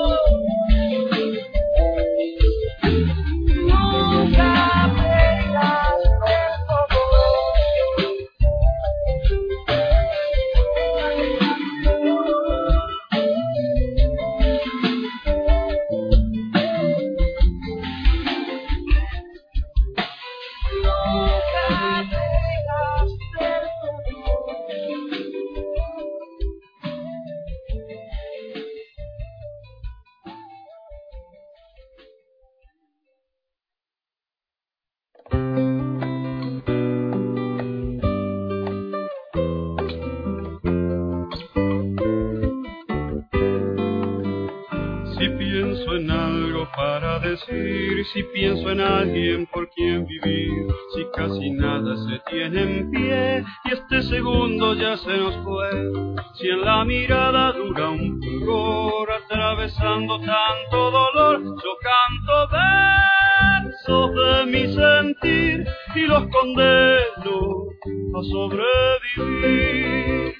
Si pienso en algo para decir, si pienso en alguien por quien vivir, si casi nada se tiene en pie y este segundo ya se nos fue, si en la mirada dura un fulgor atravesando tanto dolor, yo canto versos de mi sentir y los condeno a sobrevivir.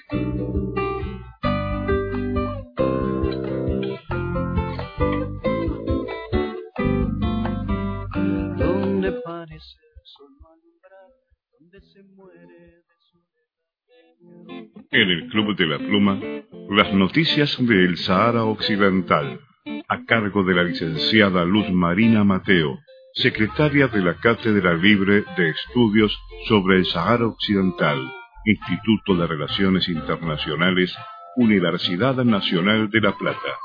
En el Club de la Pluma, las noticias del Sahara Occidental, a cargo de la licenciada Luz Marina Mateo, secretaria de la Cátedra Libre de Estudios sobre el Sahara Occidental, Instituto de Relaciones Internacionales, Universidad Nacional de La Plata.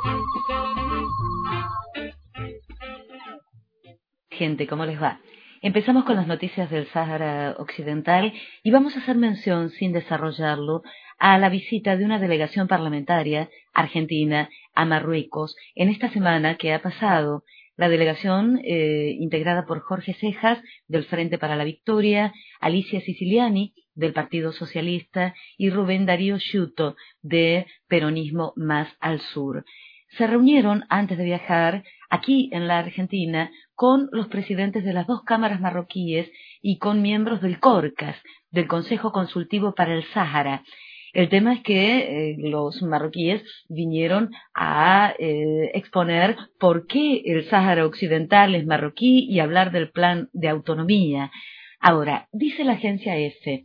Gente, ¿cómo les va? Empezamos con las noticias del Sáhara Occidental y vamos a hacer mención, sin desarrollarlo, a la visita de una delegación parlamentaria argentina a Marruecos en esta semana que ha pasado. La delegación, eh, integrada por Jorge Cejas, del Frente para la Victoria, Alicia Siciliani, del Partido Socialista, y Rubén Darío Sciutto, de Peronismo Más al Sur. Se reunieron antes de viajar aquí en la Argentina con los presidentes de las dos cámaras marroquíes y con miembros del CORCAS, del Consejo Consultivo para el Sáhara. El tema es que eh, los marroquíes vinieron a eh, exponer por qué el Sáhara Occidental es marroquí y hablar del plan de autonomía. Ahora, dice la agencia EFE,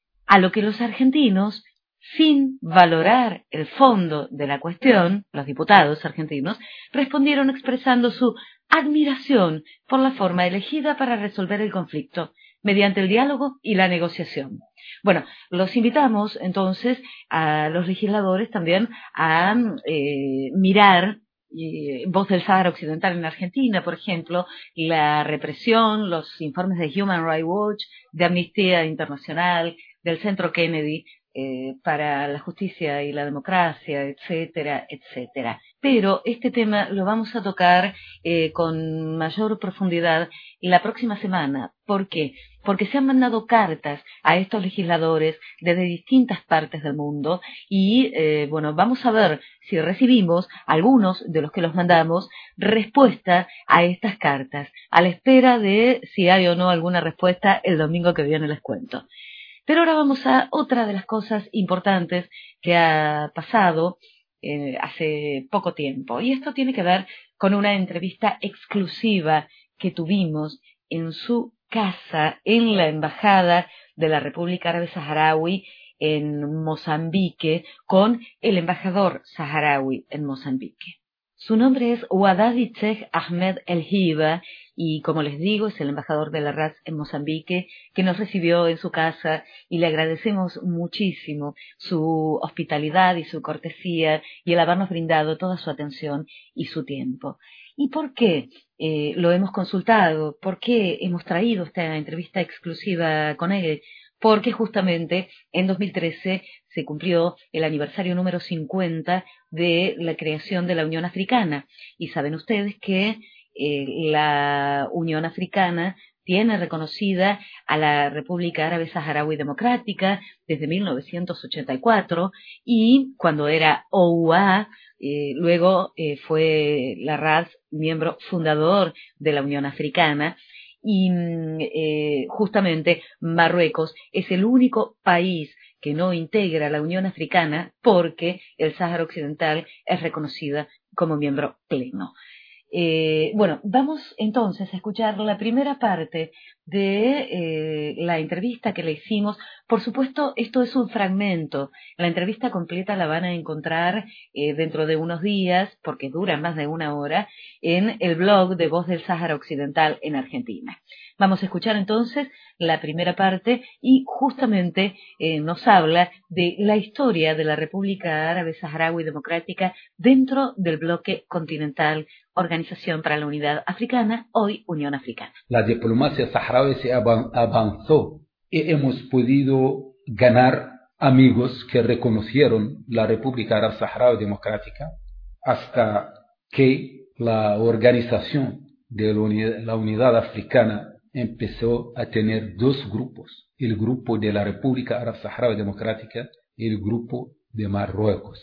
a lo que los argentinos, sin valorar el fondo de la cuestión, los diputados argentinos respondieron expresando su admiración por la forma elegida para resolver el conflicto, mediante el diálogo y la negociación. Bueno, los invitamos entonces a los legisladores también a eh, mirar eh, Voz del Sáhara Occidental en Argentina, por ejemplo, la represión, los informes de Human Rights Watch, de Amnistía Internacional, del Centro Kennedy, Eh, para la justicia y la democracia, etcétera, etcétera. Pero este tema lo vamos a tocar eh, con mayor profundidad la próxima semana. ¿Por qué? Porque se han mandado cartas a estos legisladores desde distintas partes del mundo y, eh, bueno, vamos a ver si recibimos, algunos de los que los mandamos, respuesta a estas cartas, a la espera de si hay o no alguna respuesta el domingo que viene les cuento. Pero ahora vamos a otra de las cosas importantes que ha pasado eh, hace poco tiempo. Y esto tiene que ver con una entrevista exclusiva que tuvimos en su casa, en la Embajada de la República Árabe Saharaui en Mozambique, con el embajador saharaui en Mozambique. Su nombre es Wadadi Sheikh Ahmed El Hiba y, como les digo, es el embajador de la R A S en Mozambique, que nos recibió en su casa y le agradecemos muchísimo su hospitalidad y su cortesía y el habernos brindado toda su atención y su tiempo. ¿Y por qué eh, lo hemos consultado? ¿Por qué hemos traído esta entrevista exclusiva con él? Porque justamente en dos mil trece se cumplió el aniversario número cincuenta de la creación de la Unión Africana. Y saben ustedes que eh, la Unión Africana tiene reconocida a la República Árabe Saharaui Democrática desde mil novecientos ochenta y cuatro y cuando era O U A, eh, luego eh, fue la R A D miembro fundador de la Unión Africana. Y eh, justamente Marruecos es el único país que no integra la Unión Africana porque el Sáhara Occidental es reconocida como miembro pleno. Eh, bueno, vamos entonces a escuchar la primera parte de eh, la entrevista que le hicimos. Por supuesto, esto es un fragmento. La entrevista completa la van a encontrar eh, dentro de unos días, porque dura más de una hora, en el blog de Voz del Sáhara Occidental en Argentina. Vamos a escuchar entonces la primera parte y justamente eh, nos habla de la historia de la República Árabe Saharaui Democrática dentro del bloque continental Organización para la Unidad Africana, hoy Unión Africana. La diplomacia saharaui se avanzó y hemos podido ganar amigos que reconocieron la República Árabe Saharaui Democrática hasta que la organización de la Unidad Africana empezó a tener dos grupos, el grupo de la República Árabe Saharaui Democrática y el grupo de Marruecos.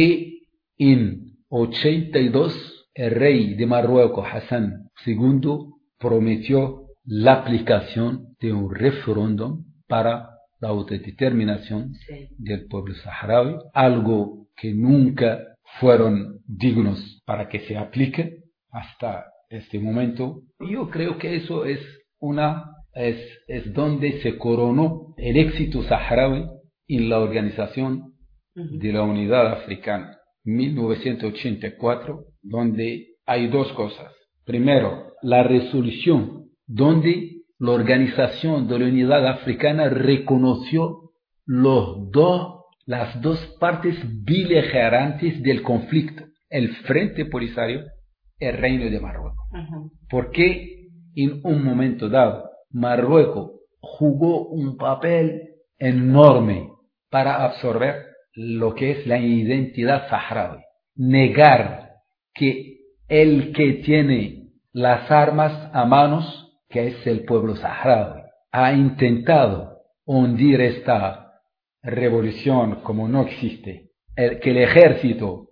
Y en ochenta y dos el rey de Marruecos, Hassan segundo, prometió la aplicación de un referéndum para la autodeterminación sí. del pueblo saharaui, algo que nunca fueron dignos para que se aplique hasta este momento. Yo creo que eso es una es, es donde se coronó el éxito saharaui en la organización uh-huh. de la Unidad Africana. mil novecientos ochenta y cuatro, donde hay dos cosas. Primero, la resolución, donde la Organización de la Unidad Africana reconoció los dos, las dos partes beligerantes del conflicto, el Frente Polisario y el Reino de Marruecos. Uh-huh. Porque en un momento dado, Marruecos jugó un papel enorme para absorber lo que es la identidad saharaui. Negar que el que tiene las armas a manos, que es el pueblo saharaui, ha intentado hundir esta revolución como no existe. El, que el ejército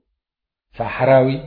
saharaui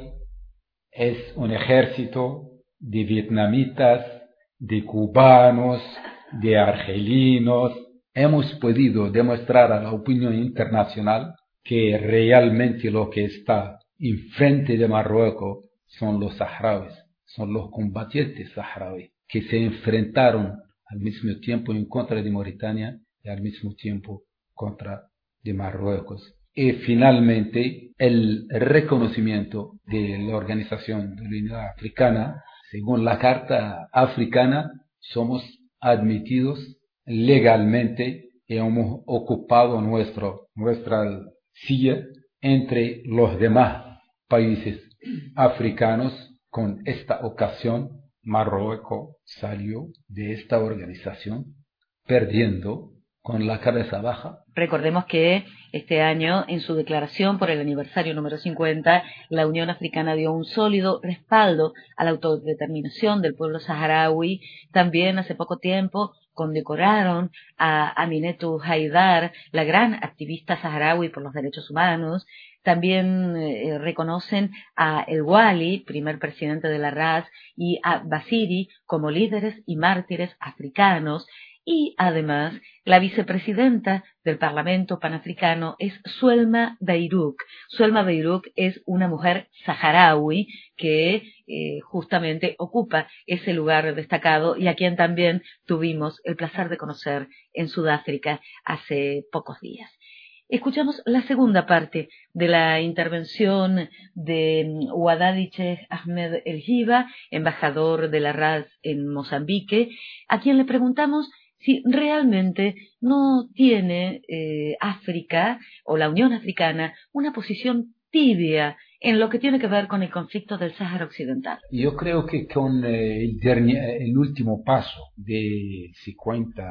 es un ejército de vietnamitas, de cubanos, de argelinos. Hemos podido demostrar a la opinión internacional que realmente lo que está enfrente de Marruecos son los saharauis, son los combatientes saharauis que se enfrentaron al mismo tiempo en contra de Mauritania y al mismo tiempo contra de Marruecos. Y finalmente el reconocimiento de la Organización de la Unidad Africana, según la Carta Africana, somos admitidos legalmente y hemos ocupado nuestro, nuestra silla entre los demás países africanos. Con esta ocasión, Marruecos salió de esta organización perdiendo con la cabeza baja. Recordemos que este año, en su declaración por el aniversario número cincuenta, la Unión Africana dio un sólido respaldo a la autodeterminación del pueblo saharaui. También hace poco tiempo condecoraron a Aminetou Haidar, la gran activista saharaui por los derechos humanos. También eh, reconocen a El Wali, primer presidente de la R A S, y a Basiri como líderes y mártires africanos. Y además, la vicepresidenta del Parlamento Panafricano es Suelma Beyrouk. Suelma Beyrouk es una mujer saharaui que eh, justamente ocupa ese lugar destacado y a quien también tuvimos el placer de conocer en Sudáfrica hace pocos días. Escuchamos la segunda parte de la intervención de Ouadadiceh Ahmed El Hiba, embajador de la R A S en Mozambique, a quien le preguntamos si realmente no tiene eh, África o la Unión Africana una posición tibia en lo que tiene que ver con el conflicto del Sáhara Occidental. Yo creo que con eh, el, el último paso del cincuenta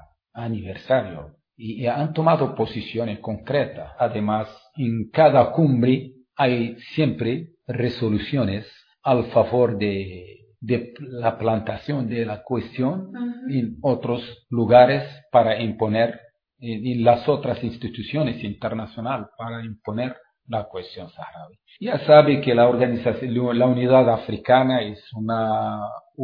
aniversario y, y han tomado posiciones concretas. Además, en cada cumbre hay siempre resoluciones al favor de, de la plantación de la cuestión en otros lugares para imponer, en las otras instituciones internacionales para imponer la cuestión saharaui. Ya sabe que la organización, la unidad africana es una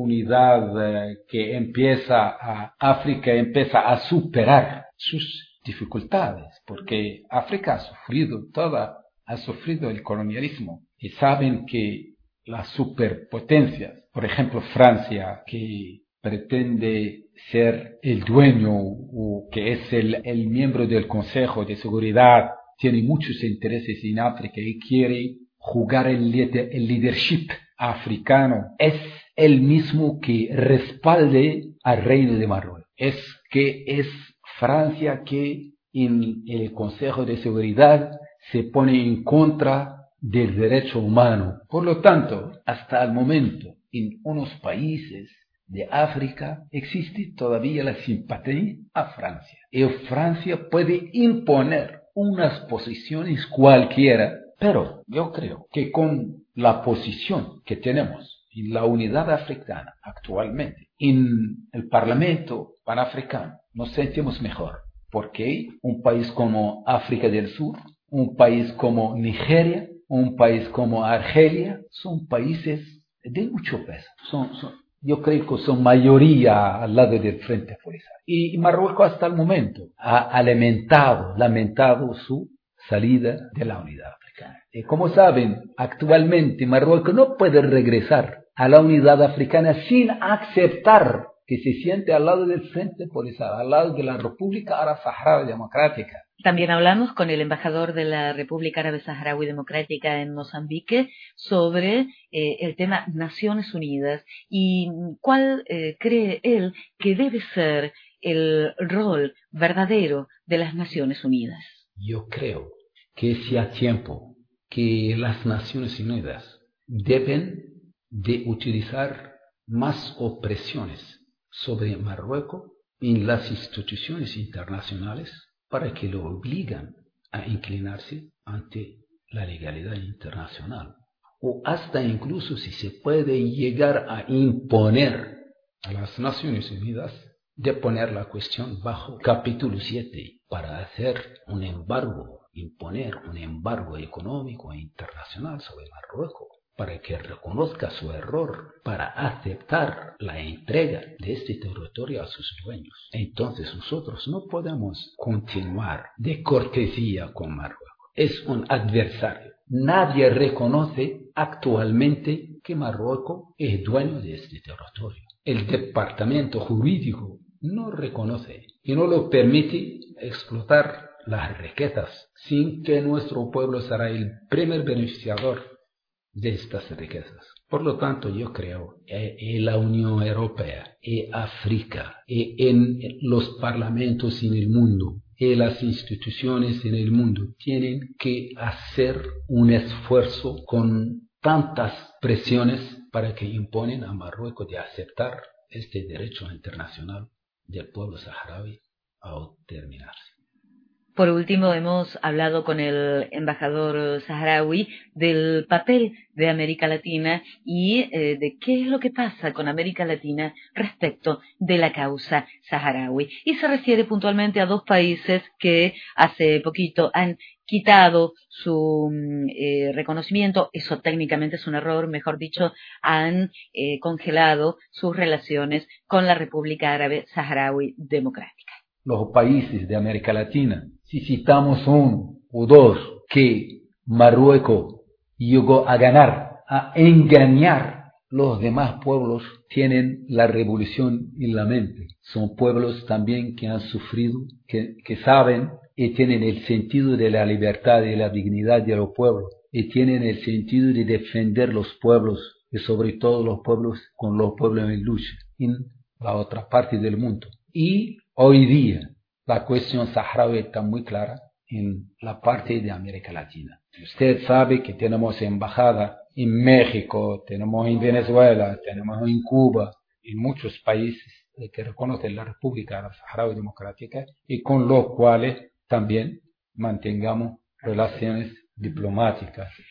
unidad eh, que empieza a, África empieza a superar sus dificultades, porque África ha sufrido toda, ha sufrido el colonialismo, y saben que las superpotencias, por ejemplo Francia, que pretende ser el dueño o que es el, el miembro del Consejo de Seguridad, tiene muchos intereses en África y quiere jugar el, líder, el leadership africano. Es el mismo que respalde al Reino de Marruecos. Es que es Francia que en el Consejo de Seguridad se pone en contra del derecho humano. Por lo tanto, hasta el momento, en unos países de África existe todavía la simpatía a Francia. Y Francia puede imponer unas posiciones cualquiera, pero yo creo que con la posición que tenemos en la unidad africana actualmente, en el Parlamento panafricano, nos sentimos mejor, porque un país como África del Sur, un país como Nigeria, un país como Argelia, son países de mucho peso, son, son yo creo que son mayoría al lado del Frente Polisario. Y Marruecos hasta el momento ha lamentado, lamentado su salida de la unidad africana. Y como saben, actualmente Marruecos no puede regresar a la unidad africana sin aceptar que se siente al lado del Frente Polisario, al lado de la República Árabe Saharaui Democrática. También hablamos con el embajador de la República Árabe Saharaui Democrática en Mozambique sobre eh, el tema Naciones Unidas y cuál eh, cree él que debe ser el rol verdadero de las Naciones Unidas. Yo creo que es ya tiempo que las Naciones Unidas deben de utilizar más opresiones sobre Marruecos en las instituciones internacionales para que lo obligan a inclinarse ante la legalidad internacional. O hasta incluso si se puede llegar a imponer a las Naciones Unidas de poner la cuestión bajo capítulo siete para hacer un embargo, imponer un embargo económico e internacional sobre Marruecos, para que reconozca su error, para aceptar la entrega de este territorio a sus dueños. Entonces nosotros no podemos continuar de cortesía con Marruecos. Es un adversario. Nadie reconoce actualmente que Marruecos es dueño de este territorio. El departamento jurídico no reconoce y no lo permite explotar las riquezas, sin que nuestro pueblo será el primer beneficiador de estas riquezas. Por lo tanto, yo creo que en la Unión Europea, en África, en los parlamentos en el mundo, en las instituciones en el mundo, tienen que hacer un esfuerzo con tantas presiones para que imponen a Marruecos de aceptar este derecho internacional del pueblo saharaui a terminarse. Por último, hemos hablado con el embajador saharaui del papel de América Latina y eh, de qué es lo que pasa con América Latina respecto de la causa saharaui. Y se refiere puntualmente a dos países que hace poquito han quitado su eh, reconocimiento, eso técnicamente es un error, mejor dicho, han eh, congelado sus relaciones con la República Árabe Saharaui Democrática. Los países de América Latina, si citamos uno o dos que Marruecos llegó a ganar, a engañar, los demás pueblos tienen la revolución en la mente. Son pueblos también que han sufrido, que, que saben y tienen el sentido de la libertad y la dignidad de los pueblos, y tienen el sentido de defender los pueblos, y sobre todo los pueblos con los pueblos en lucha, en la otra parte del mundo. Y hoy día, la cuestión saharaui está muy clara en la parte de América Latina. Usted sabe que tenemos embajada en México, tenemos en Venezuela, tenemos en Cuba, en muchos países que reconocen la República Saharaui Democrática y con los cuales también mantengamos relaciones diplomáticas.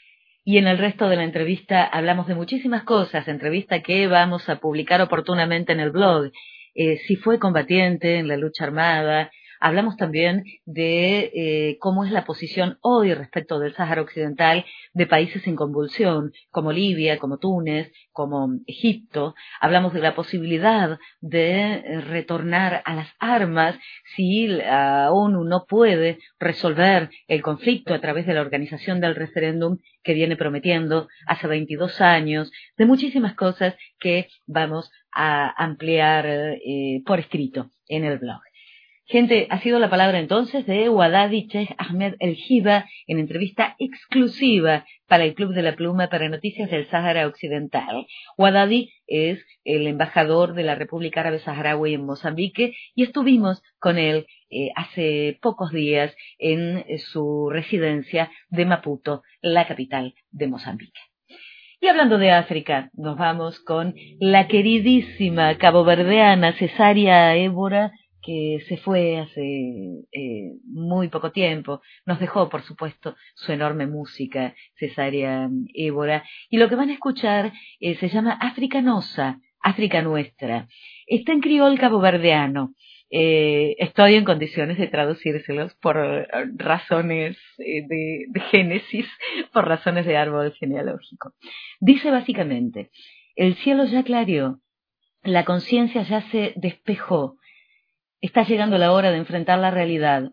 Y en el resto de la entrevista hablamos de muchísimas cosas, entrevista que vamos a publicar oportunamente en el blog. Eh, si fue combatiente en la lucha armada, hablamos también de eh, cómo es la posición hoy respecto del Sáhara Occidental de países en convulsión, como Libia, como Túnez, como Egipto. Hablamos de la posibilidad de retornar a las armas si la ONU no puede resolver el conflicto a través de la organización del referéndum que viene prometiendo hace veintidós años, de muchísimas cosas que vamos a ampliar eh, por escrito en el blog. Gente, ha sido la palabra entonces de Wadadi Sheikh Ahmed El-Hiba en entrevista exclusiva para el Club de la Pluma para Noticias del Sáhara Occidental. Wadadi es el embajador de la República Árabe Saharaui en Mozambique y estuvimos con él eh, hace pocos días en eh, su residencia de Maputo, la capital de Mozambique. Y hablando de África, nos vamos con la queridísima caboverdiana Cesaria Évora, que se fue hace eh, muy poco tiempo. Nos dejó, por supuesto, su enorme música, Cesaria Évora. Y lo que van a escuchar eh, se llama África Nosa, África Nuestra. Está en criol caboverdiano. Eh, estoy en condiciones de traducírselos por razones eh, de, de génesis, por razones de árbol genealógico. Dice básicamente, el cielo ya clareó, la conciencia ya se despejó, está llegando la hora de enfrentar la realidad.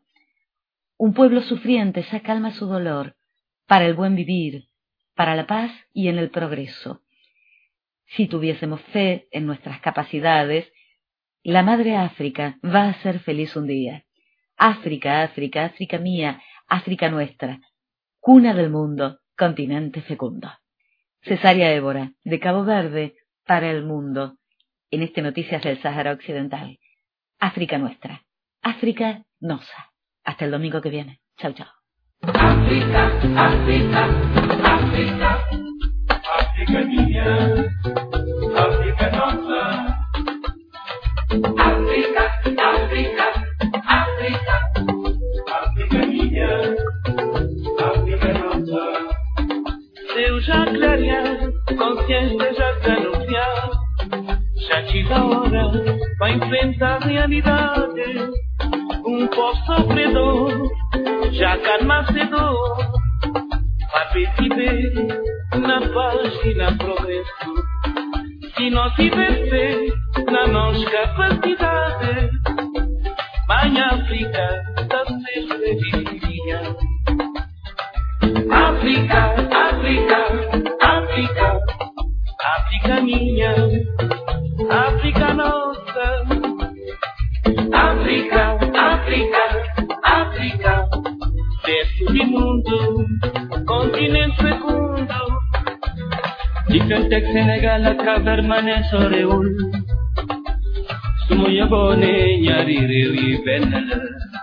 Un pueblo sufriente ya calma su dolor para el buen vivir, para la paz y en el progreso. Si tuviésemos fe en nuestras capacidades, la madre África va a ser feliz un día. África, África, África mía, África nuestra, cuna del mundo, continente fecundo. Cesaria Évora, de Cabo Verde, para el mundo, en este Noticias del Sáhara Occidental. África nuestra, África Nosa. Hasta el domingo que viene. Chau, chau. África, África, África, África mía, África Nosa. África, África, África, África minha, África nossa. Deus já clarear, consciência já se anunciar. Já chega a hora para enfrentar a realidade. Um povo sofredor já calma a dor para viver na paz e na progresso. Se nós viver na nossa capacidade, Mãe África está sempre vizinha. África, África, África, África minha, África nossa. África, África, África, berço de mundo, continente fecundo. Dikantec Sénégal à travers Mané Soréoul. Suma yabone ñaari réew yi benn la.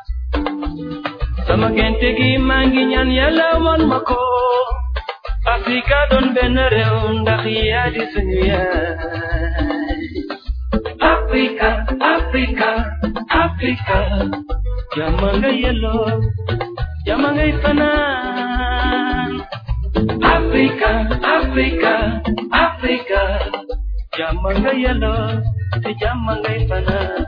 Sama gente gi maa ngi ñaan Yàlla won ma ko. Afrika doon benn réew ndax yaa di suñu yaay. Afrika, Afrika, Afrika, jàmm nga yelloo, jàmm ngay fanaan. Africa, Africa, Africa, Jamanga yellow, the Jamanga fana.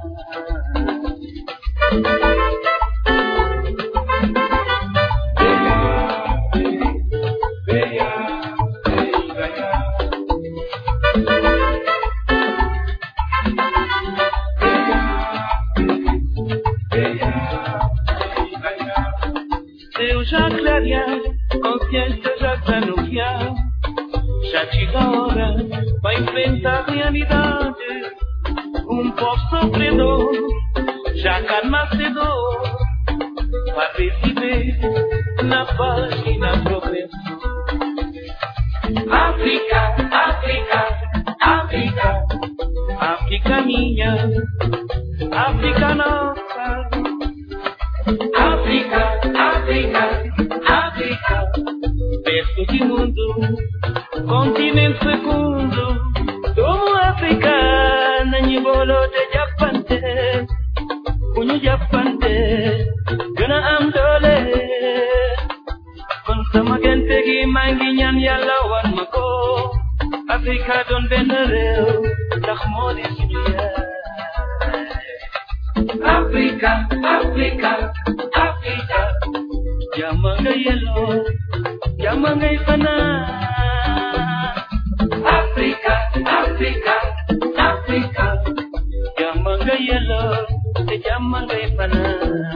Deus já clarear, consciência já se anunciar. Já chega a hora para enfrentar a realidade. Um povo sofredor já calma-se dor para viver na paz e na progresso. África, África, África, África minha, África nossa. África, África, África, berço de mundo, continente fecundo. Como África, nanibolo de Japante, punho Japante, gana am dole. Con sama gente gi mangi ñaan Yàlla Afrika doon benn réew ndax moo di suñu yaay Afrika Afrika Afrika jàmm nga yelloo jàmm ngay fanaan Afrika Afrika Afrika jàmm nga yelloo te jàmm ngay fanaan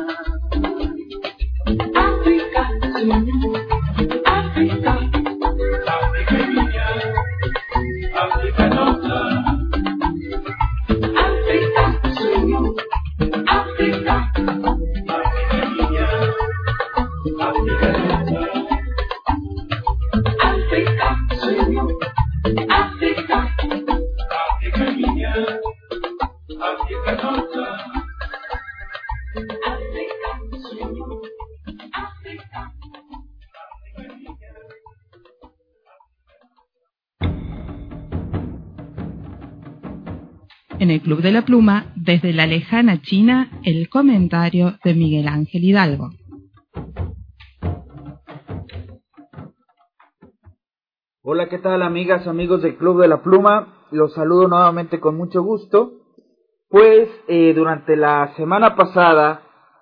Afrika suñu Afrika Afrika niña Afrika nota Afrika suñu Afrika Afrika niña Afrika nota Afrika suñu Afrika Afrika niña Afrika nota Afrika suñu Afrika Afrika niña. En el Club de la Pluma, desde la lejana China, el comentario de Miguel Ángel Hidalgo. Hola, ¿qué tal, amigas, amigos del Club de la Pluma? Los saludo nuevamente con mucho gusto. Pues eh, durante la semana pasada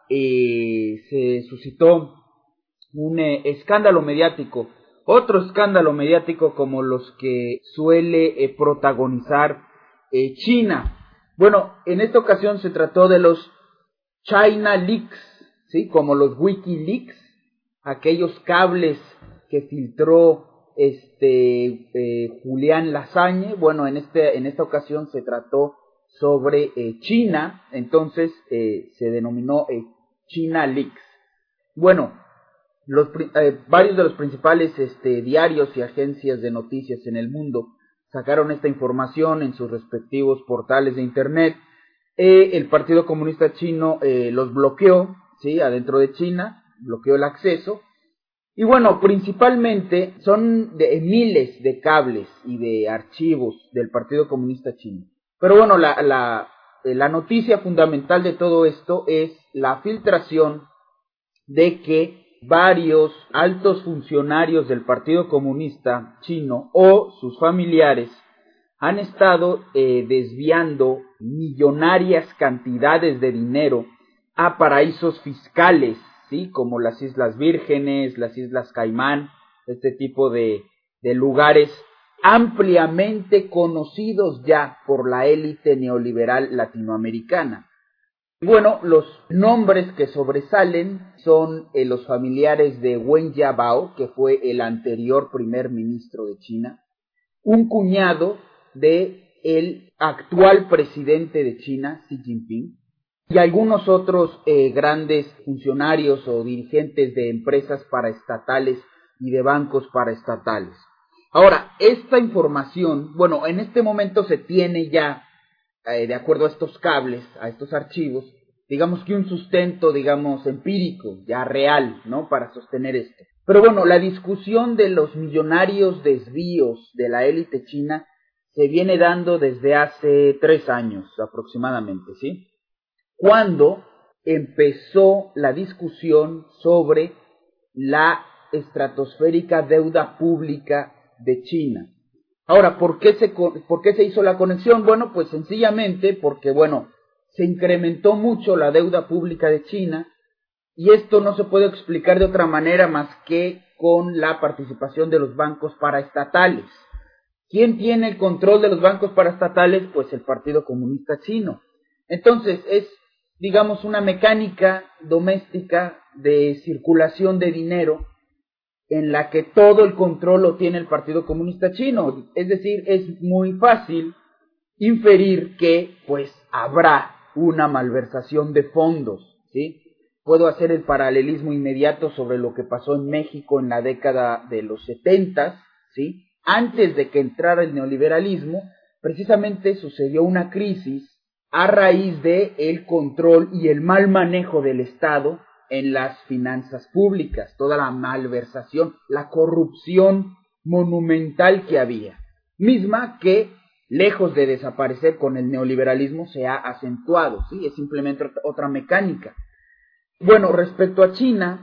eh, se suscitó un eh, escándalo mediático, otro escándalo mediático como los que suele eh, protagonizar eh, China. Bueno, en esta ocasión se trató de los China Leaks, ¿sí? Como los WikiLeaks, aquellos cables que filtró este eh, Julián Lasagne. Bueno, en este en esta ocasión se trató sobre eh, China, entonces eh, se denominó eh, China Leaks. Bueno, los eh, varios de los principales este, diarios y agencias de noticias en el mundo sacaron esta información en sus respectivos portales de internet. Eh, el Partido Comunista Chino eh, los bloqueó, sí, adentro de China, bloqueó el acceso. Y bueno, principalmente son de, miles de cables y de archivos del Partido Comunista Chino. Pero bueno, la, la, la noticia fundamental de todo esto es la filtración de que varios altos funcionarios del Partido Comunista Chino o sus familiares han estado eh, desviando millonarias cantidades de dinero a paraísos fiscales, ¿sí? Como las Islas Vírgenes, las Islas Caimán, este tipo de, de lugares ampliamente conocidos ya por la élite neoliberal latinoamericana. Bueno, los nombres que sobresalen son eh, los familiares de Wen Jiabao, que fue el anterior primer ministro de China, un cuñado de el actual presidente de China, Xi Jinping, y algunos otros eh, grandes funcionarios o dirigentes de empresas paraestatales y de bancos paraestatales. Ahora, esta información, bueno, en este momento se tiene ya, eh, de acuerdo a estos cables, a estos archivos, digamos que un sustento, digamos, empírico, ya real, ¿no?, para sostener esto. Pero bueno, la discusión de los millonarios desvíos de la élite china se viene dando desde hace tres años aproximadamente, ¿sí? Cuando empezó la discusión sobre la estratosférica deuda pública de China. Ahora, ¿por qué se, por qué se hizo la conexión? Bueno, pues sencillamente porque, bueno, se incrementó mucho la deuda pública de China y esto no se puede explicar de otra manera más que con la participación de los bancos paraestatales. ¿Quién tiene el control de los bancos paraestatales? Pues el Partido Comunista Chino. Entonces, es, digamos, una mecánica doméstica de circulación de dinero en la que todo el control lo tiene el Partido Comunista Chino. Es decir, es muy fácil inferir que, pues, habrá una malversación de fondos, ¿sí? Puedo hacer el paralelismo inmediato sobre lo que pasó en México en la década de los setentas, ¿sí? Antes de que entrara el neoliberalismo, precisamente sucedió una crisis a raíz de el control y el mal manejo del Estado en las finanzas públicas, toda la malversación, la corrupción monumental que había, misma que, lejos de desaparecer con el neoliberalismo, se ha acentuado, ¿sí? Es simplemente otra mecánica. Bueno, respecto a China,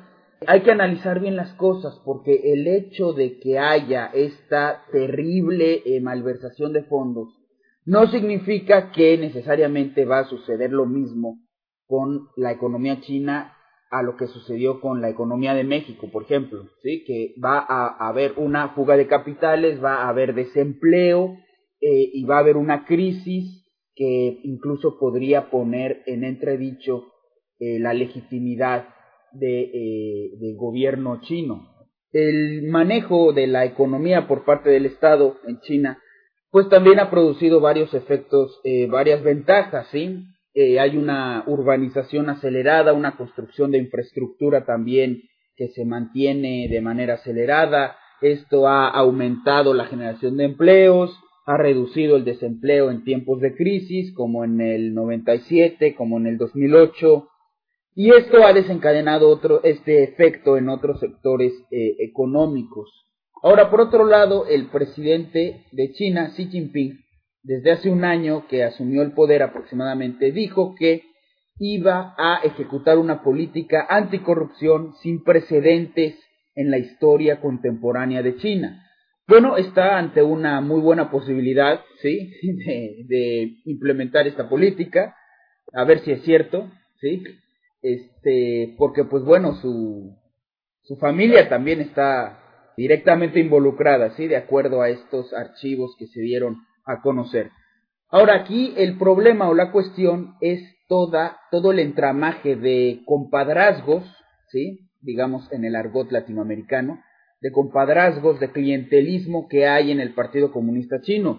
hay que analizar bien las cosas, porque el hecho de que haya esta terrible eh, malversación de fondos no significa que necesariamente va a suceder lo mismo con la economía china a lo que sucedió con la economía de México, por ejemplo, ¿sí? Que va a haber una fuga de capitales, va a haber desempleo eh, y va a haber una crisis que incluso podría poner en entredicho eh, la legitimidad de, eh, del gobierno chino. El manejo de la economía por parte del Estado en China pues también ha producido varios efectos, eh, varias ventajas, ¿sí? Eh, hay una urbanización acelerada, una construcción de infraestructura también que se mantiene de manera acelerada. Esto ha aumentado la generación de empleos, ha reducido el desempleo en tiempos de crisis, como en el noventa y siete, como en el dos mil ocho, y esto ha desencadenado otro, este efecto en otros sectores eh, económicos. Ahora, por otro lado, el presidente de China, Xi Jinping, desde hace un año que asumió el poder aproximadamente, dijo que iba a ejecutar una política anticorrupción sin precedentes en la historia contemporánea de China. Bueno, está ante una muy buena posibilidad, ¿sí?, de, de implementar esta política, a ver si es cierto, ¿sí?, este, porque pues bueno, su, su familia también está directamente involucrada, ¿sí?, de acuerdo a estos archivos que se dieron a conocer. Ahora, aquí el problema o la cuestión es toda, todo el entramaje de compadrazgos, ¿sí?, digamos en el argot latinoamericano, de compadrazgos, de clientelismo que hay en el Partido Comunista Chino.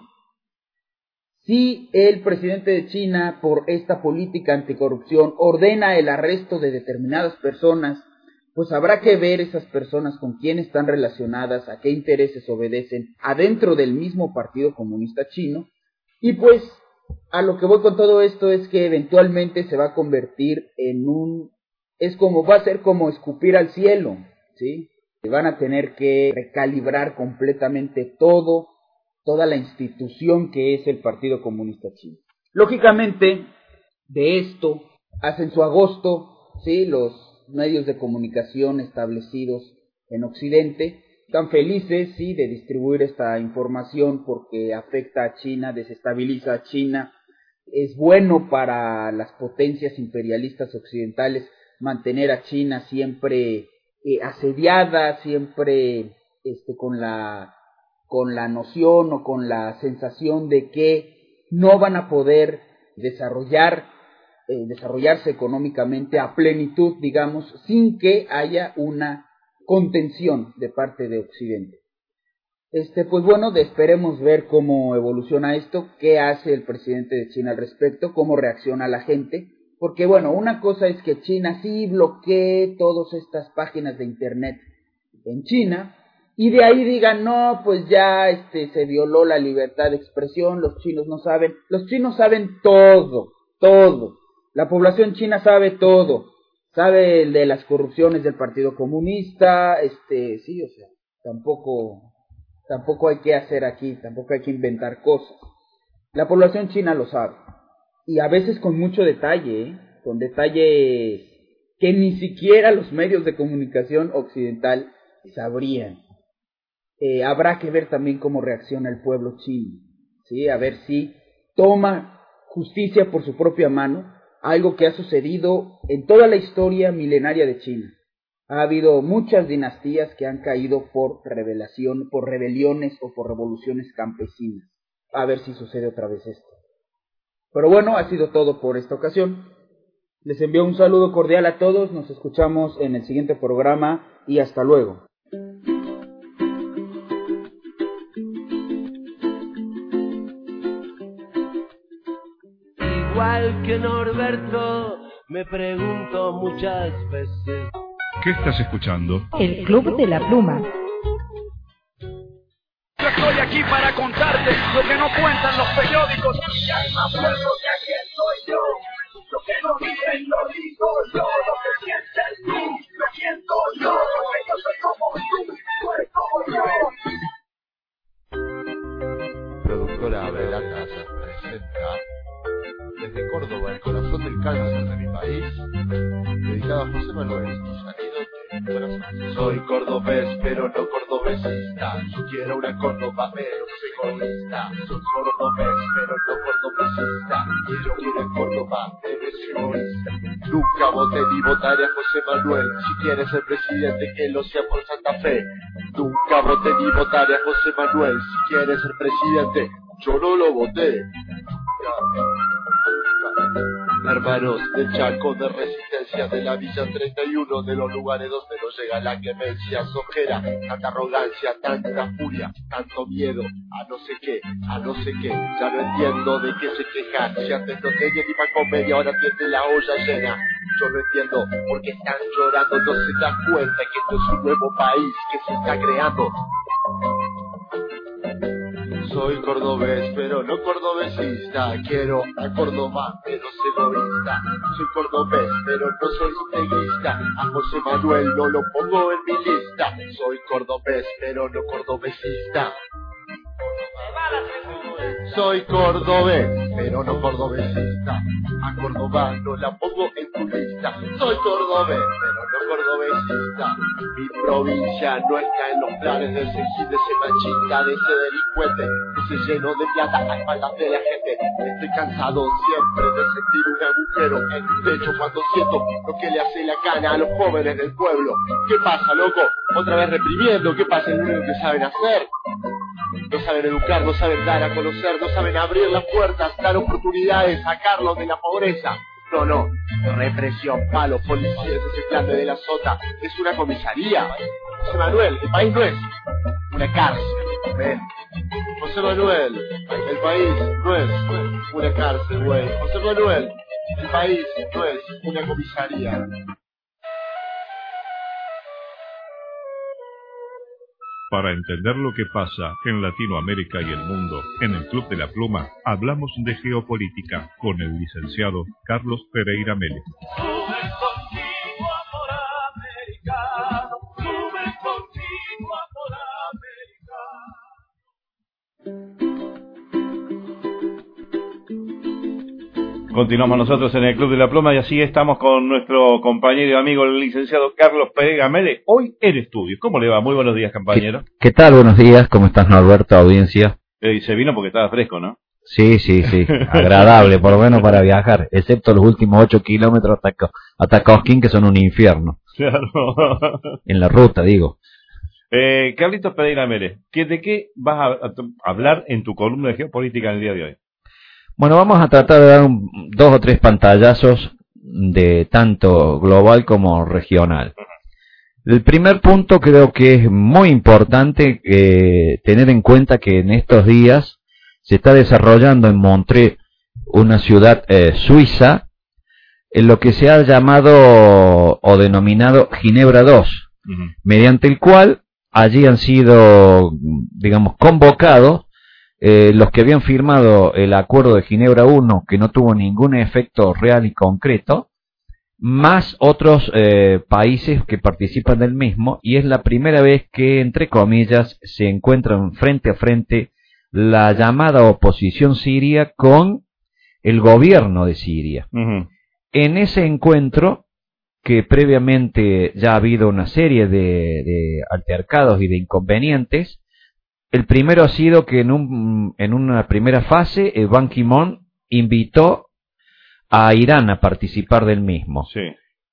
Si el presidente de China, por esta política anticorrupción, ordena el arresto de determinadas personas, pues habrá que ver esas personas con quién están relacionadas, a qué intereses obedecen adentro del mismo Partido Comunista Chino, y pues a lo que voy con todo esto es que eventualmente se va a convertir en un, es como, va a ser como escupir al cielo, ¿sí? Van a tener que recalibrar completamente todo, toda la institución que es el Partido Comunista Chino. Lógicamente, de esto hacen su agosto, ¿sí?, los medios de comunicación establecidos en Occidente, están felices, sí, de distribuir esta información porque afecta a China, desestabiliza a China. Es bueno para las potencias imperialistas occidentales mantener a China siempre eh, asediada, siempre este, con la con la noción o con la sensación de que no van a poder desarrollar eh, desarrollarse económicamente a plenitud, digamos, sin que haya una contención de parte de Occidente. Este, pues bueno, de, esperemos ver cómo evoluciona esto, qué hace el presidente de China al respecto, cómo reacciona la gente, porque bueno, una cosa es que China sí bloquee todas estas páginas de internet en China, y de ahí digan, no, pues ya este se violó la libertad de expresión, los chinos no saben, los chinos saben todo, todo, la población china sabe todo, sabe de las corrupciones del Partido Comunista, este, sí, o sea, tampoco, tampoco hay que hacer aquí, tampoco hay que inventar cosas, la población china lo sabe, y a veces con mucho detalle, ¿eh? Con detalles que ni siquiera los medios de comunicación occidental sabrían. Eh, habrá que ver también cómo reacciona el pueblo chino, ¿sí? A ver si toma justicia por su propia mano, algo que ha sucedido en toda la historia milenaria de China. Ha habido muchas dinastías que han caído por rebelión, por rebeliones o por revoluciones campesinas. A ver si sucede otra vez esto. Pero bueno, ha sido todo por esta ocasión. Les envío un saludo cordial a todos, nos escuchamos en el siguiente programa y hasta luego. Igual que Norberto, me pregunto muchas veces. ¿Qué estás escuchando? El Club de la Pluma. Yo estoy aquí para contarte lo que no cuentan los periódicos. Y hay más pueblo que aquí estoy yo. Lo que no dicen lo digo yo. Lo que sientes tú, lo siento yo. Porque yo soy como tú, tú eres como yo. Productora Abre la Casa presenta desde Córdoba, el corazón del cáncer de mi país, dedicado a José Manuel Sanidad. Soy cordobés, pero no cordobesista. Yo quiero una Córdoba, pero soy egoísta. Soy cordobés, pero no cordobesista. Quiero una Córdoba, pero soy egoísta. Nunca voté ni votaré a José Manuel. Si quiere ser presidente, que lo sea por Santa Fe. Nunca voté ni votaré a José Manuel. Si quiere ser presidente, yo no lo voté. Hermanos del Chaco, de Resistencia, de la Villa treinta y uno, de los lugares donde no llega la clemencia, sojera, tanta arrogancia, tanta furia, tanto miedo, a no sé qué, a no sé qué, ya no entiendo de qué se quejan, si antes no tenía ni para comer y ahora tiene la olla llena. Yo no entiendo por qué están llorando, no se dan cuenta que esto es un nuevo país que se está creando. Soy cordobés, pero no cordobesista. Quiero a Córdoba, pero soy egoísta. Soy cordobés, pero no soy integrista. A José Manuel no lo pongo en mi lista. Soy cordobés, pero no cordobesista. Soy cordobés, pero no cordobesista. A Córdoba no la pongo en tu lista. Soy cordobés, pero no cordobesista. Mi provincia no está en los planes de ese gil, de ese machista, de ese delincuente que se llenó de plata a espaldas de la gente. Estoy cansado siempre de sentir un agujero en mi pecho cuando siento lo que le hace la cana a los jóvenes del pueblo. ¿Qué pasa, loco? Otra vez reprimiendo. ¿Qué pasa? Es lo único que saben hacer. No saben educar, no saben dar a conocer, no saben abrir las puertas, dar oportunidades, sacarlos de la pobreza. No, no, represión, palos, policías, ese plan de la sota, es una comisaría. José Manuel, el país no es una cárcel, ¿ven? José Manuel, el país no es una cárcel, güey. José Manuel, el país no es una comisaría. Para entender lo que pasa en Latinoamérica y el mundo, en el Club de la Pluma, hablamos de geopolítica con el licenciado Carlos Pereira Mele. Sube contigo, amor americano, sube contigo, amor americano. Continuamos nosotros en el Club de la Pluma y así estamos con nuestro compañero y amigo, el licenciado Carlos Pereira Mele, hoy en estudio. ¿Cómo le va? Muy buenos días, compañero. ¿Qué, qué tal? Buenos días. ¿Cómo estás, Norberto, audiencia? Eh, se vino porque estaba fresco, ¿no? Sí, sí, sí. Agradable, por lo menos para viajar, excepto los últimos ocho kilómetros hasta, hasta Cosquín, que son un infierno. Claro. En la ruta, digo. Eh, Carlitos Pereira Mele, ¿de qué vas a, a, a hablar en tu columna de geopolítica en el día de hoy? Bueno, vamos a tratar de dar un, dos o tres pantallazos de tanto global como regional. El primer punto creo que es muy importante eh, tener en cuenta que en estos días se está desarrollando en Montreux, una ciudad eh, suiza, en lo que se ha llamado o denominado Ginebra dos, uh-huh. mediante el cual allí han sido, digamos, convocados Eh, los que habían firmado el acuerdo de Ginebra uno, que no tuvo ningún efecto real y concreto, más otros eh, países que participan del mismo, y es la primera vez que, entre comillas, se encuentran frente a frente la llamada oposición siria con el gobierno de Siria. Uh-huh. En ese encuentro, que previamente ya ha habido una serie de, de altercados y de inconvenientes, el primero ha sido que en, un, en una primera fase eh, Ban Ki-moon invitó a Irán a participar del mismo. Sí.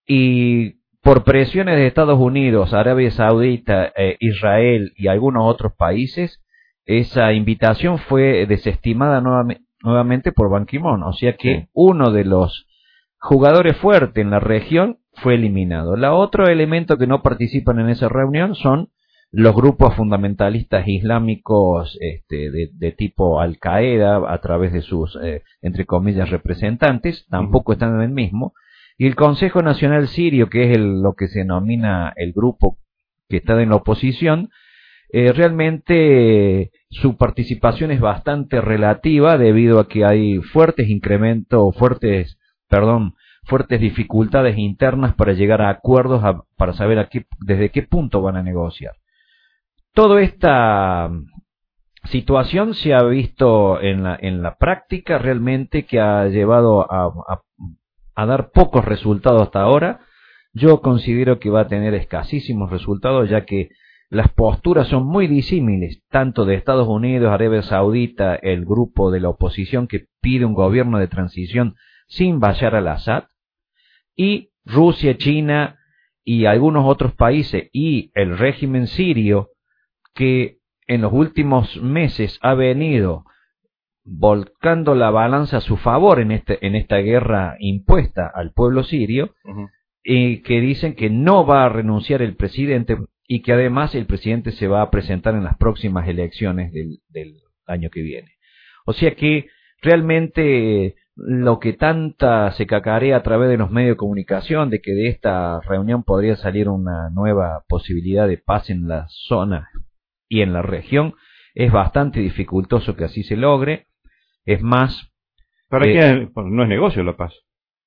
Y por presiones de Estados Unidos, Arabia Saudita, eh, Israel y algunos otros países, esa invitación fue desestimada nuevamente, nuevamente por Ban Ki-moon. O sea que sí. uno de los jugadores fuertes en la región fue eliminado. El otro elemento que no participan en esa reunión son los grupos fundamentalistas islámicos este, de, de tipo Al-Qaeda, a través de sus, eh, entre comillas, representantes, tampoco uh-huh. están en el mismo. Y el Consejo Nacional Sirio, que es el, lo que se denomina el grupo que está en la oposición, eh, realmente eh, su participación es bastante relativa debido a que hay fuertes incrementos, fuertes, perdón, fuertes dificultades internas para llegar a acuerdos, a, para saber a qué, desde qué punto van a negociar. Toda esta situación se ha visto en la, en la práctica realmente que ha llevado a, a, a dar pocos resultados hasta ahora. yo considero que va a tener escasísimos resultados, ya que las posturas son muy disímiles, tanto de Estados Unidos, Arabia Saudita, el grupo de la oposición que pide un gobierno de transición sin Bashar al-Assad, y Rusia, China y algunos otros países, y el régimen sirio, que en los últimos meses ha venido volcando la balanza a su favor en, este, en esta guerra impuesta al pueblo sirio, uh-huh. y que dicen que no va a renunciar el presidente, y que además el presidente se va a presentar en las próximas elecciones del, del año que viene. O sea que realmente lo que tanta se cacarea a través de los medios de comunicación, de que de esta reunión podría salir una nueva posibilidad de paz en la zona y en la región, es bastante dificultoso que así se logre. Es más... ¿Para eh, qué? No es negocio la paz.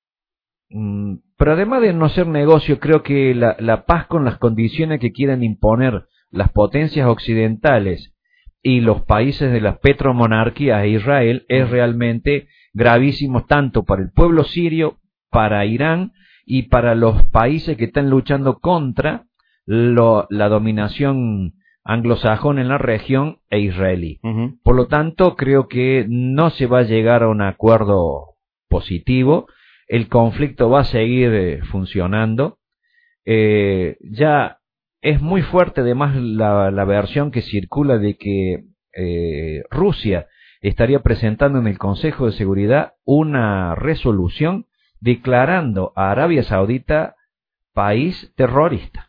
Pero además de no ser negocio, creo que la, la paz con las condiciones que quieran imponer las potencias occidentales y los países de las petromonarquías e Israel es realmente gravísimo tanto para el pueblo sirio, para Irán y para los países que están luchando contra lo, la dominación anglosajón en la región e israelí. Uh-huh. Por lo tanto, creo que no se va a llegar a un acuerdo positivo. El conflicto va a seguir eh, funcionando. Eh, ya es muy fuerte además la, la versión que circula de que eh, Rusia estaría presentando en el Consejo de Seguridad una resolución declarando a Arabia Saudita país terrorista.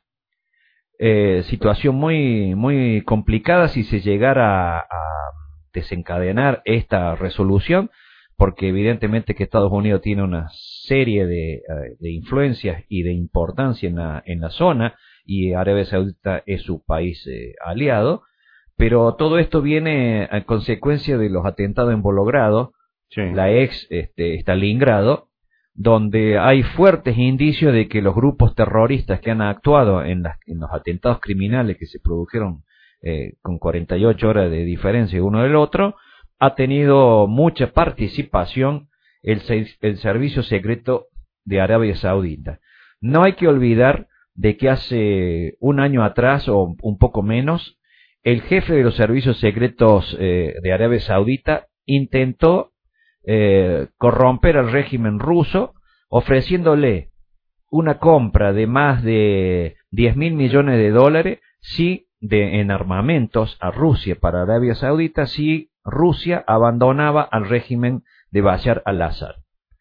Eh, situación muy, muy complicada si se llegara a, a desencadenar esta resolución, porque evidentemente que Estados Unidos tiene una serie de, de influencias y de importancia en la, en la zona, y Arabia Saudita es su país eh, aliado, pero todo esto viene a consecuencia de los atentados en Vologrado, sí. la ex este, Stalingrado, donde hay fuertes indicios de que los grupos terroristas que han actuado en, las, en los atentados criminales que se produjeron eh, con cuarenta y ocho horas de diferencia uno del otro, ha tenido mucha participación el, el servicio secreto de Arabia Saudita. No hay que olvidar de que hace un año atrás o un poco menos, el jefe de los servicios secretos eh, de Arabia Saudita intentó eh, corromper al régimen ruso, ofreciéndole una compra de más de diez mil millones de dólares sí, de, en armamentos a Rusia para Arabia Saudita si Rusia abandonaba al régimen de Bashar al-Assad.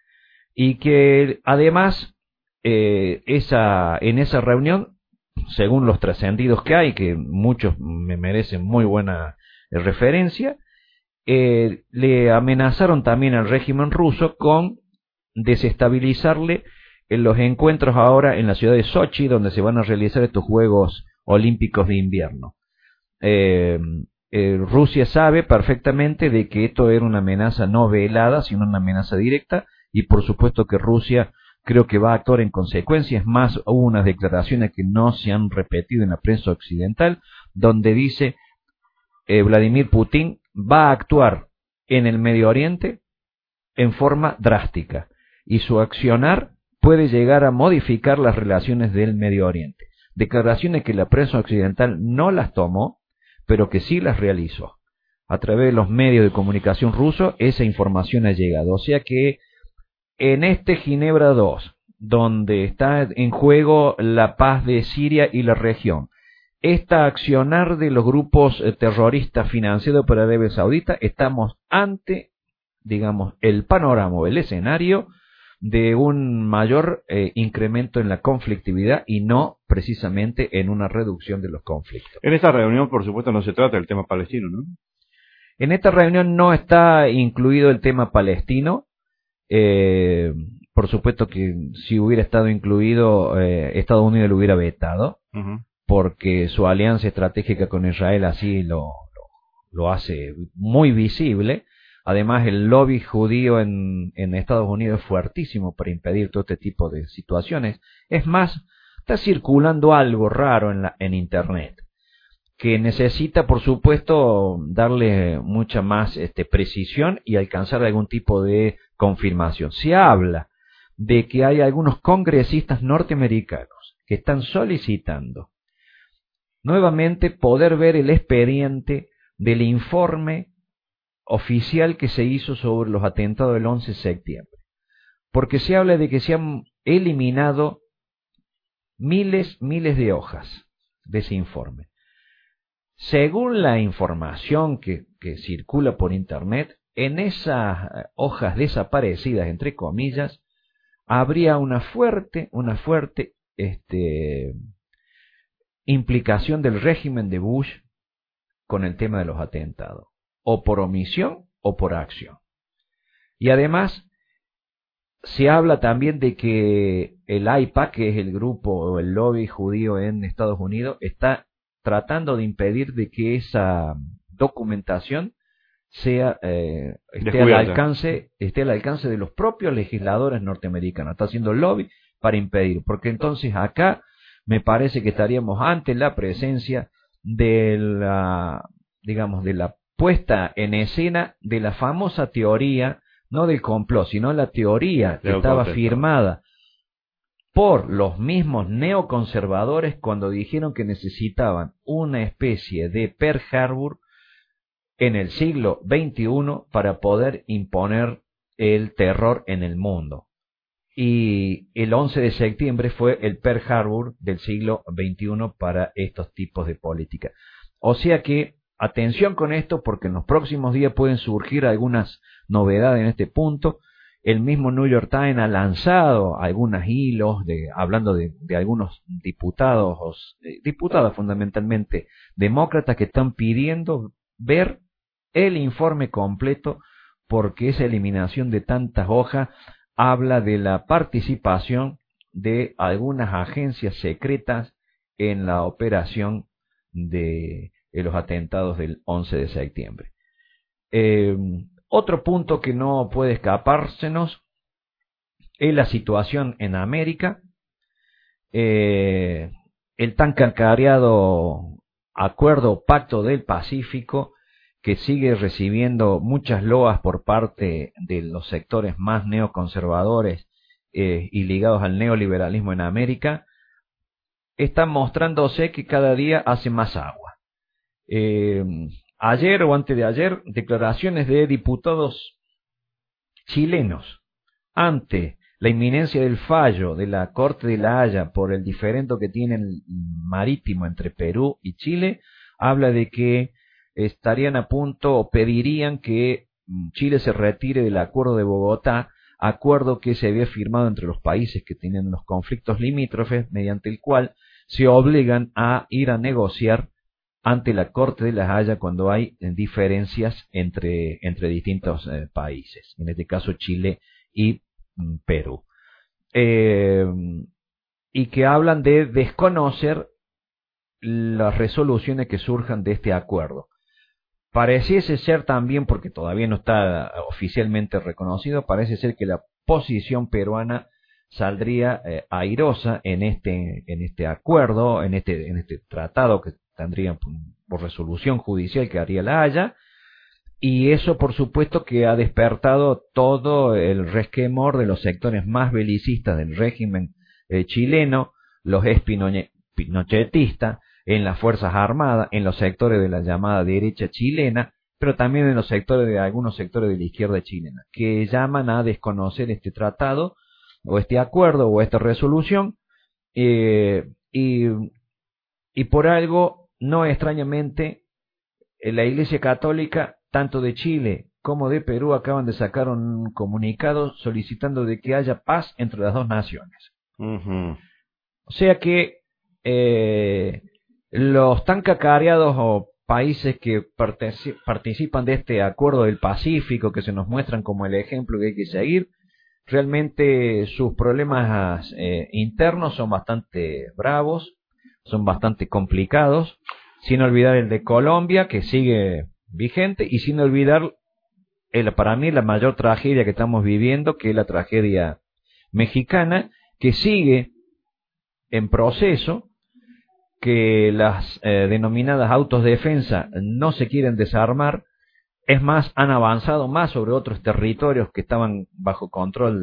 Y que además eh, esa, en esa reunión, según los trascendidos que hay, que muchos me merecen muy buena eh, referencia, eh, le amenazaron también al régimen ruso con desestabilizarle en los encuentros ahora en la ciudad de Sochi, donde se van a realizar estos Juegos Olímpicos de Invierno. Eh, eh, Rusia sabe perfectamente de que esto era una amenaza no velada, sino una amenaza directa, y por supuesto que Rusia creo que va a actuar en consecuencia. Es más, hubo unas declaraciones que no se han repetido en la prensa occidental, donde dice eh, Vladimir Putin va a actuar en el Medio Oriente en forma drástica, y su accionar puede llegar a modificar las relaciones del Medio Oriente. Declaraciones que la prensa occidental no las tomó, pero que sí las realizó. A través de los medios de comunicación rusos, esa información ha llegado. O sea que en este Ginebra dos, donde está en juego la paz de Siria y la región, esta accionar de los grupos terroristas financiados por Arabia Saudita, estamos ante, digamos, el panorama, el escenario de un mayor eh, incremento en la conflictividad y no precisamente en una reducción de los conflictos. En esta reunión, por supuesto, no se trata del tema palestino, ¿no? En esta reunión no está incluido el tema palestino. Eh, por supuesto que si hubiera estado incluido, eh, Estados Unidos lo hubiera vetado, uh-huh. porque su alianza estratégica con Israel así lo, lo, lo hace muy visible. Además, el lobby judío en, en Estados Unidos es fuertísimo para impedir todo este tipo de situaciones. Es más, está circulando algo raro en, la, en Internet, que necesita, por supuesto, darle mucha más este, precisión y alcanzar algún tipo de confirmación. Se habla de que hay algunos congresistas norteamericanos que están solicitando nuevamente poder ver el expediente del informe oficial que se hizo sobre los atentados del once de septiembre, porque se habla de que se han eliminado miles, miles de hojas de ese informe. Según la información que, que circula por internet, en esas hojas desaparecidas, entre comillas, habría una fuerte, una fuerte este, implicación del régimen de Bush con el tema de los atentados, o por omisión o por acción. Y además se habla también de que el A I P A C, que es el grupo o el lobby judío en Estados Unidos, está tratando de impedir de que esa documentación sea eh, esté al alcance esté al alcance de los propios legisladores norteamericanos. Está haciendo lobby para impedir, porque entonces acá me parece que estaríamos ante la presencia de la, digamos, de la puesta en escena de la famosa teoría, no del complot, sino la teoría que estaba firmada por los mismos neoconservadores cuando dijeron que necesitaban una especie de Pearl Harbor en el siglo veintiuno para poder imponer el terror en el mundo. Y el once de septiembre fue el Pearl Harbor del siglo veintiuno para estos tipos de política. O sea que, atención con esto, porque en los próximos días pueden surgir algunas novedades en este punto. El mismo New York Times ha lanzado algunos hilos de, hablando de, de algunos diputados, eh, diputadas fundamentalmente demócratas, que están pidiendo ver el informe completo, porque esa eliminación de tantas hojas habla de la participación de algunas agencias secretas en la operación de, de los atentados del once de septiembre. Eh, otro punto que no puede escapársenos es la situación en América. Eh, el tan cacareado Acuerdo Pacto del Pacífico, que sigue recibiendo muchas loas por parte de los sectores más neoconservadores eh, y ligados al neoliberalismo en América, está mostrándose que cada día hace más agua. Eh, ayer o antes de ayer, declaraciones de diputados chilenos ante la inminencia del fallo de la Corte de la Haya por el diferendo que tiene el marítimo entre Perú y Chile, habla de que estarían a punto o pedirían que Chile se retire del Acuerdo de Bogotá, acuerdo que se había firmado entre los países que tienen los conflictos limítrofes, mediante el cual se obligan a ir a negociar ante la Corte de la Haya cuando hay diferencias entre, entre distintos eh, países, en este caso Chile y mm, Perú. Eh, y que hablan de desconocer las resoluciones que surjan de este acuerdo. Pareciese ser también, porque todavía no está oficialmente reconocido, parece ser que la posición peruana saldría eh, airosa en este en este acuerdo, en este en este tratado que tendría por resolución judicial que haría la Haya, y eso por supuesto que ha despertado todo el resquemor de los sectores más belicistas del régimen eh, chileno, los ex-pinochetistas, en las Fuerzas Armadas, en los sectores de la llamada derecha chilena, pero también en los sectores de algunos sectores de la izquierda chilena, que llaman a desconocer este tratado, o este acuerdo, o esta resolución, eh, y, y por algo, no extrañamente, la Iglesia Católica, tanto de Chile como de Perú, acaban de sacar un comunicado solicitando de que haya paz entre las dos naciones. Uh-huh. O sea que eh, los tan cacareados o países que partic- participan de este acuerdo del Pacífico, que se nos muestran como el ejemplo que hay que seguir, realmente sus problemas eh, internos son bastante bravos, son bastante complicados, sin olvidar el de Colombia, que sigue vigente, y sin olvidar, el, para mí, la mayor tragedia que estamos viviendo, que es la tragedia mexicana, que sigue en proceso, que las eh, denominadas autodefensa no se quieren desarmar, es más, han avanzado más sobre otros territorios que estaban bajo control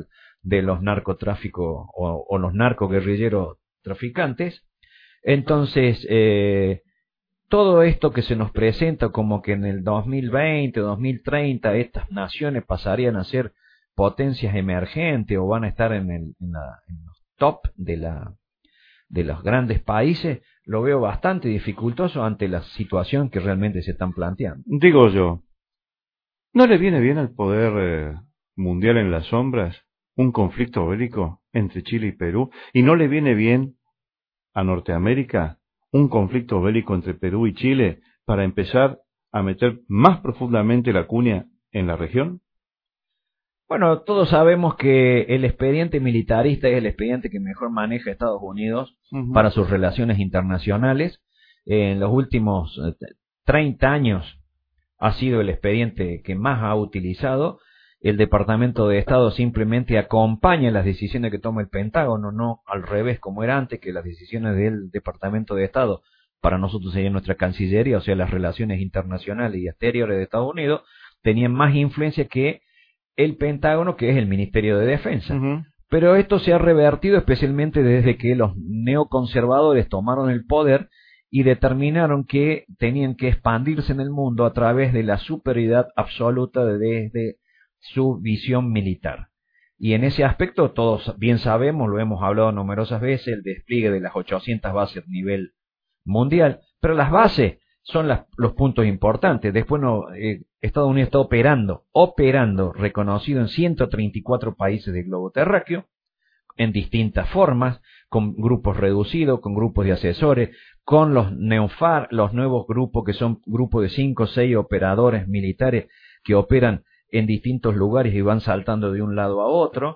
de los narcotráficos o, o los narcoguerrilleros traficantes. Entonces, eh, todo esto que se nos presenta como que en el dos mil veinte o dos mil treinta estas naciones pasarían a ser potencias emergentes o van a estar en, el, en, la, en los top de, la, de los grandes países, lo veo bastante dificultoso ante la situación que realmente se están planteando. Digo yo, ¿no le viene bien al poder eh, mundial en las sombras un conflicto bélico entre Chile y Perú? ¿Y no le viene bien a Norteamérica un conflicto bélico entre Perú y Chile para empezar a meter más profundamente la cuña en la región? Bueno, todos sabemos que el expediente militarista es el expediente que mejor maneja Estados Unidos uh-huh. para sus relaciones internacionales. En los últimos treinta años ha sido el expediente que más ha utilizado. El Departamento de Estado simplemente acompaña las decisiones que toma el Pentágono, no al revés como era antes, que las decisiones del Departamento de Estado para nosotros serían nuestra Cancillería, o sea, las relaciones internacionales y exteriores de Estados Unidos, tenían más influencia que el Pentágono, que es el Ministerio de Defensa. Uh-huh. Pero esto se ha revertido especialmente desde que los neoconservadores tomaron el poder y determinaron que tenían que expandirse en el mundo a través de la superioridad absoluta desde su visión militar. Y en ese aspecto todos bien sabemos, lo hemos hablado numerosas veces, el despliegue de las ochocientas bases a nivel mundial, pero las bases son las, los puntos importantes. Después no, eh, Estados Unidos está operando, operando, reconocido en ciento treinta y cuatro países del globo terráqueo, en distintas formas, con grupos reducidos, con grupos de asesores, con los neofar, los nuevos grupos que son grupos de cinco o seis operadores militares que operan en distintos lugares y van saltando de un lado a otro.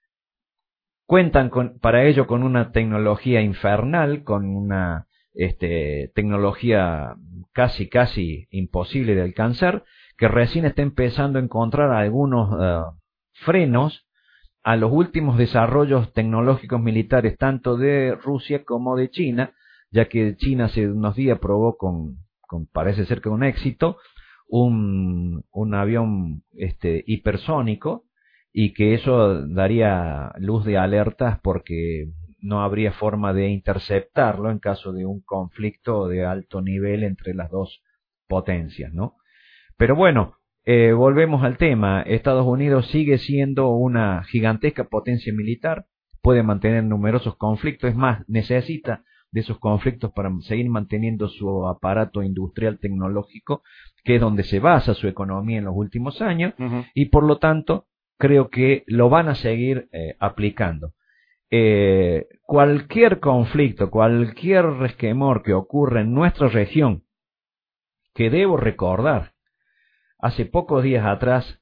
Cuentan con, para ello con una tecnología infernal, con una este, tecnología casi casi imposible de alcanzar, que recién está empezando a encontrar algunos uh, frenos a los últimos desarrollos tecnológicos militares tanto de Rusia como de China, ya que China hace unos días probó con, con parece ser que un éxito, un, un avión este, hipersónico, y que eso daría luz de alertas porque no habría forma de interceptarlo en caso de un conflicto de alto nivel entre las dos potencias, ¿no? Pero bueno, eh, volvemos al tema. Estados Unidos sigue siendo una gigantesca potencia militar, puede mantener numerosos conflictos, es más, necesita de esos conflictos para seguir manteniendo su aparato industrial tecnológico, que es donde se basa su economía en los últimos años, uh-huh. y por lo tanto creo que lo van a seguir eh, aplicando. Eh, cualquier conflicto, cualquier resquemor que ocurra en nuestra región, que debo recordar, hace pocos días atrás,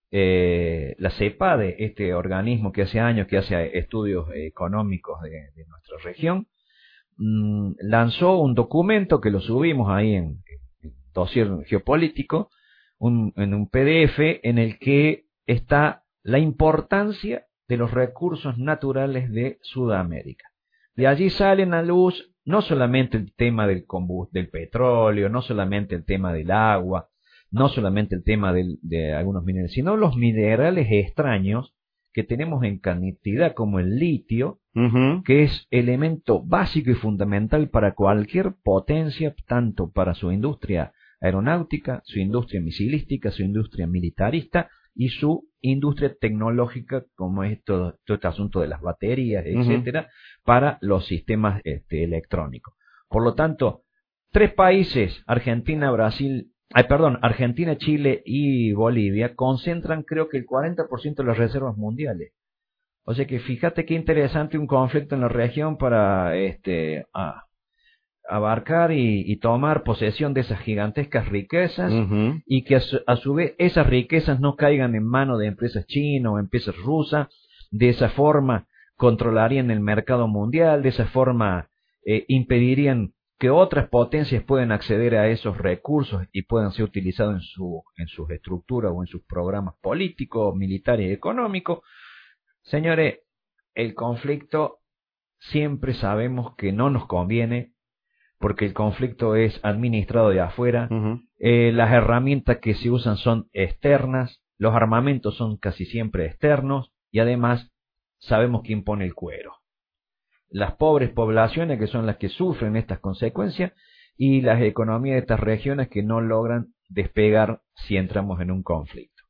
eh, la CEPADE, este organismo que hace años que hace estudios económicos de, de nuestra región, mmm, lanzó un documento que lo subimos ahí en, en dossier geopolítico, un, en un P D F en el que está la importancia de los recursos naturales de Sudamérica. De allí salen a luz no solamente el tema del combust- del petróleo, no solamente el tema del agua, no solamente el tema del, de algunos minerales, sino los minerales extraños que tenemos en cantidad, como el litio, uh-huh. que es elemento básico y fundamental para cualquier potencia, tanto para su industria aeronáutica, su industria misilística, su industria militarista y su industria tecnológica, como es todo, todo este asunto de las baterías, etcétera, uh-huh. para los sistemas este, electrónicos. Por lo tanto, tres países, Argentina, Brasil, ay, perdón, Argentina, Chile y Bolivia, concentran creo que el cuarenta por ciento de las reservas mundiales. O sea que fíjate qué interesante un conflicto en la región para este ah, abarcar y, y tomar posesión de esas gigantescas riquezas, uh-huh. y que a su, a su vez esas riquezas no caigan en manos de empresas chinas o empresas rusas. De esa forma controlarían el mercado mundial, de esa forma eh, impedirían que otras potencias puedan acceder a esos recursos y puedan ser utilizados en su en sus estructuras o en sus programas políticos, militares y económicos. Señores, el conflicto siempre sabemos que no nos conviene, porque el conflicto es administrado de afuera, uh-huh. eh, las herramientas que se usan son externas, los armamentos son casi siempre externos, y además sabemos quién pone el cuero. Las pobres poblaciones que son las que sufren estas consecuencias y las economías de estas regiones que no logran despegar si entramos en un conflicto.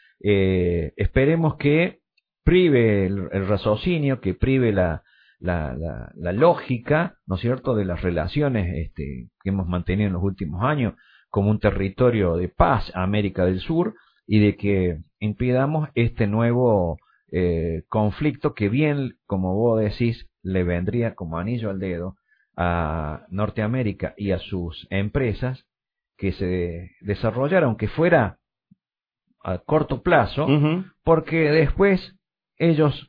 Eh, esperemos que prive el, el raciocinio, que prive la, la, la, la lógica, ¿no es cierto?, de las relaciones este, que hemos mantenido en los últimos años como un territorio de paz a América del Sur, y de que impidamos este nuevo eh, conflicto que bien, como vos decís, le vendría como anillo al dedo a Norteamérica y a sus empresas que se desarrollara, aunque fuera a corto plazo, uh-huh. porque después ellos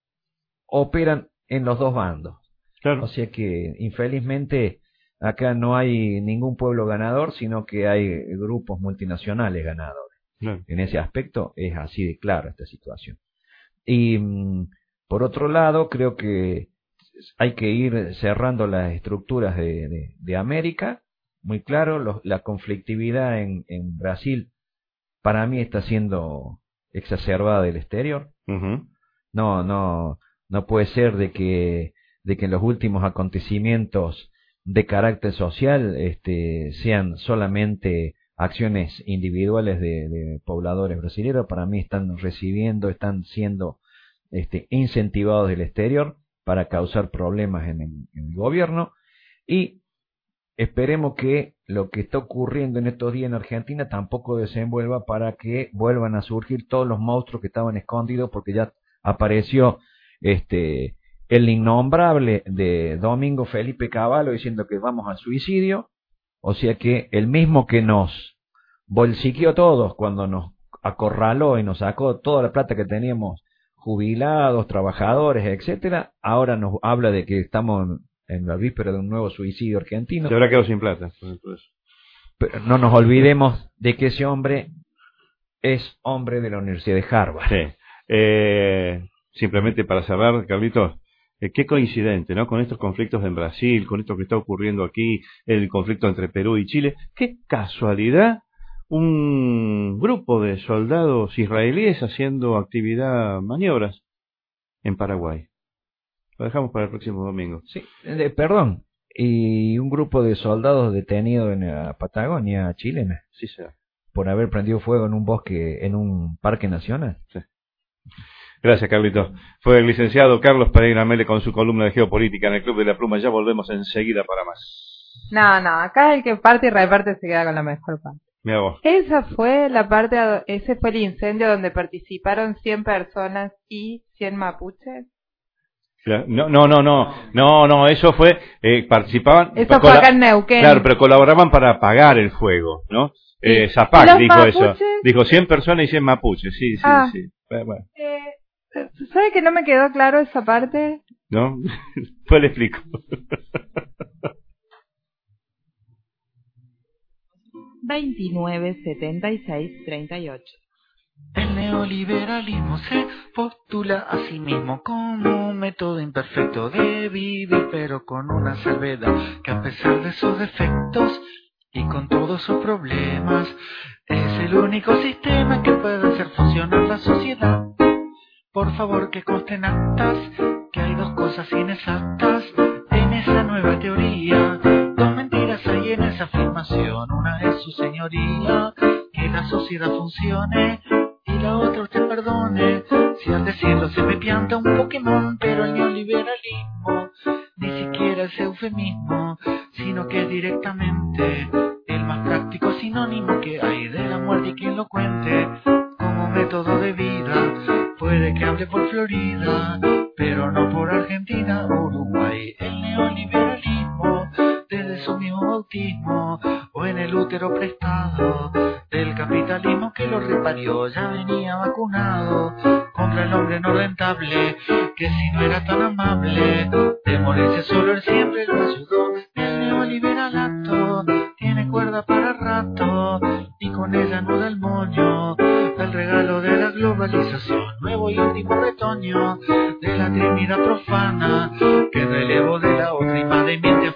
operan en los dos bandos. Claro. O sea que, infelizmente, acá no hay ningún pueblo ganador, sino que hay grupos multinacionales ganadores. Claro. En ese aspecto es así de claro esta situación. Y, por otro lado, creo que hay que ir cerrando las estructuras de, de, de América. Muy claro, los, la conflictividad en, en Brasil para mí está siendo exacerbada del exterior. Uh-huh. No, no, no puede ser de que, de que los últimos acontecimientos de carácter social este, sean solamente acciones individuales de, de pobladores brasileños. Para mí están recibiendo, están siendo este, incentivados del exterior para causar problemas en el, en el gobierno, y esperemos que lo que está ocurriendo en estos días en Argentina tampoco desenvuelva para que vuelvan a surgir todos los monstruos que estaban escondidos, porque ya apareció este el innombrable de Domingo Felipe Cavallo diciendo que vamos al suicidio, o sea que el mismo que nos bolsiqueó todos cuando nos acorraló y nos sacó toda la plata que teníamos, jubilados, trabajadores, etcétera, ahora nos habla de que estamos en la víspera de un nuevo suicidio argentino. Se habrá quedado sin plata. Pero no nos olvidemos de que ese hombre es hombre de la Universidad de Harvard. Sí. Eh, simplemente para cerrar, Carlitos, eh, qué coincidente, ¿no? Con estos conflictos en Brasil, con esto que está ocurriendo aquí, el conflicto entre Perú y Chile. Qué casualidad, un grupo de soldados israelíes haciendo actividad, maniobras en Paraguay. Lo dejamos para el próximo domingo. Sí, eh, perdón. Y un grupo de soldados detenidos en la Patagonia chilena. Sí, será. Por haber prendido fuego en un bosque, en un parque nacional. Sí. Gracias, Carlitos. Fue el licenciado Carlos Pereira Mele con su columna de geopolítica en el Club de la Pluma. Ya volvemos enseguida para más. No, no, acá el que parte y reparte se queda con la mejor parte. Mira vos. Esa fue la parte, ese fue el incendio donde participaron cien personas y cien mapuches. No, no, no, no, no, no, eso fue, eh, participaban. Eso fue acá en Neuquén. Claro, pero colaboraban para apagar el fuego, ¿no? Sí. Eh, Zapac dijo mapuches? eso. Dijo cien personas y cien mapuches, sí, sí, ah, sí. Bueno. Eh, ¿Sabe que no me quedó claro esa parte? ¿No? Pues le explico. veintinueve setenta y seis treinta y ocho. El neoliberalismo se postula a sí mismo como un método imperfecto de vivir, pero con una salvedad, que a pesar de sus defectos y con todos sus problemas, es el único sistema que puede hacer funcionar la sociedad. Por favor, que consten actas que hay dos cosas inexactas en esa nueva teoría. Dos mentiras hay en esa afirmación. Una es su señoría, que la sociedad funcione, y la otra usted perdone si al decirlo se me pianta un Pokémon. Pero el neoliberalismo ni siquiera es eufemismo, sino que es directamente el más práctico sinónimo que hay de la muerte, y quien lo cuente como método de vida puede que hable por Florida, pero no por Argentina o Uruguay. El neoliberalismo, desde su mismo bautismo o en el útero prestado del capitalismo que lo reparió, ya venía vacunado contra el hombre no rentable, que si no era tan amable de morirse solo, él siempre lo ayudó. El neoliberalato tiene cuerda para rato y con ella no da el moño, el regalo de la globalización, nuevo y último retoño de la Trinidad profana, que relevo de la otra y más de mente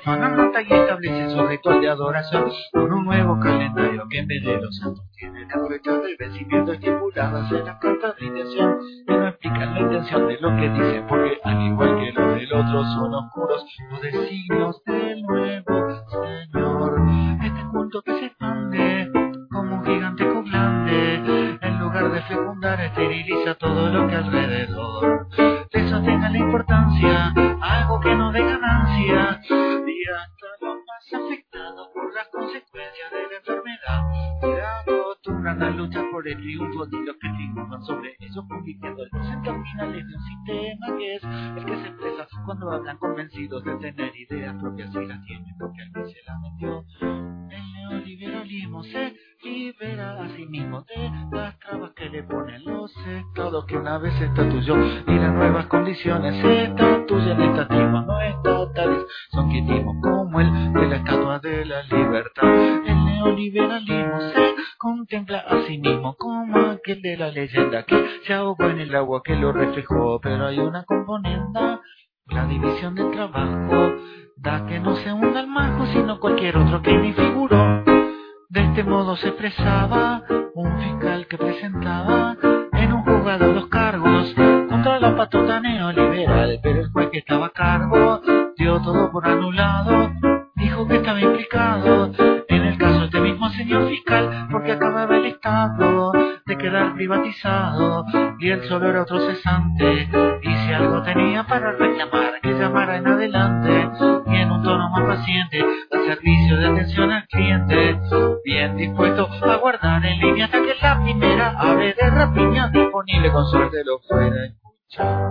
toma nota y establece su ritual de adoración con un nuevo calendario que en vez de los santos tiene la fecha de vencimiento estipuladas en las cartas de intención, que no explican la intención de lo que dicen, porque al igual que los del otro son oscuros los designios del nuevo Señor. Este culto que se expande como un gigante coblante, en lugar de fecundar esteriliza todo lo que alrededor le sostenga la importancia, algo que no dé ganancia, y hasta los más afectados por las consecuencias de la enfermedad se acostumbran a luchar por el triunfo de los que triunfan sobre ellos, convirtiéndolos en terminales de un sistema que es el que se expresa cuando hablan convencidos de tener ideas propias y las tienen porque alguien se las metió. El neoliberalismo se libera a sí mismo de las trabas que le ponen los estados que una vez estatuyó, y las nuevas condiciones se estatuyen estatismos no estatales, son quietismos como el de la estatua de la libertad. El neoliberalismo se contempla a sí mismo como aquel de la leyenda que se ahogó en el agua que lo reflejó, pero hay una componenda, la división del trabajo, da que no se hunda el majo sino cualquier otro que ni figuró. De este modo se expresaba un fiscal que presentaba en un juzgado los cargos contra la patota neoliberal, pero el juez que estaba a cargo dio todo por anulado, dijo que estaba implicado en el caso de este mismo señor fiscal, porque acababa el Estado de quedar privatizado y él solo era otro cesante, y si algo tenía para reclamar que llamara en adelante y en un tono más paciente al servicio de atención al cliente, bien dispuesto a guardar en línea hasta que la primera ave de rapiña disponible con suerte lo fuera a escuchar.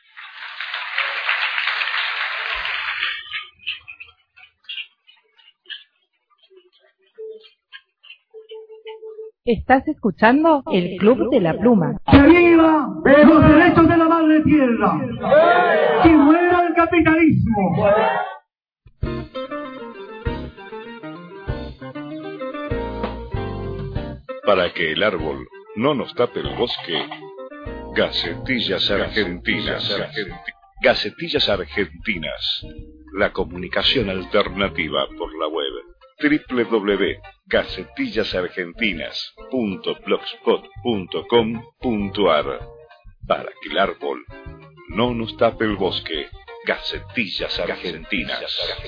Estás escuchando el Club de la Pluma. ¡Que viva los derechos de la madre tierra! ¡Que muera el capitalismo! Para que el árbol no nos tape el bosque, Gacetillas Argentinas. Gacetillas Argentinas. La comunicación alternativa por la web. doble u doble u doble u punto gacetillas argentinas punto blogspot punto com punto a r. Para que el árbol no nos tape el bosque, Gacetillas Argentinas.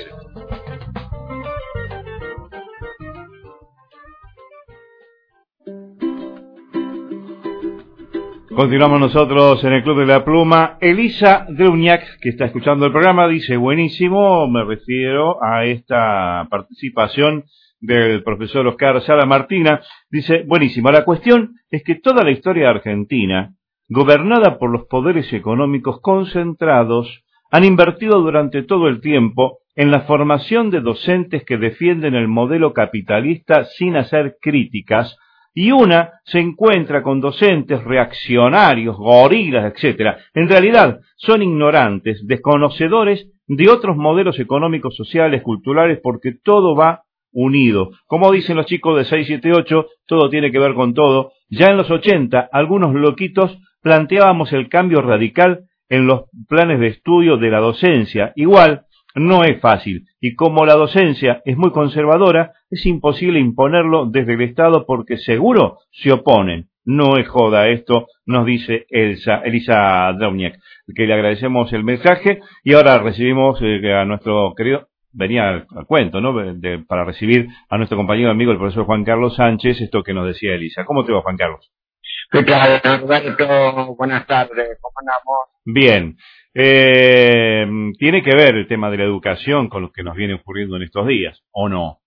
Continuamos nosotros en el Club de la Pluma. Elisa Dreuniak, que está escuchando el programa, dice: buenísimo, me refiero a esta participación del profesor Oscar Sala Martina. Dice: buenísimo, la cuestión es que toda la historia de Argentina, gobernada por los poderes económicos concentrados, han invertido durante todo el tiempo en la formación de docentes que defienden el modelo capitalista sin hacer críticas, y una se encuentra con docentes reaccionarios, gorilas, etcétera. En realidad son ignorantes, desconocedores de otros modelos económicos, sociales, culturales, porque todo va unido. Como dicen los chicos de seis siete ocho, todo tiene que ver con todo. Ya en los ochenta, algunos loquitos planteábamos el cambio radical en los planes de estudio de la docencia. Igual, no es fácil, y como la docencia es muy conservadora, es imposible imponerlo desde el Estado porque seguro se oponen. No es joda esto, nos dice Elsa, Elisa Dreuniak, que le agradecemos el mensaje, y ahora recibimos eh, a nuestro querido, venía al, al cuento, ¿no? De, para recibir a nuestro compañero amigo, el profesor Juan Carlos Sánchez, esto que nos decía Elisa. ¿Cómo te va, Juan Carlos? ¿Qué tal, Alberto? Buenas tardes, ¿cómo andamos? Bien. Eh, ¿Tiene que ver el tema de la educación con lo que nos viene ocurriendo en estos días, o no?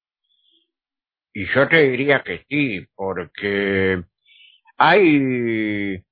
Y yo te diría que sí, porque hay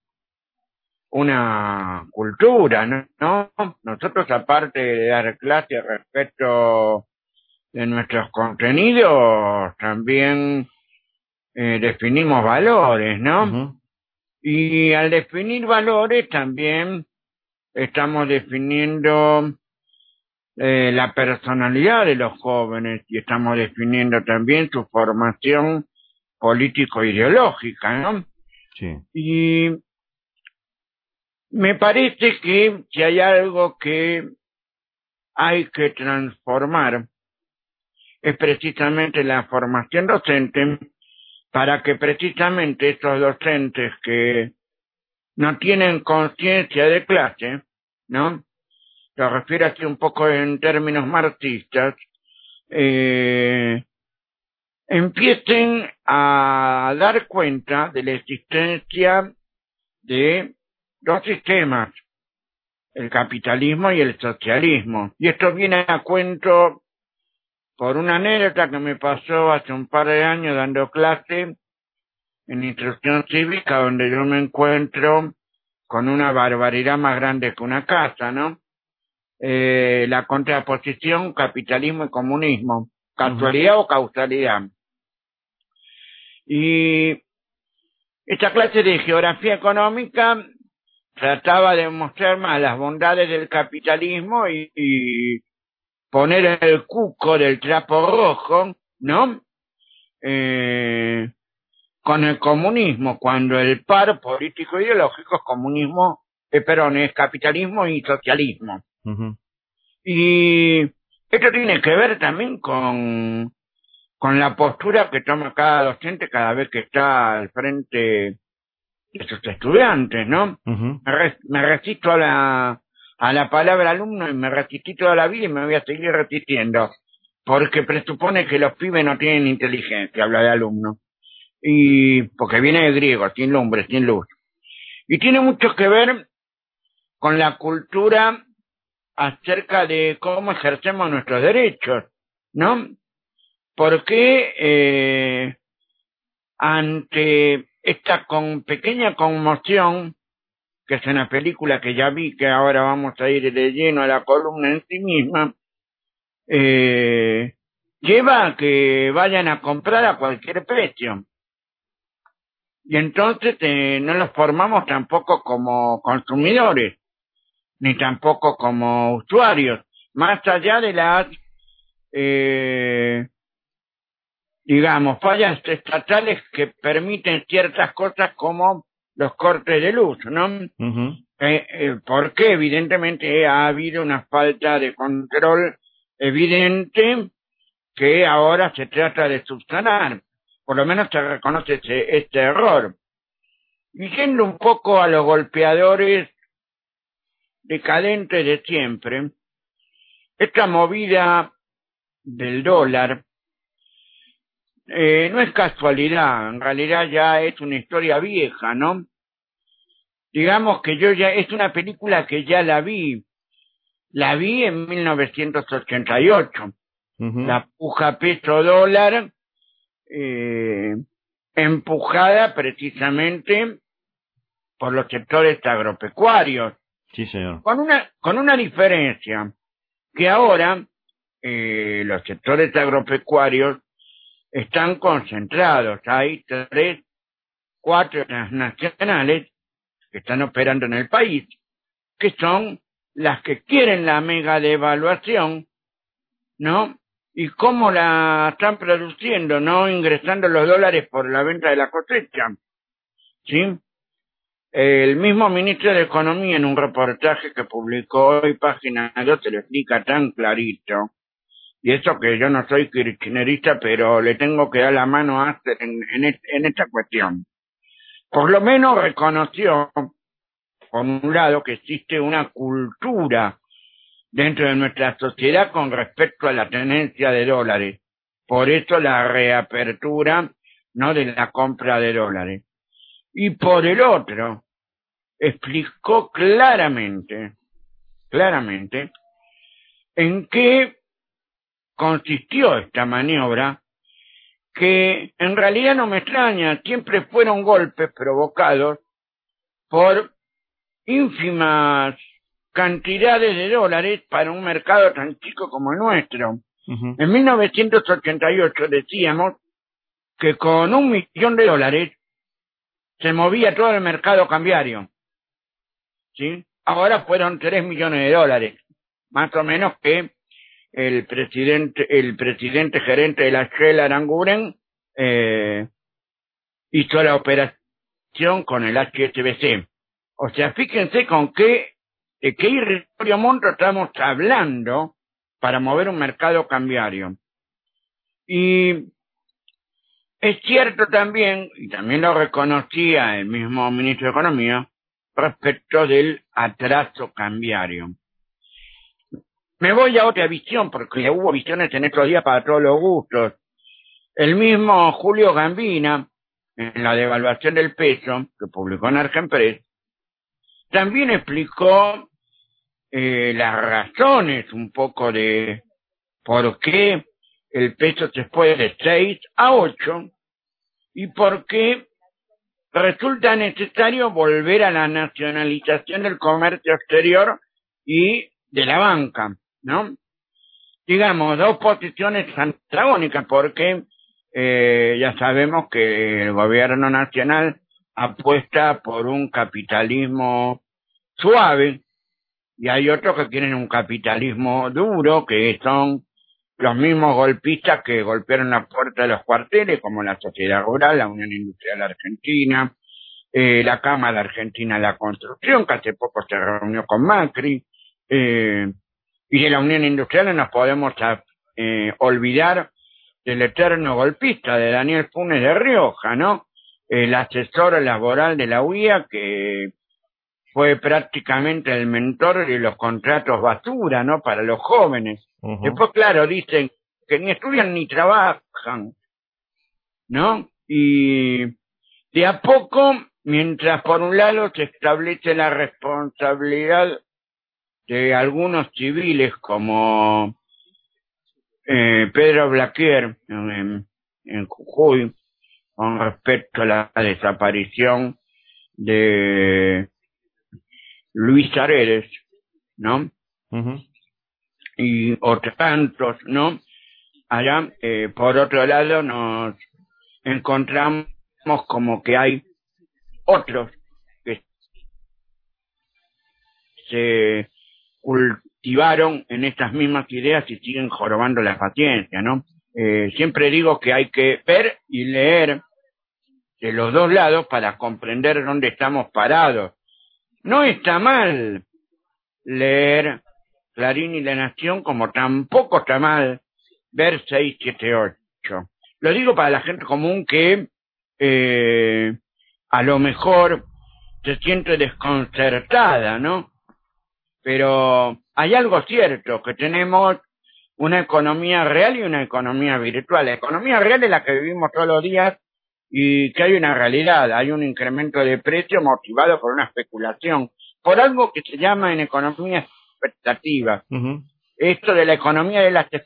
una cultura, ¿no? Nosotros, aparte de dar clases respecto de nuestros contenidos, también eh, definimos valores, ¿no? Uh-huh. Y al definir valores también estamos definiendo eh, la personalidad de los jóvenes y estamos definiendo también su formación político-ideológica, ¿no? Sí. Y me parece que si hay algo que hay que transformar es precisamente la formación docente, para que precisamente estos docentes que no tienen conciencia de clase, ¿no? Lo refiero aquí un poco en términos marxistas, eh, empiecen a dar cuenta de la existencia de dos sistemas, el capitalismo y el socialismo. Y esto viene a cuento por una anécdota que me pasó hace un par de años dando clase en instrucción cívica, donde yo me encuentro con una barbaridad más grande que una casa, ¿no? Eh, la contraposición capitalismo y comunismo, casualidad uh-huh. o causalidad. Y esta clase de geografía económica trataba de mostrar más las bondades del capitalismo y, y poner el cuco del trapo rojo, ¿no? Eh, con el comunismo, cuando el par político ideológico es comunismo, eh, perdón, es capitalismo y socialismo. Uh-huh. Y esto tiene que ver también con, con la postura que toma cada docente cada vez que está al frente de sus estudiantes, ¿no? Uh-huh. Me, res, me resisto a la a la palabra alumno y me resistí toda la vida y me voy a seguir resistiendo, porque presupone que los pibes no tienen inteligencia, habla de alumno, y porque viene de griego, sin lumbre, sin luz. Y tiene mucho que ver con la cultura acerca de cómo ejercemos nuestros derechos, ¿no? Porque eh, ante esta con pequeña conmoción, que es una película que ya vi, que ahora vamos a ir de lleno a la columna en sí misma, eh, lleva a que vayan a comprar a cualquier precio. Y entonces eh, no los formamos tampoco como consumidores, ni tampoco como usuarios, más allá de las, eh, digamos, fallas estatales que permiten ciertas cosas como los cortes de luz, ¿no? Uh-huh. Eh, eh, porque evidentemente ha habido una falta de control evidente que ahora se trata de subsanar. Por lo menos se reconoce ese, este error. Y yendo un poco a los golpeadores decadentes de siempre, esta movida del dólar eh, no es casualidad, en realidad ya es una historia vieja, ¿no? Digamos que yo ya, es una película que ya la vi, la vi en mil novecientos ochenta y ocho, uh-huh. La puja peso dólar, eh, empujada precisamente por los sectores agropecuarios. Sí, señor. Con una, con una diferencia, que ahora eh, los sectores agropecuarios están concentrados. Hay tres, cuatro transnacionales que están operando en el país, que son las que quieren la mega devaluación, ¿no? Y cómo la están produciendo, no ingresando los dólares por la venta de la cosecha, ¿sí? El mismo ministro de Economía, en un reportaje que publicó hoy Página dos, se lo explica tan clarito. Y eso que yo no soy kirchnerista, pero le tengo que dar la mano a en, en, en esta cuestión. Por lo menos reconoció, por un lado, que existe una cultura dentro de nuestra sociedad con respecto a la tenencia de dólares. Por eso la reapertura, no, de la compra de dólares. Y por el otro, explicó claramente, claramente, en qué consistió esta maniobra, que en realidad no me extraña, siempre fueron golpes provocados por ínfimas cantidades de dólares para un mercado tan chico como el nuestro. Uh-huh. En mil novecientos ochenta y ocho decíamos que con un millón de dólares se movía todo el mercado cambiario, ¿sí? Ahora fueron tres millones de dólares, más o menos, que el presidente, el presidente gerente de la Shell, Aranguren, eh, hizo la operación con el H S B C. O sea, fíjense con qué, de qué irrisorio monto estamos hablando para mover un mercado cambiario. Y es cierto también, y también lo reconocía el mismo ministro de Economía, respecto del atraso cambiario. Me voy a otra visión, porque hubo visiones en estos días para todos los gustos. El mismo Julio Gambina, en la devaluación del peso, que publicó en Argenpress, también explicó eh, las razones un poco de por qué el peso se fue de seis a ocho y por qué resulta necesario volver a la nacionalización del comercio exterior y de la banca, ¿no? Digamos, dos posiciones antagónicas, porque eh, ya sabemos que el gobierno nacional apuesta por un capitalismo suave y hay otros que quieren un capitalismo duro, que son los mismos golpistas que golpearon la puerta de los cuarteles, como la Sociedad Rural, la Unión Industrial Argentina, eh, la Cámara Argentina de la Construcción, que hace poco se reunió con Macri, eh, y de la Unión Industrial no nos podemos eh, olvidar del eterno golpista de Daniel Funes de Rioja, ¿no? El asesor laboral de la U I A, que fue prácticamente el mentor de los contratos basura, ¿no? Para los jóvenes. Uh-huh. Después, claro, dicen que ni estudian ni trabajan, ¿no? Y de a poco, mientras por un lado se establece la responsabilidad de algunos civiles como eh, Pedro Blaquier en, en Jujuy, con respecto a la desaparición de Luis Aredes, ¿no? Uh-huh. Y otros tantos, ¿no? Allá, eh, por otro lado, nos encontramos como que hay otros que se cultivaron en estas mismas ideas y siguen jorobando la paciencia, ¿no? Eh, siempre digo que hay que ver y leer de los dos lados para comprender dónde estamos parados. No está mal leer Clarín y La Nación, como tampoco está mal ver seis siete ocho. Lo digo para la gente común que eh, a lo mejor se siente desconcertada, ¿no? Pero hay algo cierto, que tenemos una economía real y una economía virtual. La economía real es la que vivimos todos los días y que hay una realidad, hay un incremento de precio motivado por una especulación, por algo que se llama en economía expectativa. Uh-huh. Esto de la economía de las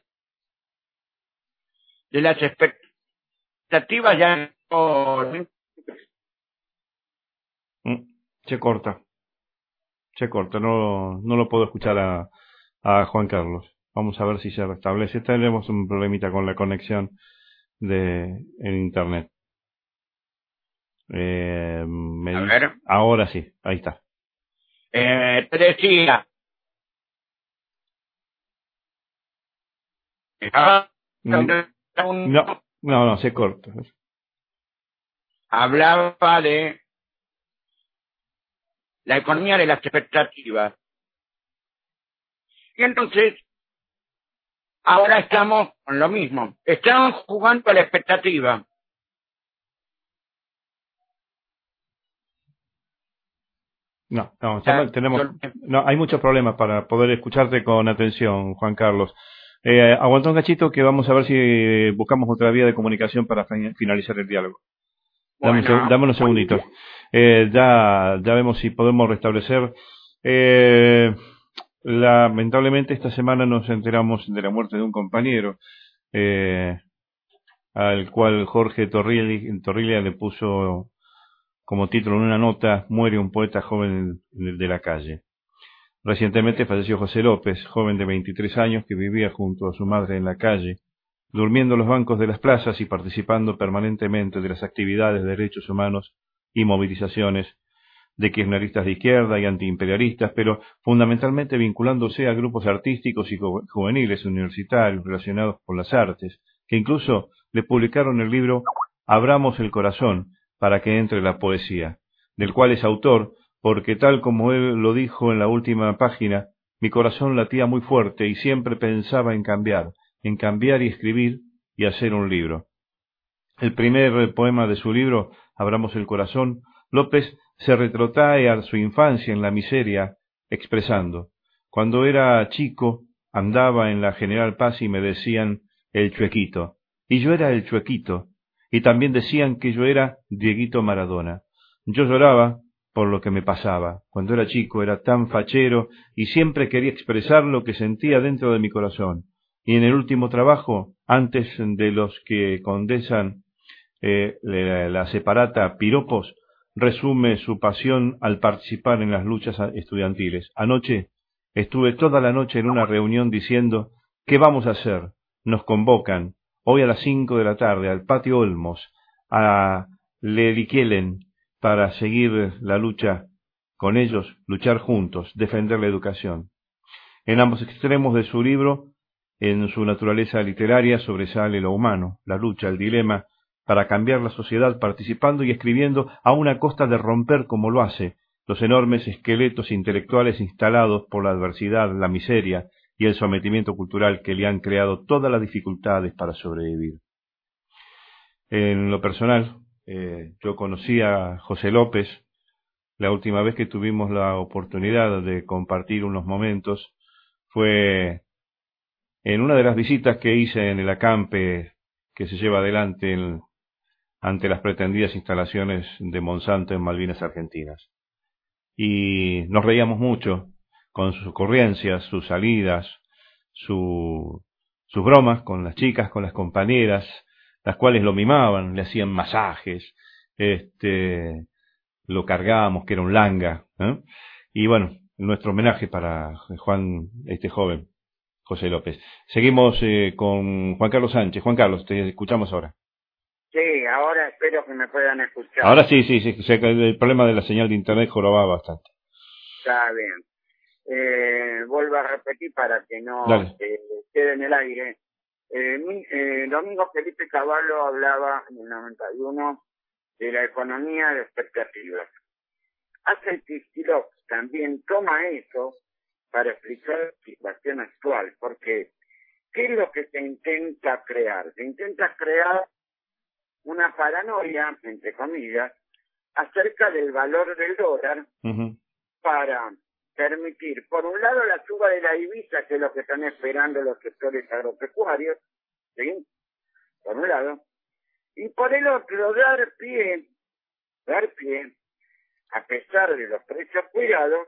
de las expectativas ya no... Se corta. Se corta, no, no lo puedo escuchar a, a Juan Carlos. Vamos a ver si se restablece. Tenemos un problemita con la conexión de en internet. Eh, me a dice, ver. Ahora sí, ahí está. Eh, te decía. Ah, no, no, no, se corta. Hablaba de la economía de las expectativas. Y entonces, ahora estamos con lo mismo. Estamos jugando a la expectativa. No, no, tenemos, no, hay muchos problemas para poder escucharte con atención, Juan Carlos. Eh, aguanta un cachito que vamos a ver si buscamos otra vía de comunicación para finalizar el diálogo. Dame, bueno, dame unos segunditos. Eh, ya, ya vemos si podemos restablecer. Eh, lamentablemente esta semana nos enteramos de la muerte de un compañero, eh, al cual Jorge Torrilia, Torrilia le puso como título en una nota: muere un poeta joven de la calle. Recientemente falleció José López, joven de veintitrés años que vivía junto a su madre en la calle, durmiendo en los bancos de las plazas y participando permanentemente de las actividades de derechos humanos y movilizaciones de kirchneristas de izquierda y antiimperialistas, pero fundamentalmente vinculándose a grupos artísticos y juveniles universitarios relacionados con las artes, que incluso le publicaron el libro Abramos el corazón para que entre la poesía, del cual es autor, porque tal como él lo dijo en la última página, mi corazón latía muy fuerte y siempre pensaba en cambiar, en cambiar y escribir y hacer un libro. El primer poema de su libro, Abramos el corazón, López se retrotrae a su infancia en la miseria, expresando: cuando era chico andaba en la General Paz y me decían el Chuequito, y yo era el Chuequito, y también decían que yo era Dieguito Maradona. Yo lloraba por lo que me pasaba. Cuando era chico era tan fachero y siempre quería expresar lo que sentía dentro de mi corazón. Y en el último trabajo, antes de los que condensan eh, la, la separata Piropos, resume su pasión al participar en las luchas estudiantiles. Anoche estuve toda la noche en una reunión diciendo: ¿qué vamos a hacer? Nos convocan hoy a las cinco de la tarde al Patio Olmos, a Leriquielen, para seguir la lucha con ellos, luchar juntos, defender la educación. En ambos extremos de su libro, en su naturaleza literaria, sobresale lo humano, la lucha, el dilema para cambiar la sociedad, participando y escribiendo a una costa de romper, como lo hace, los enormes esqueletos intelectuales instalados por la adversidad, la miseria y el sometimiento cultural que le han creado todas las dificultades para sobrevivir. En lo personal, eh, yo conocí a José López la última vez que tuvimos la oportunidad de compartir unos momentos. Fue en una de las visitas que hice en el acampe que se lleva adelante en, ante las pretendidas instalaciones de Monsanto en Malvinas Argentinas. Y nos reíamos mucho con sus ocurrencias, sus salidas, su, sus bromas con las chicas, con las compañeras, las cuales lo mimaban, le hacían masajes, este, lo cargábamos, que era un langa, ¿eh? Y bueno, nuestro homenaje para Juan, este joven, José López. Seguimos eh, con Juan Carlos Sánchez. Juan Carlos, te escuchamos ahora. Sí, ahora espero que me puedan escuchar. Ahora sí, sí, sí, sé que el problema de la señal de internet jorobaba bastante. Está bien. Eh, vuelvo a repetir para que no eh, quede en el aire. Eh, mi, eh, Domingo Felipe Cavallo hablaba en el noventa y uno de la economía de expectativas. Axel Kicillof también toma eso para explicar la situación actual, porque ¿qué es lo que se intenta crear? Se intenta crear una paranoia, entre comillas, acerca del valor del dólar uh-huh. para permitir, por un lado, la suba de la divisa, que es lo que están esperando los sectores agropecuarios, ¿sí? Por un lado, y por el otro, dar pie, dar pie, a pesar de los precios cuidados,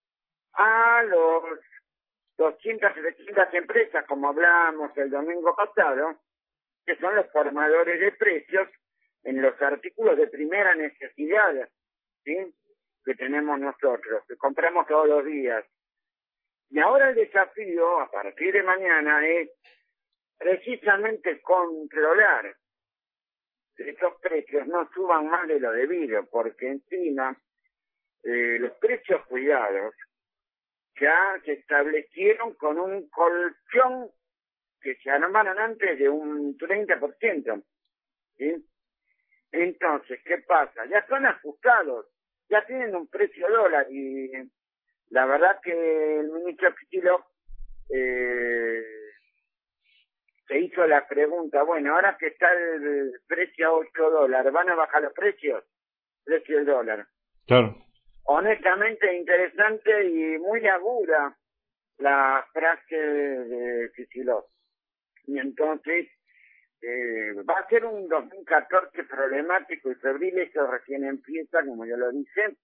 a los doscientas, setecientas empresas, como hablábamos el domingo pasado, que son los formadores de precios en los artículos de primera necesidad, ¿sí? Que tenemos nosotros, que compramos todos los días. Y ahora el desafío, a partir de mañana, es precisamente controlar que estos precios no suban más de lo debido, porque encima eh, los precios cuidados ya se establecieron con un colchón que se armaron antes de un treinta por ciento, ¿sí? Entonces, ¿qué pasa? Ya son ajustados, ya tienen un precio dólar, y la verdad que el ministro Kicillof eh, se hizo la pregunta, bueno, ahora que está el precio a ocho dólares, ¿van a bajar los precios? Precio del dólar. Claro. Honestamente interesante y muy aguda la frase de Kicillof. Y entonces eh, va a ser un dos mil catorce problemático y febril, eso recién empieza, como yo lo dije,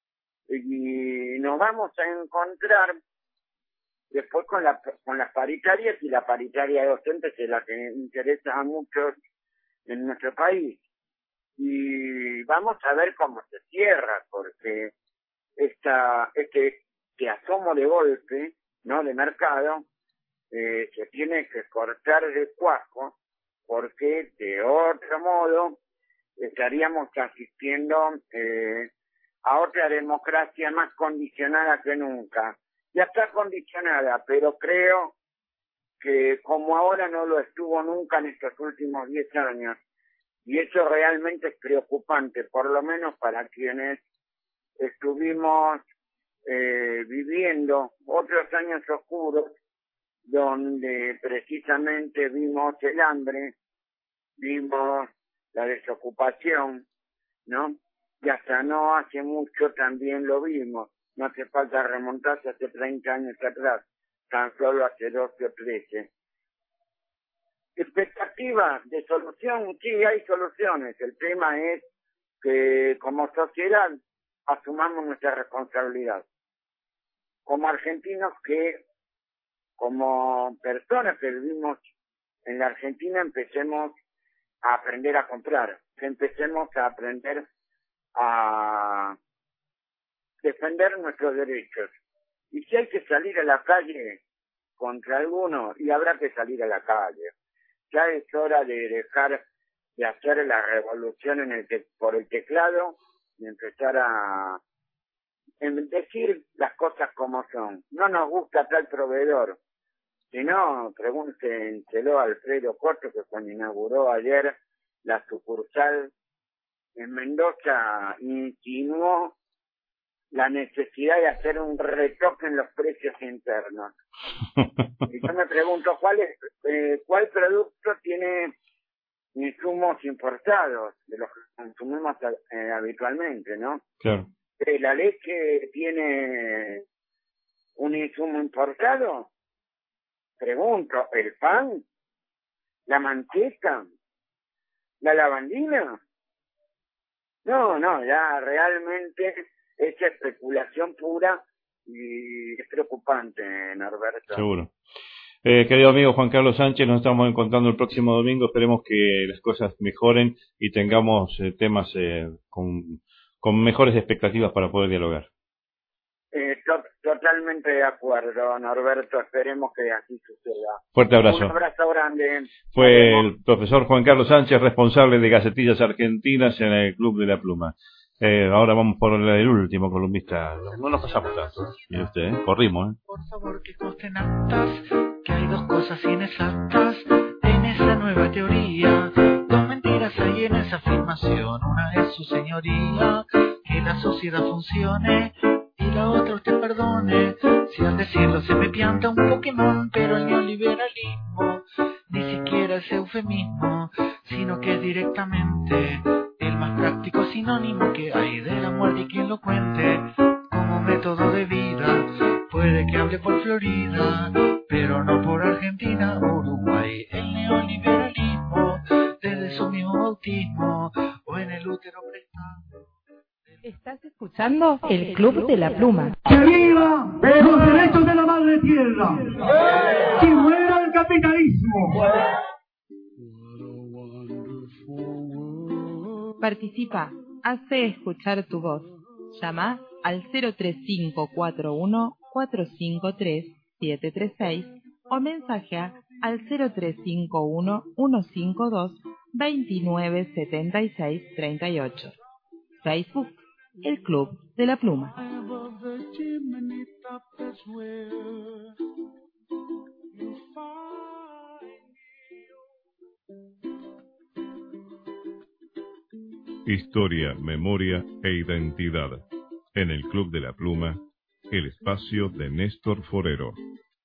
y nos vamos a encontrar después con, la, con las paritarias, y la paritaria de docentes es la que interesa a muchos en nuestro país. Y vamos a ver cómo se cierra, porque esta, este, este asomo de golpe, ¿no?, de mercado, eh, se tiene que cortar de cuajo, porque de otro modo estaríamos asistiendo eh, a otra democracia más condicionada que nunca. Ya está condicionada, pero creo que como ahora no lo estuvo nunca en estos últimos diez años, y eso realmente es preocupante, por lo menos para quienes estuvimos eh, viviendo otros años oscuros donde precisamente vimos el hambre, vimos la desocupación, ¿no? Y hasta no hace mucho también lo vimos. No hace falta remontarse hace treinta años atrás, tan solo hace doce o trece. Expectativa de solución, sí hay soluciones. El tema es que como sociedad asumamos nuestra responsabilidad. Como argentinos que, como personas que vivimos en la Argentina, empecemos a aprender a comprar, que empecemos a aprender a defender nuestros derechos. Y si hay que salir a la calle contra alguno, y habrá que salir a la calle. Ya es hora de dejar de hacer la revolución en el te por el teclado y empezar a en decir las cosas como son. No nos gusta tal proveedor. Si no, pregúntenselo a Alfredo Corto, que cuando inauguró ayer la sucursal en Mendoza insinuó la necesidad de hacer un retoque en los precios internos. Y yo me pregunto, ¿cuál es, eh, cuál producto tiene insumos importados de los que consumimos eh, habitualmente, ¿no? Claro. Eh, ¿La leche tiene un insumo importado? Pregunto, ¿el pan? ¿La manteca? ¿La lavandina? No, no, ya realmente es especulación pura y es preocupante, Norberto. Seguro. Eh, querido amigo Juan Carlos Sánchez, nos estamos encontrando el próximo domingo. Esperemos que las cosas mejoren y tengamos eh, temas eh, con, con mejores expectativas para poder dialogar. Eh, to totalmente de acuerdo, Norberto. Esperemos que así suceda. Fuerte abrazo. Un abrazo grande. Fue el profesor Juan Carlos Sánchez, responsable de Gacetillas Argentinas en el Club de la Pluma. Eh, ahora vamos por el último columnista. No nos pasamos tanto. Y usted, ¿eh? Corrimos, ¿eh? Por favor, que consten actas, que hay dos cosas inexactas en esa nueva teoría. Dos mentiras hay en esa afirmación. Una es su señoría, que la sociedad funcione, y la otra usted perdone si al decirlo se me pianta un Pokémon. Pero el neoliberalismo ni siquiera es eufemismo, sino que es directamente el más práctico sinónimo que hay de la muerte, y quien lo cuente como método de vida puede que hable por Florida, pero no por Argentina o Uruguay. El neoliberalismo desde su mismo bautismo o en el útero prestado. Estás escuchando el Club de la Pluma. ¡Que viva los derechos de la madre tierra! ¡Que muera el capitalismo! Participa, hace escuchar tu voz. Llama al cero tres cinco cuatro uno cuatro cinco tres siete tres seis o mensajea al cero tres cinco uno uno cinco dos dos nueve siete seis tres ocho. Facebook, el Club de la Pluma. Historia, memoria e identidad. En el Club de la Pluma, el espacio de Néstor Forero.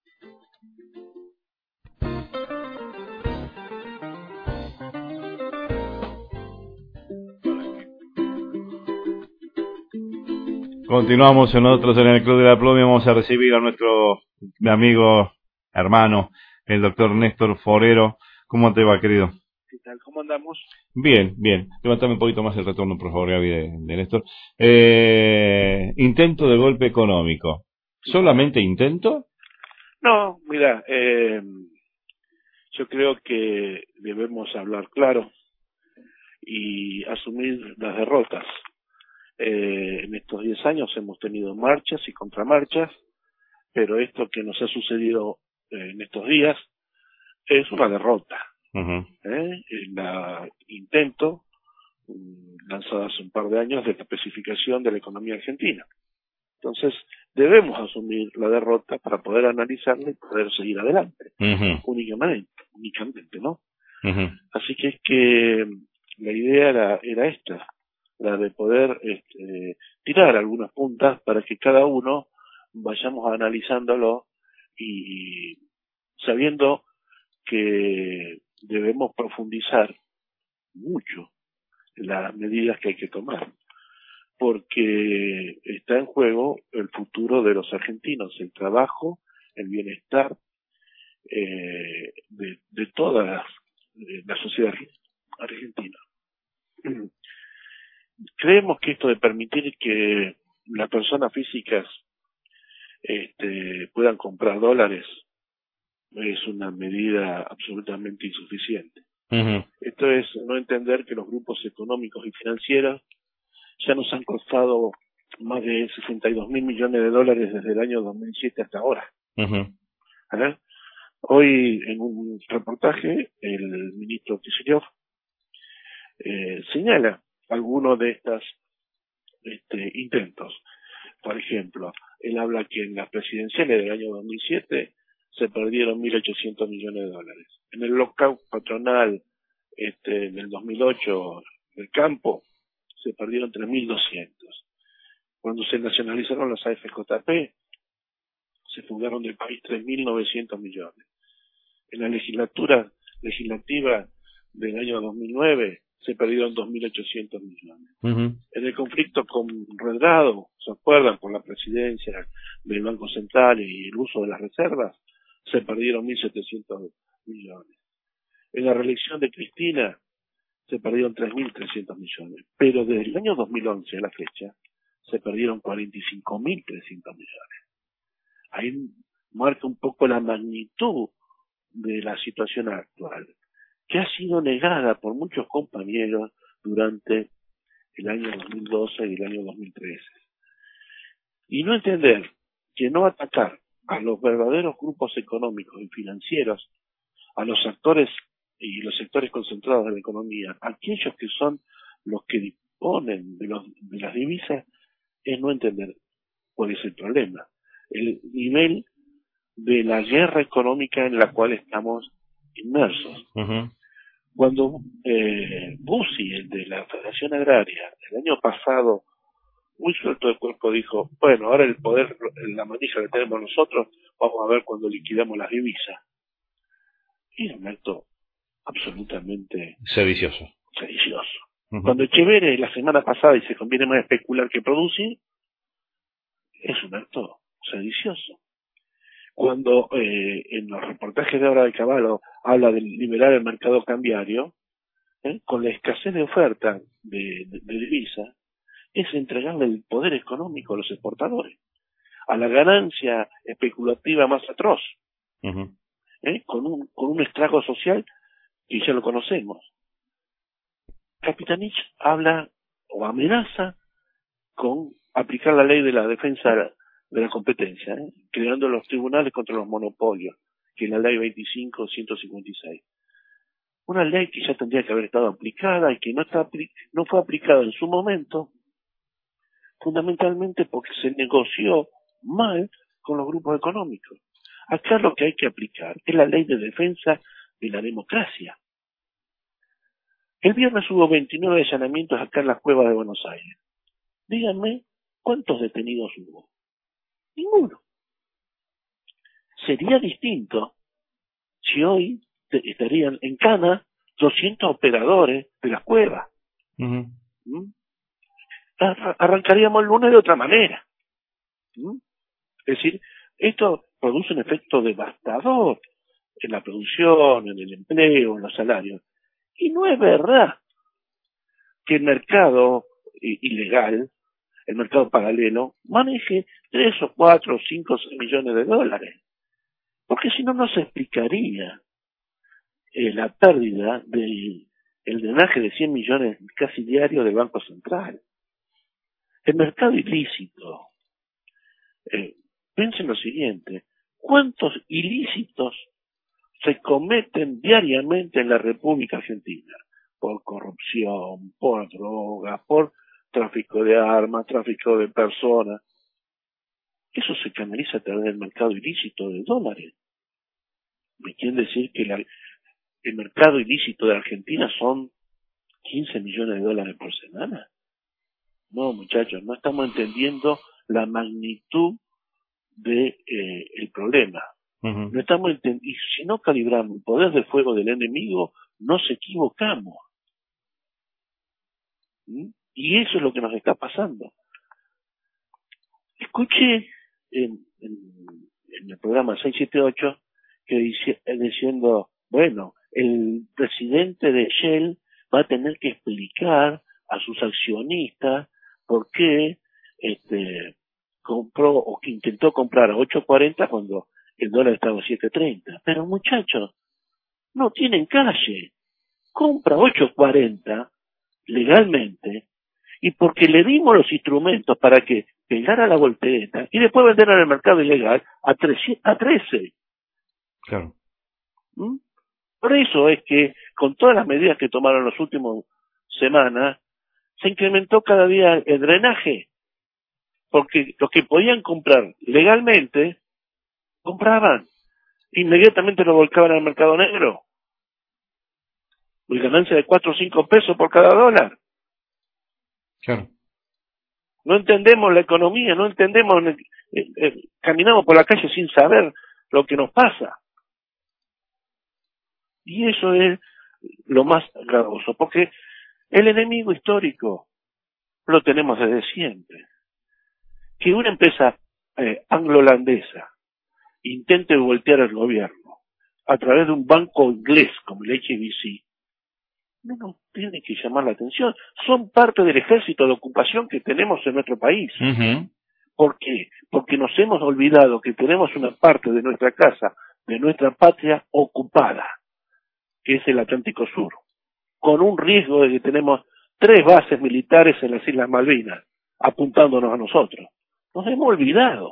Continuamos nosotros en el Club de la Pluma y vamos a recibir a nuestro amigo, hermano, el doctor Néstor Forero. ¿Cómo te va, querido? ¿Qué tal? ¿Cómo andamos? Bien, bien. Levántame un poquito más el retorno, por favor, Gaby, de, de Néstor. Eh, intento de golpe económico. ¿Solamente intento? No, mira, eh, yo creo que debemos hablar claro y asumir las derrotas. Eh, en estos diez años hemos tenido marchas y contramarchas, pero esto que nos ha sucedido eh, en estos días es una derrota. Uh-huh. ¿Eh? El intento lanzado hace un par de años de la especificación de la economía argentina. Entonces debemos asumir la derrota para poder analizarla y poder seguir adelante. Uh-huh. únicamente, únicamente, ¿no? Uh-huh. Así que es que la idea era, era esta, la de poder este, tirar algunas puntas para que cada uno vayamos analizándolo y sabiendo que debemos profundizar mucho las medidas que hay que tomar, porque está en juego el futuro de los argentinos, el trabajo, el bienestar eh, de, de toda la, de la sociedad argentina. Creemos que esto de permitir que las personas físicas este, puedan comprar dólares es una medida absolutamente insuficiente. Uh-huh. Esto es no entender que los grupos económicos y financieros ya nos han costado más de sesenta y dos mil millones de dólares desde el año dos mil siete hasta ahora. Uh-huh. ¿Eh? Hoy, en un reportaje, el ministro Kicillof eh, señala algunos de estos este, intentos. Por ejemplo, él habla que en las presidenciales del año dos mil siete se perdieron mil ochocientos millones de dólares. En el lockout patronal este, del dos mil ocho del campo se perdieron tres mil doscientos. Cuando se nacionalizaron las A F J P se fugaron del país tres mil novecientos millones. En la legislatura legislativa del año dos mil nueve se perdieron dos mil ochocientos millones. Uh-huh. En el conflicto con Redrado, ¿se acuerdan? Por la presidencia del Banco Central y el uso de las reservas, se perdieron mil setecientos millones. En la reelección de Cristina se perdieron tres mil trescientos millones. Pero desde el año dos mil once a la fecha se perdieron cuarenta y cinco mil trescientos millones. Ahí marca un poco la magnitud de la situación actual, que ha sido negada por muchos compañeros durante el año dos mil doce y el año dos mil trece. Y no entender que no atacar a los verdaderos grupos económicos y financieros, a los actores y los sectores concentrados de la economía, aquellos que son los que disponen de, los, de las divisas, es no entender cuál es el problema, el nivel de la guerra económica en la cual estamos inmersos. Uh-huh. Cuando eh, Bussi, el de la Federación Agraria, el año pasado, muy suelto de cuerpo, dijo, bueno, ahora el poder, la manija que tenemos nosotros, vamos a ver cuando liquidamos las divisas. Y es un acto absolutamente sedicioso. sedicioso. Uh-huh. Cuando Echeverre la semana pasada dice conviene más especular que producir, es un acto sedicioso. Cuando eh, en los reportajes de Hora de Caballo habla de liberar el mercado cambiario, ¿eh? con la escasez de oferta de, de, de divisa, es entregarle el poder económico a los exportadores, a la ganancia especulativa más atroz, uh-huh. ¿eh? con, un, con un estrago social que ya lo conocemos. Capitanich habla o amenaza con aplicar la ley de la defensa de la competencia, ¿eh? creando los tribunales contra los monopolios, que es la ley veinticinco ciento cincuenta y seis. Una ley que ya tendría que haber estado aplicada y que no, está, no fue aplicada en su momento, fundamentalmente porque se negoció mal con los grupos económicos. Acá lo que hay que aplicar es la ley de defensa de la democracia. El viernes hubo veintinueve allanamientos acá en las cuevas de Buenos Aires. Díganme, ¿cuántos detenidos hubo? Ninguno. Sería distinto si hoy estarían en cana doscientos operadores de las cuevas. Uh-huh. ¿Mm? Arrancaríamos el lunes de otra manera. ¿Mm? Es decir, esto produce un efecto devastador en la producción, en el empleo, en los salarios. Y no es verdad que el mercado ilegal, el mercado paralelo, maneje tres o cuatro o cinco o seis millones de dólares. Porque si no, no se explicaría eh, la pérdida del el drenaje de cien millones casi diarios del Banco Central. El mercado ilícito. Eh, piensen lo siguiente, ¿cuántos ilícitos se cometen diariamente en la República Argentina? Por corrupción, por droga, por tráfico de armas, tráfico de personas. Eso se canaliza a través del mercado ilícito de dólares. ¿Me quieren decir que la, el mercado ilícito de Argentina son quince millones de dólares por semana? No, muchachos, no estamos entendiendo la magnitud de eh, el problema. Uh-huh. No estamos entendiendo, y si no calibramos el poder de fuego del enemigo, nos equivocamos. ¿Mm? Y eso es lo que nos está pasando. Escuché en, en, en el programa seiscientos setenta y ocho que dice, diciendo, bueno, el presidente de Shell va a tener que explicar a sus accionistas por qué este, compró o que intentó comprar a ocho cuarenta cuando el dólar estaba a siete treinta. Pero muchachos, no tienen calle. Compra ocho cuarenta legalmente y porque le dimos los instrumentos para que pegara la voltereta y después vender en el mercado ilegal a trece. Claro. ¿Mm? Por eso es que con todas las medidas que tomaron las últimas semanas se incrementó cada día el drenaje, porque los que podían comprar legalmente compraban, inmediatamente lo volcaban al mercado negro, y ganancia de cuatro o cinco pesos por cada dólar. Claro. No entendemos la economía, no entendemos, eh, eh, caminamos por la calle sin saber lo que nos pasa. Y eso es lo más gravoso, porque el enemigo histórico lo tenemos desde siempre. Que una empresa eh, anglo-holandesa intente voltear al gobierno a través de un banco inglés como el H S B C, no nos tiene que llamar la atención. Son parte del ejército de ocupación que tenemos en nuestro país. Uh-huh. ¿Por qué? Porque nos hemos olvidado que tenemos una parte de nuestra casa, de nuestra patria ocupada, que es el Atlántico Sur, con un riesgo de que tenemos tres bases militares en las Islas Malvinas, apuntándonos a nosotros. Nos hemos olvidado.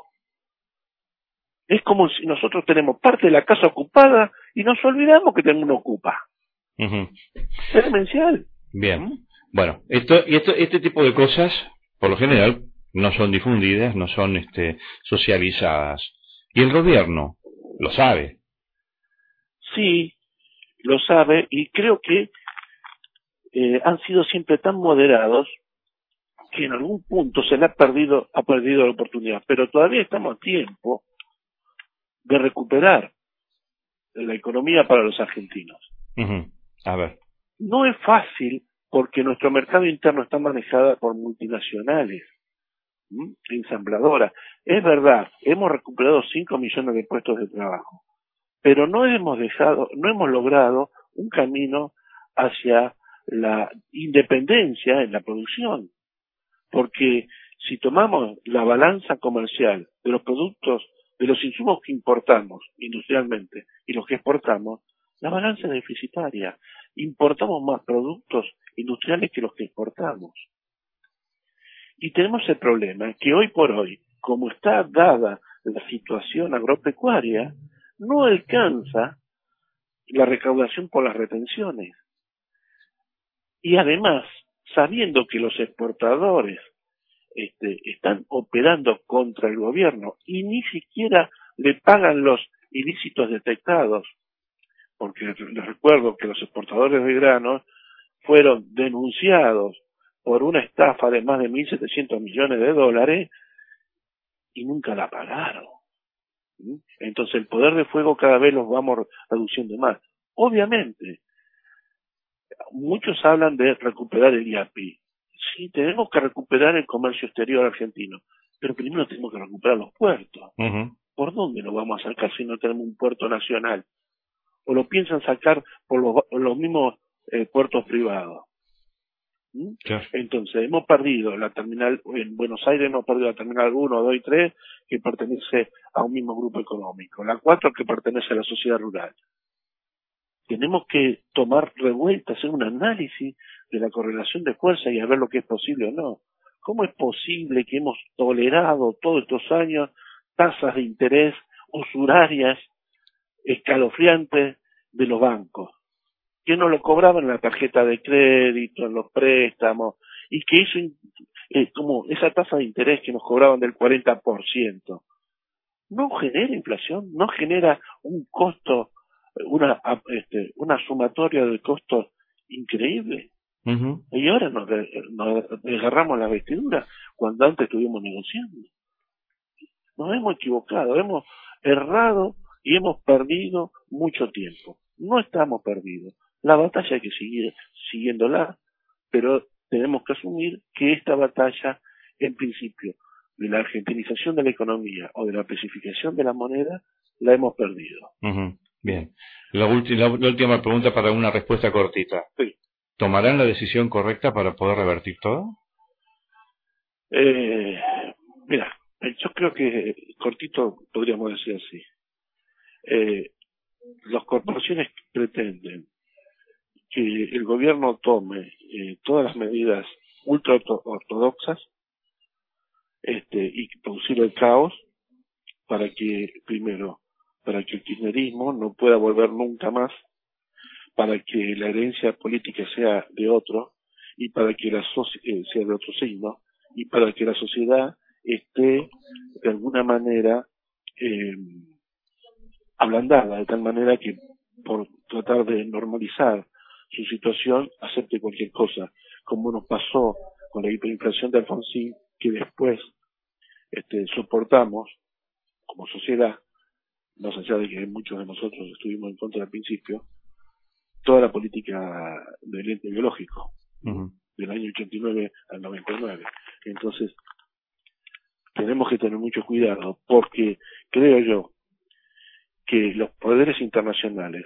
Es como si nosotros tenemos parte de la casa ocupada y nos olvidamos que tenemos una ocupa. Uh-huh. Es demencial. Bien. ¿Mm? Bueno, esto, y esto, este tipo de cosas, por lo general, no son difundidas, no son este, socializadas. Y el gobierno lo sabe. Sí, lo sabe, y creo que eh, han sido siempre tan moderados que en algún punto se le ha perdido, ha perdido la oportunidad. Pero todavía estamos a tiempo de recuperar la economía para los argentinos. Uh-huh. A ver. No es fácil porque nuestro mercado interno está manejado por multinacionales, ¿m? ensambladoras. Es verdad, hemos recuperado cinco millones de puestos de trabajo, pero no hemos dejado, no hemos logrado un camino hacia la independencia en la producción. Porque si tomamos la balanza comercial de los productos, de los insumos que importamos industrialmente y los que exportamos, la balanza es deficitaria. Importamos más productos industriales que los que exportamos. Y tenemos el problema que hoy por hoy, como está dada la situación agropecuaria, no alcanza la recaudación por las retenciones. Y además, sabiendo que los exportadores este, están operando contra el gobierno y ni siquiera le pagan los ilícitos detectados, porque les recuerdo que los exportadores de granos fueron denunciados por una estafa de más de mil setecientos millones de dólares y nunca la pagaron. ¿Sí? Entonces el poder de fuego cada vez los vamos reduciendo más. Obviamente, muchos hablan de recuperar el I A P I. Sí, tenemos que recuperar el comercio exterior argentino, pero primero tenemos que recuperar los puertos. Uh-huh. ¿Por dónde lo vamos a sacar si no tenemos un puerto nacional? ¿O lo piensan sacar por los, los mismos eh, puertos privados? ¿Mm? Claro. Entonces, hemos perdido la terminal, en Buenos Aires hemos perdido la terminal uno, dos y tres, que pertenece a un mismo grupo económico. La cuatro, que pertenece a la sociedad rural. Tenemos que tomar revuelta, hacer un análisis de la correlación de fuerza y a ver lo que es posible o no. ¿Cómo es posible que hemos tolerado todos estos años tasas de interés usurarias, escalofriantes de los bancos, que nos lo cobraban en la tarjeta de crédito, en los préstamos, y que eso, eh, como esa tasa de interés que nos cobraban del cuarenta por ciento, no genera inflación, no genera un costo, una, este, una sumatoria de costos increíble. Uh-huh. Y ahora nos, nos desgarramos la vestidura cuando antes estuvimos negociando. Nos hemos equivocado, hemos errado y hemos perdido mucho tiempo. No estamos perdidos. La batalla hay que seguir siguiéndola, pero tenemos que asumir que esta batalla, en principio, de la argentinización de la economía o de la especificación de la moneda, la hemos perdido. Uh-huh. Bien. La, ulti- la, la última pregunta para una respuesta cortita. Sí. ¿Tomarán la decisión correcta para poder revertir todo? Eh, mira, yo creo que cortito podríamos decir así. Eh, las corporaciones pretenden que el gobierno tome eh, todas las medidas ultra ortodoxas este, y producir el caos para que, primero, para que el kirchnerismo no pueda volver nunca más, para que la herencia política sea de otro y para que la soci- eh, sea de otro signo y para que la sociedad esté de alguna manera eh, ablandada, de tal manera que por tratar de normalizar su situación acepte cualquier cosa, como nos pasó con la hiperinflación de Alfonsín, que después este, soportamos como sociedad, más allá de que muchos de nosotros estuvimos en contra al principio, toda la política del ente biológico, uh-huh. del año ochenta y nueve al noventa y nueve. Entonces, tenemos que tener mucho cuidado, porque creo yo que los poderes internacionales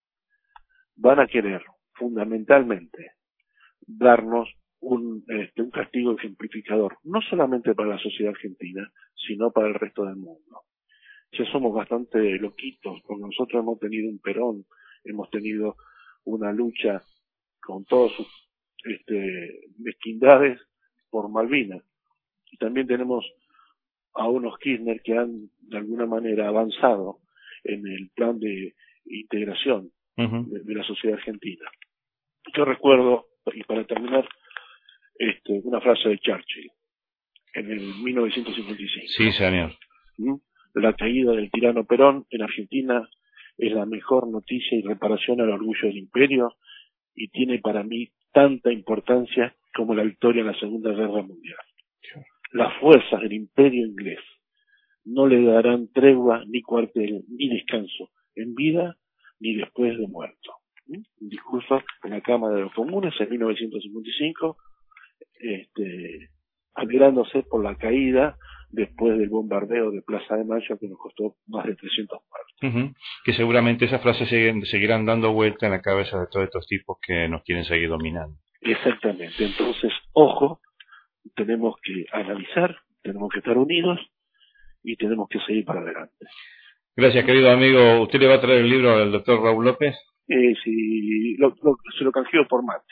van a querer fundamentalmente darnos un, este, un castigo ejemplificador, no solamente para la sociedad argentina, sino para el resto del mundo. Ya somos bastante loquitos, porque nosotros hemos tenido un Perón, hemos tenido una lucha con todas sus este, mezquindades por Malvinas, y también tenemos a unos Kirchner que han de alguna manera avanzado en el plan de integración uh-huh. de, de la sociedad argentina. Yo recuerdo, y para terminar, este, una frase de Churchill en el mil novecientos cincuenta y cinco. Sí, señor. ¿Mm? La caída del tirano Perón en Argentina es la mejor noticia y reparación al orgullo del imperio y tiene para mí tanta importancia como la victoria en la Segunda Guerra Mundial. Sure. Las fuerzas del imperio inglés no le darán tregua ni cuartel ni descanso en vida ni después de muerto. ¿Mm? Un discurso en la Cámara de los Comunes en mil novecientos cincuenta y cinco, este, alegrándose por la caída después del bombardeo de Plaza de Mayo que nos costó más de trescientos muertos. Uh-huh. Que seguramente esas frases siguen, seguirán dando vuelta en la cabeza de todos estos tipos que nos quieren seguir dominando. Exactamente. Entonces, ojo, tenemos que analizar, tenemos que estar unidos y tenemos que seguir para adelante. Gracias, querido amigo. ¿Usted le va a traer el libro al doctor Raúl López? Eh, sí, lo, lo, se lo canjeo por mate.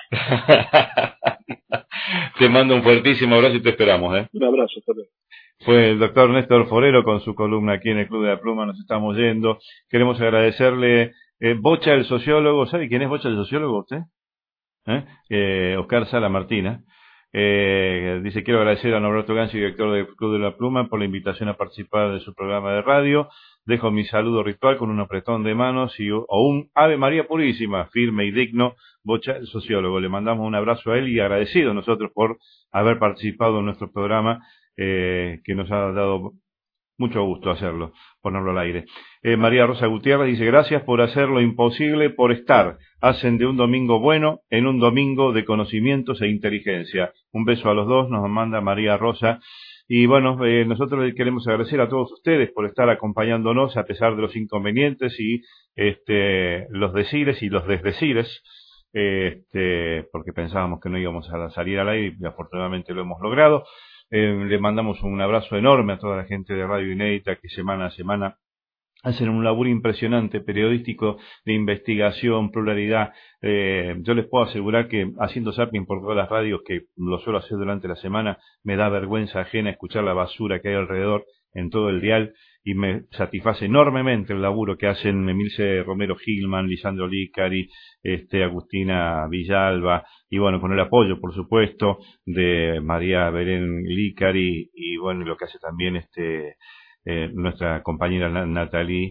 Te mando un fuertísimo abrazo y te esperamos, ¿eh? Un abrazo también. Fue el doctor Néstor Forero con su columna aquí en el Club de la Pluma. Nos estamos yendo. Queremos agradecerle eh, Bocha el sociólogo. ¿Sabe quién es Bocha el sociólogo usted? ¿Eh? Eh, Oscar Sala Martina. Eh, dice, quiero agradecer a Norberto Ganci, director del Club de la Pluma, por la invitación a participar de su programa de radio. Dejo mi saludo ritual con un apretón de manos y, o un Ave María Purísima, firme y digno, Bocha el sociólogo. Le mandamos un abrazo a él y agradecido nosotros por haber participado en nuestro programa, eh, que nos ha dado mucho gusto hacerlo, ponerlo al aire. Eh, María Rosa Gutiérrez dice, gracias por hacer lo imposible por estar. Hacen de un domingo bueno en un domingo de conocimientos e inteligencia. Un beso a los dos, nos manda María Rosa. Y bueno, eh, nosotros les queremos agradecer a todos ustedes por estar acompañándonos a pesar de los inconvenientes y este, los decires y los desdecires, este, porque pensábamos que no íbamos a salir al aire y afortunadamente lo hemos logrado. Eh, le mandamos un abrazo enorme a toda la gente de Radio Inédita que semana a semana hacen un laburo impresionante, periodístico, de investigación, pluralidad. Eh, yo les puedo asegurar que haciendo zapping por todas las radios, que lo suelo hacer durante la semana, me da vergüenza ajena escuchar la basura que hay alrededor en todo el dial y me satisface enormemente el laburo que hacen Emilce Romero Gilman, Lisandro Licari, este, Agustina Villalba y bueno, con el apoyo, por supuesto, de María Belén Licari y bueno, lo que hace también este... Eh, nuestra compañera Natalie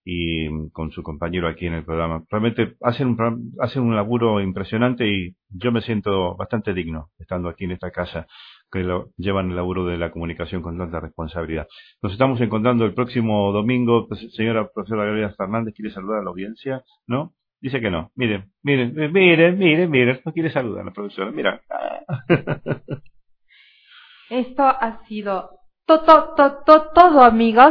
y con su compañero aquí en el programa. Realmente hacen un, hacen un laburo impresionante y yo me siento bastante digno estando aquí en esta casa, que lo, llevan el laburo de la comunicación con tanta responsabilidad. Nos estamos encontrando el próximo domingo. Señora profesora Gabriela Fernández, ¿quiere saludar a la audiencia? ¿No? Dice que no. Miren, miren, miren, miren, miren. No quiere saludar a la profesora. Mira. Esto ha sido to, to, to, to, todo, amigos.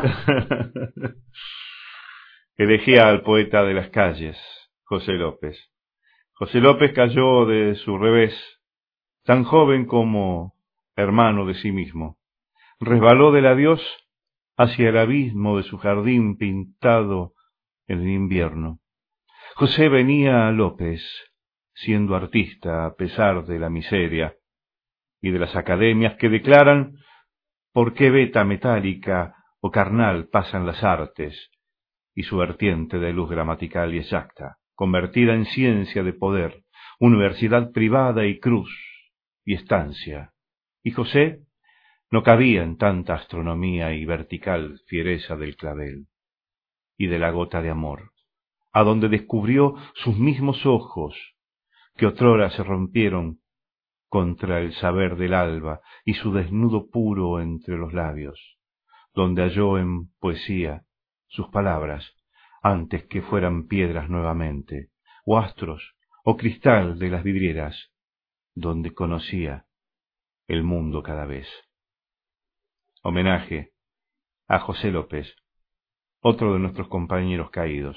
Elegía al poeta de las calles, José López. José López cayó de su revés, tan joven como hermano de sí mismo. Resbaló del adiós hacia el abismo de su jardín pintado en el invierno. José venía López, siendo artista a pesar de la miseria y de las academias que declaran por qué beta metálica o carnal pasan las artes, y su vertiente de luz gramatical y exacta, convertida en ciencia de poder, universidad privada y cruz y estancia. Y José no cabía en tanta astronomía y vertical fiereza del clavel y de la gota de amor, a donde descubrió sus mismos ojos, que otrora se rompieron contra el saber del alba y su desnudo puro entre los labios, donde halló en poesía sus palabras, antes que fueran piedras nuevamente, o astros, o cristal de las vidrieras, donde conocía el mundo cada vez. Homenaje a José López, otro de nuestros compañeros caídos.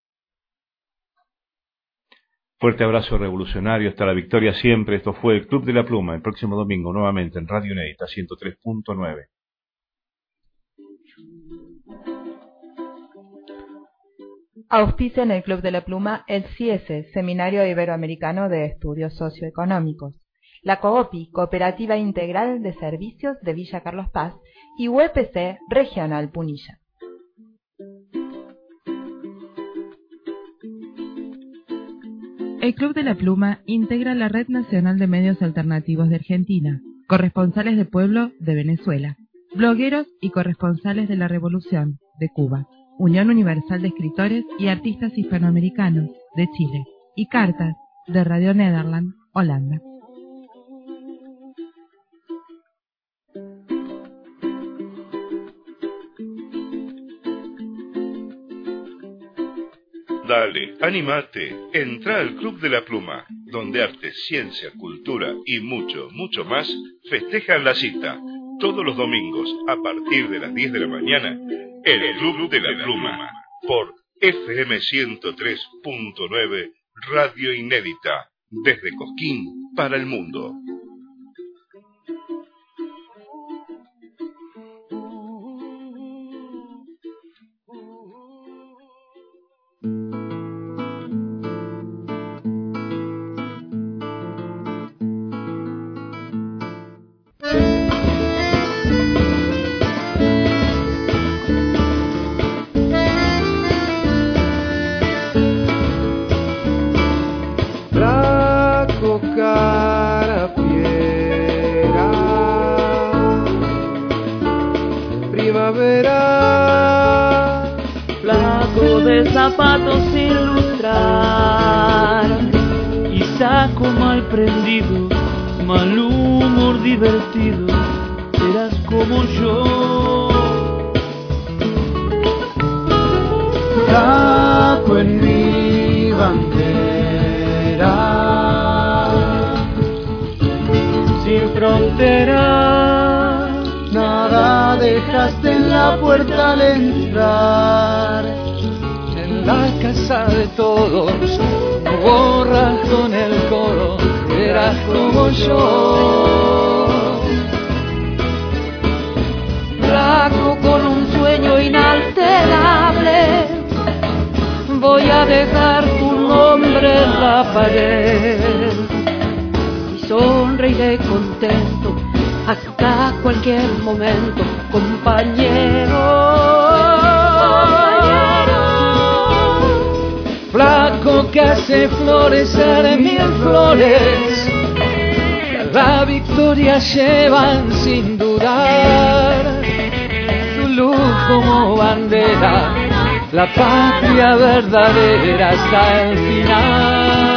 Fuerte abrazo revolucionario, hasta la victoria siempre. Esto fue el Club de la Pluma, el próximo domingo nuevamente en Radio Inédita ciento tres punto nueve. Auspicia en el Club de la Pluma el C I E S E, Seminario Iberoamericano de Estudios Socioeconómicos, la COOPI, Cooperativa Integral de Servicios de Villa Carlos Paz, y U E P C Regional Punilla. El Club de la Pluma integra la Red Nacional de Medios Alternativos de Argentina, corresponsales de pueblo de Venezuela, blogueros y corresponsales de la Revolución de Cuba, Unión Universal de Escritores y Artistas Hispanoamericanos de Chile, y Cartas de Radio Nederland, Holanda. Dale, animate, entra al Club de la Pluma, donde arte, ciencia, cultura y mucho, mucho más festejan la cita. Todos los domingos, a partir de las diez de la mañana, el Club de la Pluma, por F M ciento tres punto nueve, Radio Inédita, desde Cosquín para el mundo. Zapatos sin lustrar y saco mal prendido, mal humor divertido, eras como yo. Saco en mi bandera, sin frontera, nada dejaste en la puerta al entrar. La casa de todos, no borras con el codo, eras como yo. Flaco con un sueño inalterable, voy a dejar tu nombre en la pared. Y sonreiré contento hasta cualquier momento, compañero. Flaco que hace florecer mil flores, la victoria llevan sin dudar, su luz como bandera la patria verdadera hasta el final.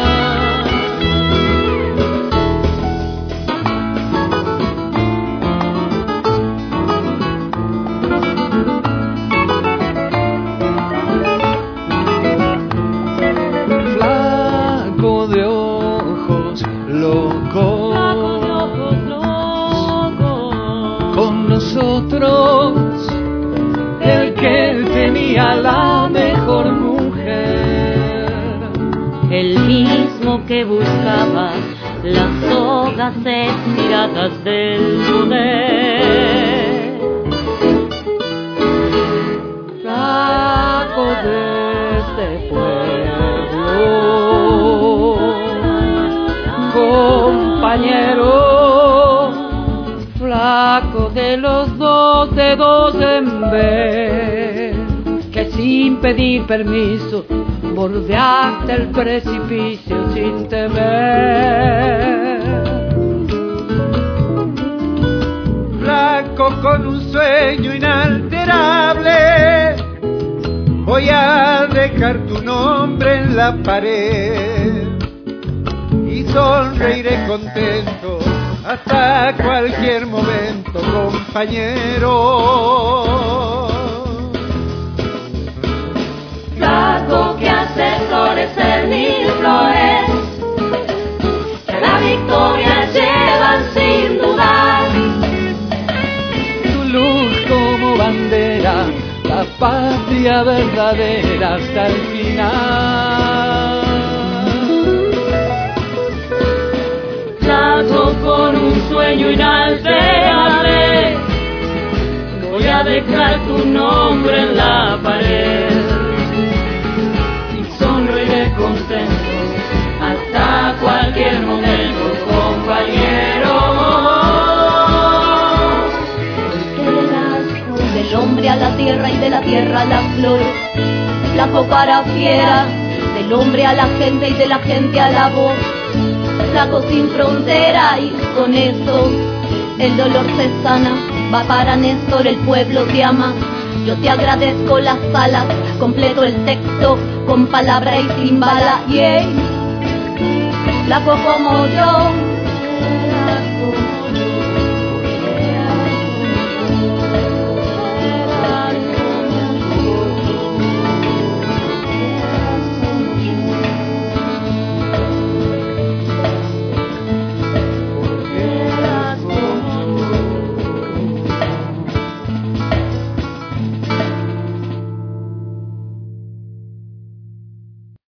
Flaco de ojos locos, con nosotros el que tenía la mejor mujer, el mismo que buscaba las sogas estiradas del poder. Flaco de este pueblo, compañero, flaco de los dos dedos en vez, que sin pedir permiso bordeaste el precipicio sin temer. Flaco con un sueño inalterable, voy a dejar tu nombre en la pared y sonreiré contento hasta cualquier momento, compañero. Flaco que hace florecer mil flores, que la victoria llevan sin dudar. Tu luz como bandera, la patria verdadera hasta el final. Flaco con un sueño inalterable, voy a dejar tu nombre en la pared y sonreiré contento hasta cualquier momento, compañero. Porque del asco del hombre a la tierra y de la tierra a la flor, flaco cara fiera, del hombre a la gente y de la gente a la voz, flaco sin frontera, y con eso el dolor se sana. Va para Néstor, el pueblo te ama. Yo te agradezco las alas, completo el texto con palabra y sin bala. Yeah. Flaco como yo,